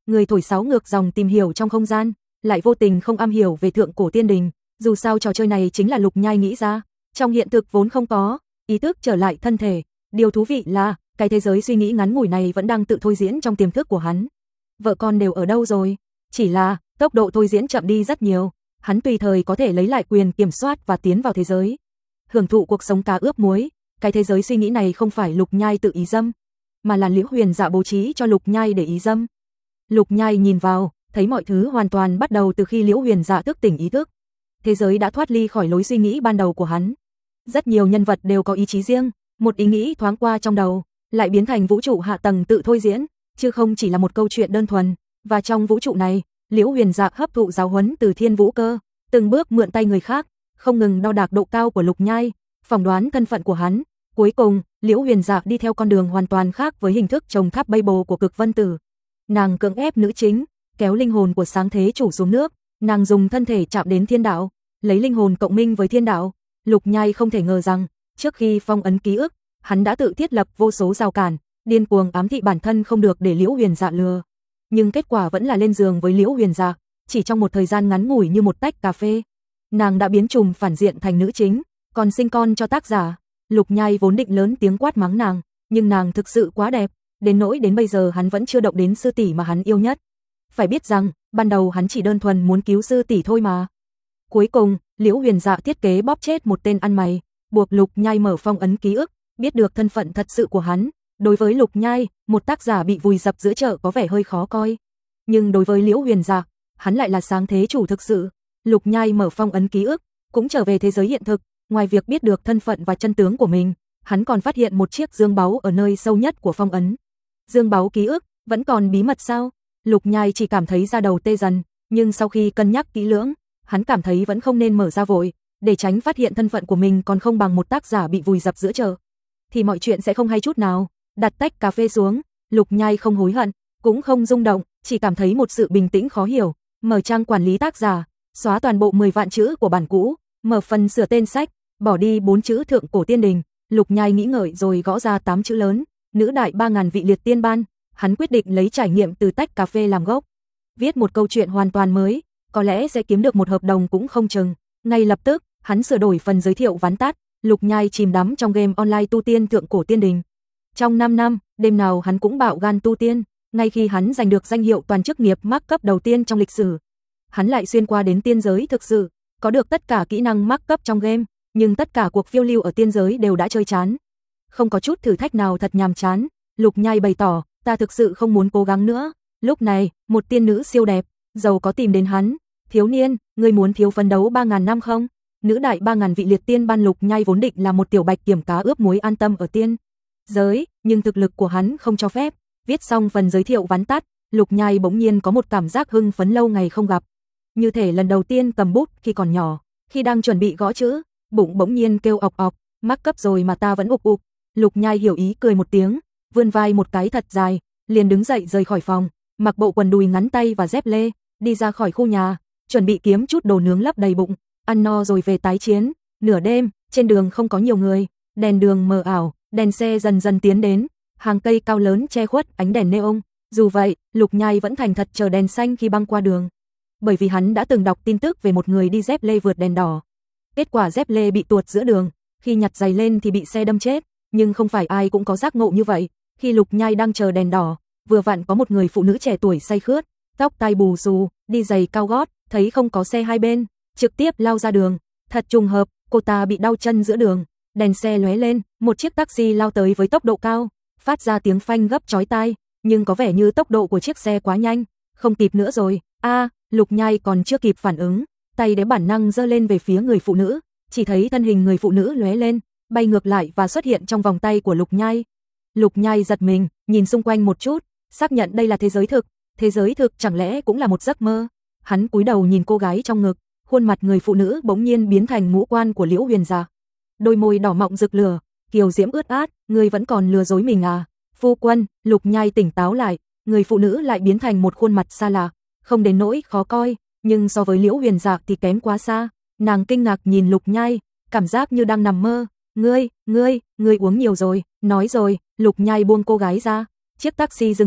người thổi sáo ngược dòng tìm hiểu trong không gian, lại vô tình không am hiểu về thượng cổ tiên đình, dù sao trò chơi này chính là Lục Nhai nghĩ ra, trong hiện thực vốn không có, ý thức trở lại thân thể, điều thú vị là, cái thế giới suy nghĩ ngắn ngủi này vẫn đang tự thôi diễn trong tiềm thức của hắn. Vợ con đều ở đâu rồi? Chỉ là, tốc độ thôi diễn chậm đi rất nhiều, hắn tùy thời có thể lấy lại quyền kiểm soát và tiến vào thế giới. Hưởng thụ cuộc sống cá ướp muối, cái thế giới suy nghĩ này không phải Lục Nhai tự ý dâm, mà là Liễu Huyền Dạ bố trí cho Lục Nhai để ý dâm. Lục Nhai nhìn vào, thấy mọi thứ hoàn toàn bắt đầu từ khi Liễu Huyền Dạ thức tỉnh ý thức. Thế giới đã thoát ly khỏi lối suy nghĩ ban đầu của hắn. Rất nhiều nhân vật đều có ý chí riêng, một ý nghĩ thoáng qua trong đầu, lại biến thành vũ trụ hạ tầng tự thôi diễn, chứ không chỉ là một câu chuyện đơn thuần. Và trong vũ trụ này, Liễu Huyền Dạ hấp thụ giáo huấn từ Thiên Vũ Cơ, từng bước mượn tay người khác, không ngừng đo đạc độ cao của Lục Nhai, phỏng đoán thân phận của hắn. Cuối cùng, Liễu Huyền Dạ đi theo con đường hoàn toàn khác với hình thức trồng tháp Babel của Cực Vân Tử. Nàng cưỡng ép nữ chính, kéo linh hồn của sáng thế chủ xuống nước, nàng dùng thân thể chạm đến thiên đạo, lấy linh hồn cộng minh với thiên đạo. Lục Nhai không thể ngờ rằng, trước khi phong ấn ký ức, hắn đã tự thiết lập vô số rào cản, điên cuồng ám thị bản thân không được để Liễu Huyền Dạ lừa. Nhưng kết quả vẫn là lên giường với Liễu Huyền Dạ, chỉ trong một thời gian ngắn ngủi như một tách cà phê. Nàng đã biến trùm phản diện thành nữ chính, còn sinh con cho tác giả. Lục Nhai vốn định lớn tiếng quát mắng nàng, nhưng nàng thực sự quá đẹp, đến nỗi đến bây giờ hắn vẫn chưa động đến sư tỷ mà hắn yêu nhất. Phải biết rằng, ban đầu hắn chỉ đơn thuần muốn cứu sư tỷ thôi mà. Cuối cùng, Liễu Huyền Dạ thiết kế bóp chết một tên ăn mày, buộc Lục Nhai mở phong ấn ký ức, biết được thân phận thật sự của hắn. Đối với Lục Nhai, một tác giả bị vùi dập giữa chợ có vẻ hơi khó coi. Nhưng đối với Liễu Huyền Dạ, hắn lại là sáng thế chủ thực sự. Lục Nhai mở phong ấn ký ức, cũng trở về thế giới hiện thực, ngoài việc biết được thân phận và chân tướng của mình, hắn còn phát hiện một chiếc dương báu ở nơi sâu nhất của phong ấn. Dương báu ký ức, vẫn còn bí mật sao? Lục Nhai chỉ cảm thấy da đầu tê dần, nhưng sau khi cân nhắc kỹ lưỡng, hắn cảm thấy vẫn không nên mở ra vội, để tránh phát hiện thân phận của mình còn không bằng một tác giả bị vùi dập giữa chợ. Thì mọi chuyện sẽ không hay chút nào. Đặt tách cà phê xuống, Lục Nhai không hối hận, cũng không rung động, chỉ cảm thấy một sự bình tĩnh khó hiểu. Mở trang quản lý tác giả, xóa toàn bộ 10 vạn chữ của bản cũ, mở phần sửa tên sách, bỏ đi 4 chữ thượng cổ tiên đình. Lục Nhai nghĩ ngợi rồi gõ ra 8 chữ lớn, nữ đại 3000 vị liệt tiên ban. Hắn quyết định lấy trải nghiệm từ tách cà phê làm gốc, viết một câu chuyện hoàn toàn mới, có lẽ sẽ kiếm được một hợp đồng cũng không chừng. Ngay lập tức, hắn sửa đổi phần giới thiệu vắn tắt. Lục Nhai chìm đắm trong game online tu tiên thượng cổ tiên đình. Trong 5 năm, đêm nào hắn cũng bạo gan tu tiên, ngay khi hắn giành được danh hiệu toàn chức nghiệp mắc cấp đầu tiên trong lịch sử. Hắn lại xuyên qua đến tiên giới thực sự, có được tất cả kỹ năng mắc cấp trong game, nhưng tất cả cuộc phiêu lưu ở tiên giới đều đã chơi chán. Không có chút thử thách nào thật nhàm chán, Lục Nhai bày tỏ, ta thực sự không muốn cố gắng nữa. Lúc này, một tiên nữ siêu đẹp, giàu có tìm đến hắn, thiếu niên, ngươi muốn thiếu phấn đấu 3000 năm không? Nữ đại 3000 vị liệt tiên ban. Lục Nhai vốn định là một tiểu bạch kiểm cá ướp muối an tâm ở tiên giới, nhưng thực lực của hắn không cho phép. Viết xong phần giới thiệu vắn tắt, Lục Nhai bỗng nhiên có một cảm giác hưng phấn lâu ngày không gặp. Như thể lần đầu tiên cầm bút khi còn nhỏ, khi đang chuẩn bị gõ chữ, bụng bỗng nhiên kêu ọc ọc, mắc cấp rồi mà ta vẫn ục ục. Lục Nhai hiểu ý cười một tiếng, vươn vai một cái thật dài, liền đứng dậy rời khỏi phòng, mặc bộ quần đùi ngắn tay và dép lê, đi ra khỏi khu nhà, chuẩn bị kiếm chút đồ nướng lấp đầy bụng, ăn no rồi về tái chiến. Nửa đêm, trên đường không có nhiều người, đèn đường mờ ảo, đèn xe dần dần tiến đến, hàng cây cao lớn che khuất ánh đèn neon. Dù vậy, Lục Nhai vẫn thành thật chờ đèn xanh khi băng qua đường. Bởi vì hắn đã từng đọc tin tức về một người đi dép lê vượt đèn đỏ. Kết quả dép lê bị tuột giữa đường, khi nhặt giày lên thì bị xe đâm chết, nhưng không phải ai cũng có giác ngộ như vậy. Khi Lục Nhai đang chờ đèn đỏ, vừa vặn có một người phụ nữ trẻ tuổi say khướt, tóc tai bù xù, đi giày cao gót, thấy không có xe hai bên, trực tiếp lao ra đường. Thật trùng hợp, cô ta bị đau chân giữa đường, đèn xe lóe lên, một chiếc taxi lao tới với tốc độ cao, phát ra tiếng phanh gấp chói tai, nhưng có vẻ như tốc độ của chiếc xe quá nhanh, không kịp nữa rồi. Lục Nhai còn chưa kịp phản ứng, tay đế bản năng giơ lên về phía người phụ nữ, chỉ thấy thân hình người phụ nữ lóe lên, bay ngược lại và xuất hiện trong vòng tay của Lục Nhai. Lục Nhai giật mình, nhìn xung quanh một chút, xác nhận đây là thế giới thực. Thế giới thực chẳng lẽ cũng là một giấc mơ? Hắn cúi đầu nhìn cô gái trong ngực, khuôn mặt người phụ nữ bỗng nhiên biến thành ngũ quan của Liễu Huyền Dạ. Đôi môi đỏ mọng rực lửa, kiều diễm ướt át, ngươi vẫn còn lừa dối mình à? Phu quân. Lục Nhai tỉnh táo lại, người phụ nữ lại biến thành một khuôn mặt xa lạ, không đến nỗi khó coi, nhưng so với Liễu Huyền Dạ thì kém quá xa. Nàng kinh ngạc nhìn Lục Nhai, cảm giác như đang nằm mơ. Ngươi uống nhiều rồi. Nói rồi, Lục Nhai buông cô gái ra. Chiếc taxi dừng lại,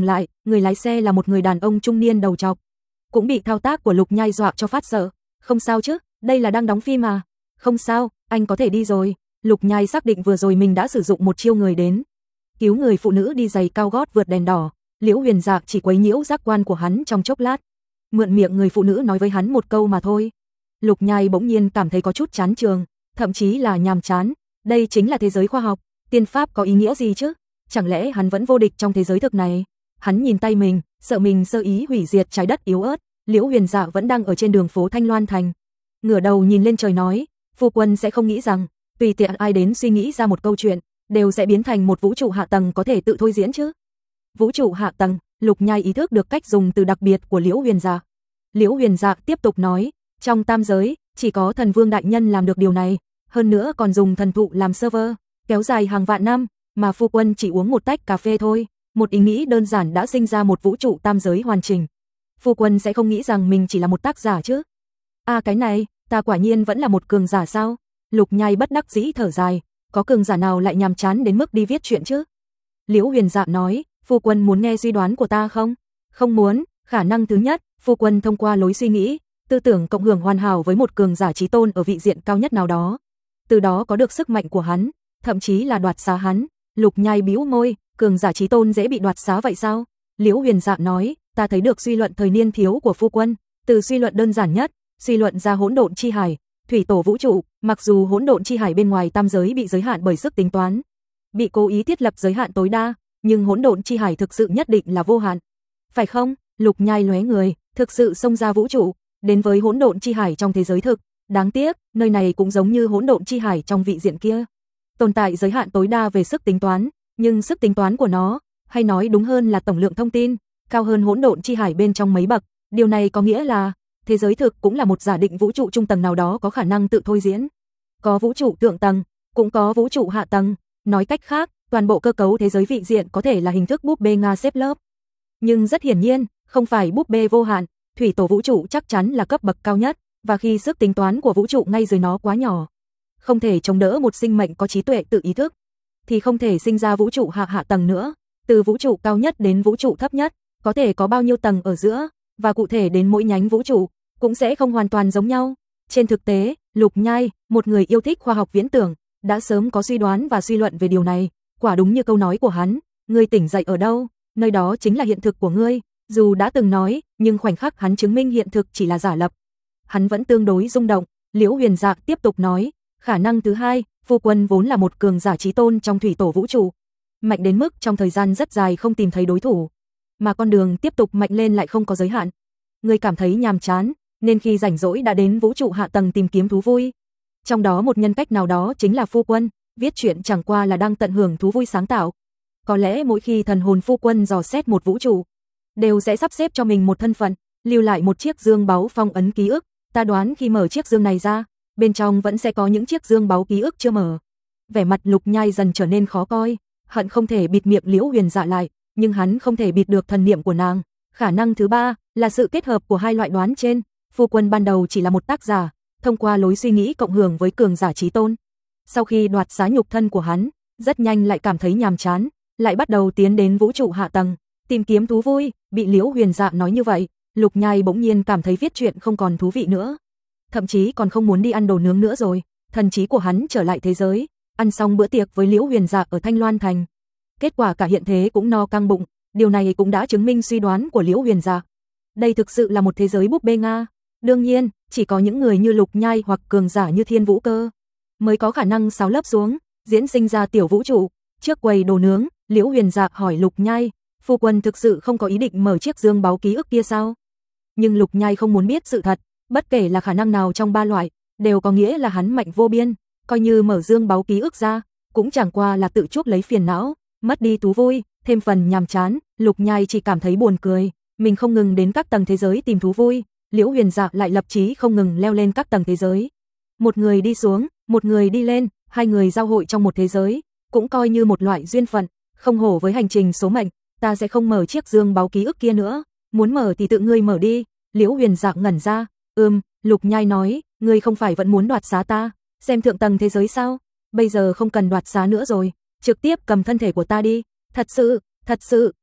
Người lái xe là một người đàn ông trung niên đầu trọc, cũng bị thao tác của Lục Nhai dọa cho phát sợ. Không sao chứ, đây là đang đóng phim mà. Không sao, anh có thể đi rồi. Lục Nhai xác định vừa rồi mình đã sử dụng một chiêu người đến cứu người phụ nữ đi giày cao gót vượt đèn đỏ. Liễu Huyền Dạ chỉ quấy nhiễu giác quan của hắn trong chốc lát, mượn miệng người phụ nữ nói với hắn một câu mà thôi. Lục Nhai bỗng nhiên cảm thấy có chút chán trường, thậm chí là nhàm chán. Đây chính là thế giới khoa học, tiên pháp có ý nghĩa gì chứ? Chẳng lẽ hắn vẫn vô địch trong thế giới thực này? Hắn nhìn tay mình, sợ mình sơ ý hủy diệt trái đất yếu ớt. Liễu Huyền Dạ vẫn đang ở trên đường phố Thanh Loan Thành, ngửa đầu nhìn lên trời nói, phu quân sẽ không nghĩ rằng tùy tiện ai đến suy nghĩ ra một câu chuyện đều sẽ biến thành một vũ trụ hạ tầng có thể tự thôi diễn chứ? Vũ trụ hạ tầng. Lục Nhai ý thức được cách dùng từ đặc biệt của Liễu Huyền Dạ. Liễu Huyền Dạ tiếp tục nói, trong tam giới chỉ có thần vương đại nhân làm được điều này, hơn nữa còn dùng thần thụ làm server, kéo dài hàng vạn năm, mà phu quân chỉ uống một tách cà phê thôi, một ý nghĩ đơn giản đã sinh ra một vũ trụ tam giới hoàn chỉnh. Phu quân sẽ không nghĩ rằng mình chỉ là một tác giả chứ? Cái này, ta quả nhiên vẫn là một cường giả sao? Lục Nhai bất đắc dĩ thở dài, có cường giả nào lại nhàm chán đến mức đi viết chuyện chứ? Liễu Huyền Dạ nói, phu quân muốn nghe suy đoán của ta không? Không muốn. Khả năng thứ nhất, phu quân thông qua lối suy nghĩ, tư tưởng cộng hưởng hoàn hảo với một cường giả chí tôn ở vị diện cao nhất nào đó, từ đó có được sức mạnh của hắn, thậm chí là đoạt xá hắn. Lục Nhai bĩu môi, cường giả chí tôn dễ bị đoạt xá vậy sao? Liễu Huyền Dạ nói, ta thấy được suy luận thời niên thiếu của phu quân, từ suy luận đơn giản nhất, suy luận ra hỗn độn chi hải, thủy tổ vũ trụ, mặc dù hỗn độn chi hải bên ngoài tam giới bị giới hạn bởi sức tính toán, bị cố ý thiết lập giới hạn tối đa, nhưng hỗn độn chi hải thực sự nhất định là vô hạn. Phải không? Lục Nhai lóe người, thực sự xông ra vũ trụ, đến với hỗn độn chi hải trong thế giới thực. Đáng tiếc, nơi này cũng giống như hỗn độn chi hải trong vị diện kia, tồn tại giới hạn tối đa về sức tính toán, nhưng sức tính toán của nó, hay nói đúng hơn là tổng lượng thông tin, cao hơn hỗn độn chi hải bên trong mấy bậc. Điều này có nghĩa là thế giới thực cũng là một giả định vũ trụ trung tầng nào đó có khả năng tự thôi diễn. Có vũ trụ thượng tầng, cũng có vũ trụ hạ tầng. Nói cách khác, toàn bộ cơ cấu thế giới vị diện có thể là hình thức búp bê Nga xếp lớp. Nhưng rất hiển nhiên, không phải búp bê vô hạn, thủy tổ vũ trụ chắc chắn là cấp bậc cao nhất, và khi sức tính toán của vũ trụ ngay dưới nó quá nhỏ, không thể chống đỡ một sinh mệnh có trí tuệ tự ý thức, thì không thể sinh ra vũ trụ hạ tầng nữa. Từ vũ trụ cao nhất đến vũ trụ thấp nhất, có thể có bao nhiêu tầng ở giữa, và cụ thể đến mỗi nhánh vũ trụ, cũng sẽ không hoàn toàn giống nhau. Trên thực tế, Lục Nhai, một người yêu thích khoa học viễn tưởng, đã sớm có suy đoán và suy luận về điều này. Quả đúng như câu nói của hắn, ngươi tỉnh dậy ở đâu, nơi đó chính là hiện thực của ngươi. Dù đã từng nói, nhưng khoảnh khắc hắn chứng minh hiện thực chỉ là giả lập, hắn vẫn tương đối rung động. Liễu Huyền Dạ tiếp tục nói, khả năng thứ hai, phu quân vốn là một cường giả chí tôn trong thủy tổ vũ trụ, mạnh đến mức trong thời gian rất dài không tìm thấy đối thủ, mà con đường tiếp tục mạnh lên lại không có giới hạn. Ngươi cảm thấy nhàm chán, nên khi rảnh rỗi đã đến vũ trụ hạ tầng tìm kiếm thú vui. Trong đó một nhân cách nào đó chính là phu quân, viết truyện chẳng qua là đang tận hưởng thú vui sáng tạo. Có lẽ mỗi khi thần hồn phu quân dò xét một vũ trụ, đều sẽ sắp xếp cho mình một thân phận, lưu lại một chiếc dương báu phong ấn ký ức. Ta đoán khi mở chiếc dương này ra, bên trong vẫn sẽ có những chiếc dương báu ký ức chưa mở. Vẻ mặt Lục Nhai dần trở nên khó coi, hận không thể bịt miệng Liễu Huyền Dạ lại, nhưng hắn không thể bịt được thần niệm của nàng. Khả năng thứ ba là sự kết hợp của hai loại đoán trên. Phu quân ban đầu chỉ là một tác giả, thông qua lối suy nghĩ cộng hưởng với cường giả chí tôn. Sau khi đoạt xá nhục thân của hắn, rất nhanh lại cảm thấy nhàm chán, lại bắt đầu tiến đến vũ trụ hạ tầng, tìm kiếm thú vui. Bị Liễu Huyền Dạ nói như vậy, Lục Nhai bỗng nhiên cảm thấy viết truyện không còn thú vị nữa, thậm chí còn không muốn đi ăn đồ nướng nữa rồi. Thần trí của hắn trở lại thế giới, ăn xong bữa tiệc với Liễu Huyền Dạ ở Thanh Loan Thành. Kết quả cả hiện thế cũng no căng bụng, điều này cũng đã chứng minh suy đoán của Liễu Huyền Dạ. Đây thực sự là một thế giới búp bê Nga. Đương nhiên, chỉ có những người như Lục Nhai hoặc cường giả như Thiên Vũ Cơ mới có khả năng xáo lấp xuống, diễn sinh ra tiểu vũ trụ. Trước quầy đồ nướng, Liễu Huyền Dạ hỏi Lục Nhai, phu quân thực sự không có ý định mở chiếc dương báu ký ức kia sao? Nhưng Lục Nhai không muốn biết sự thật, bất kể là khả năng nào trong ba loại, đều có nghĩa là hắn mạnh vô biên, coi như mở dương báu ký ức ra, cũng chẳng qua là tự chuốc lấy phiền não, mất đi thú vui, thêm phần nhàm chán. Lục Nhai chỉ cảm thấy buồn cười, mình không ngừng đến các tầng thế giới tìm thú vui, Liễu Huyền Dạ lại lập chí không ngừng leo lên các tầng thế giới. Một người đi xuống, một người đi lên, hai người giao hội trong một thế giới, cũng coi như một loại duyên phận. Không hổ với hành trình số mệnh, ta sẽ không mở chiếc dương báu ký ức kia nữa, muốn mở thì tự ngươi mở đi. Liễu Huyền Dạ ngẩn ra, Lục Nhai nói, ngươi không phải vẫn muốn đoạt xá ta, xem thượng tầng thế giới sao? Bây giờ không cần đoạt xá nữa rồi, trực tiếp cầm thân thể của ta đi. Thật sự,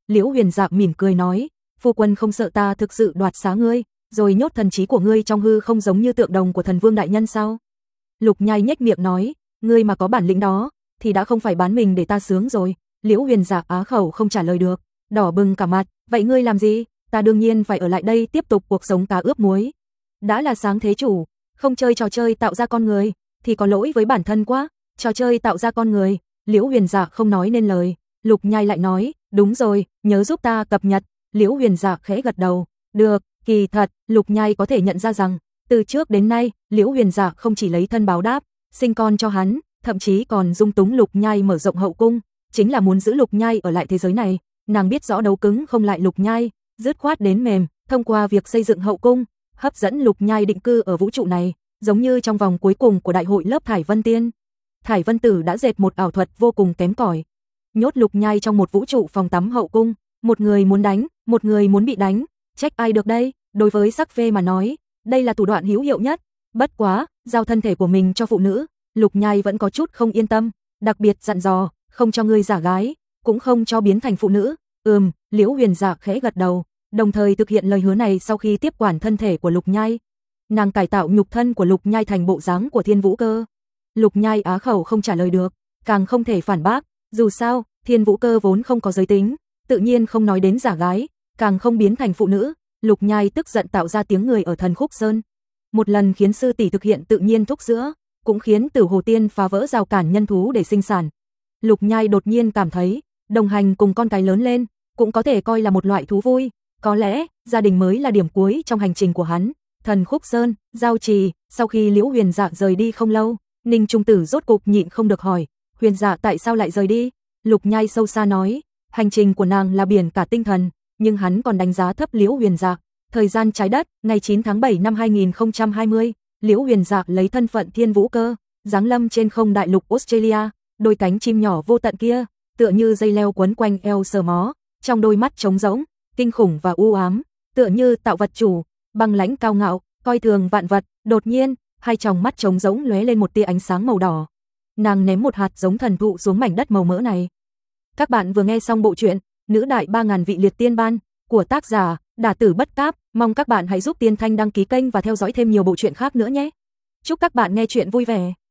Liễu Huyền Dạ mỉm cười nói, phu quân không sợ ta thực sự đoạt xá ngươi, rồi nhốt thần trí của ngươi trong hư không giống như tượng đồng của thần vương đại nhân sao? Lục Nhai nhếch miệng nói, ngươi mà có bản lĩnh đó, thì đã không phải bán mình để ta sướng rồi. Liễu Huyền Dạ á khẩu không trả lời được, đỏ bừng cả mặt, vậy ngươi làm gì? Ta đương nhiên phải ở lại đây tiếp tục cuộc sống cá ướp muối. Đã là sáng thế chủ, không chơi trò chơi tạo ra con người, thì có lỗi với bản thân quá, trò chơi tạo ra con người. Liễu Huyền Dạ không nói nên lời, Lục Nhai lại nói, đúng rồi, nhớ giúp ta cập nhật. Liễu Huyền Dạ khẽ gật đầu, được, kỳ thật, Lục Nhai có thể nhận ra rằng, từ trước đến nay, Liễu Huyền Dạ không chỉ lấy thân báo đáp, sinh con cho hắn, thậm chí còn dung túng Lục Nhai mở rộng hậu cung, chính là muốn giữ Lục Nhai ở lại thế giới này. Nàng biết rõ đấu cứng không lại Lục Nhai, dứt khoát đến mềm, thông qua việc xây dựng hậu cung, hấp dẫn Lục Nhai định cư ở vũ trụ này, giống như trong vòng cuối cùng của đại hội lớp Thải Vân Tiên. Thải Vân Tử đã dệt một ảo thuật vô cùng kém cỏi, nhốt Lục Nhai trong một vũ trụ phòng tắm hậu cung, một người muốn đánh, một người muốn bị đánh, trách ai được đây? Đối với sắc phê mà nói, đây là thủ đoạn hữu hiệu nhất. Bất quá, giao thân thể của mình cho phụ nữ, Lục Nhai vẫn có chút không yên tâm, đặc biệt dặn dò, không cho ngươi giả gái, cũng không cho biến thành phụ nữ. Liễu Huyền Dạ khẽ gật đầu, đồng thời thực hiện lời hứa này. Sau khi tiếp quản thân thể của Lục Nhai, nàng cải tạo nhục thân của Lục Nhai thành bộ dáng của Thiên Vũ Cơ. Lục Nhai á khẩu không trả lời được, càng không thể phản bác, dù sao, Thiên Vũ Cơ vốn không có giới tính, tự nhiên không nói đến giả gái, càng không biến thành phụ nữ. Lục Nhai tức giận tạo ra tiếng người ở Thần Khúc Sơn, một lần khiến sư tỷ thực hiện tự nhiên thúc giữa, cũng khiến Tử Hồ Tiên phá vỡ rào cản nhân thú để sinh sản. Lục Nhai đột nhiên cảm thấy, đồng hành cùng con cái lớn lên, cũng có thể coi là một loại thú vui, có lẽ, gia đình mới là điểm cuối trong hành trình của hắn. Thần Khúc Sơn, Giao Trì, sau khi Liễu Huyền Dạ rời đi không lâu, Ninh Trung Tử rốt cục nhịn không được hỏi, Huyền Dạ tại sao lại rời đi? Lục Nhai sâu xa nói, hành trình của nàng là biển cả tinh thần, nhưng hắn còn đánh giá thấp Liễu Huyền Dạ. Thời gian trái đất, ngày 9 tháng 7 năm 2020, Liễu Huyền Dạ lấy thân phận Thiên Vũ Cơ, giáng lâm trên không đại lục Australia, đôi cánh chim nhỏ vô tận kia, tựa như dây leo quấn quanh eo sờ mó, trong đôi mắt trống rỗng, kinh khủng và u ám, tựa như tạo vật chủ, băng lãnh cao ngạo, coi thường vạn vật. Đột nhiên, hai tròng mắt trống rỗng lóe lên một tia ánh sáng màu đỏ. Nàng ném một hạt giống thần thụ xuống mảnh đất màu mỡ này. Các bạn vừa nghe xong bộ truyện Nữ đại 3000 vị liệt tiên ban của tác giả Đả Tử Bất Cáp, mong các bạn hãy giúp Tiên Thanh đăng ký kênh và theo dõi thêm nhiều bộ truyện khác nữa nhé. Chúc các bạn nghe truyện vui vẻ.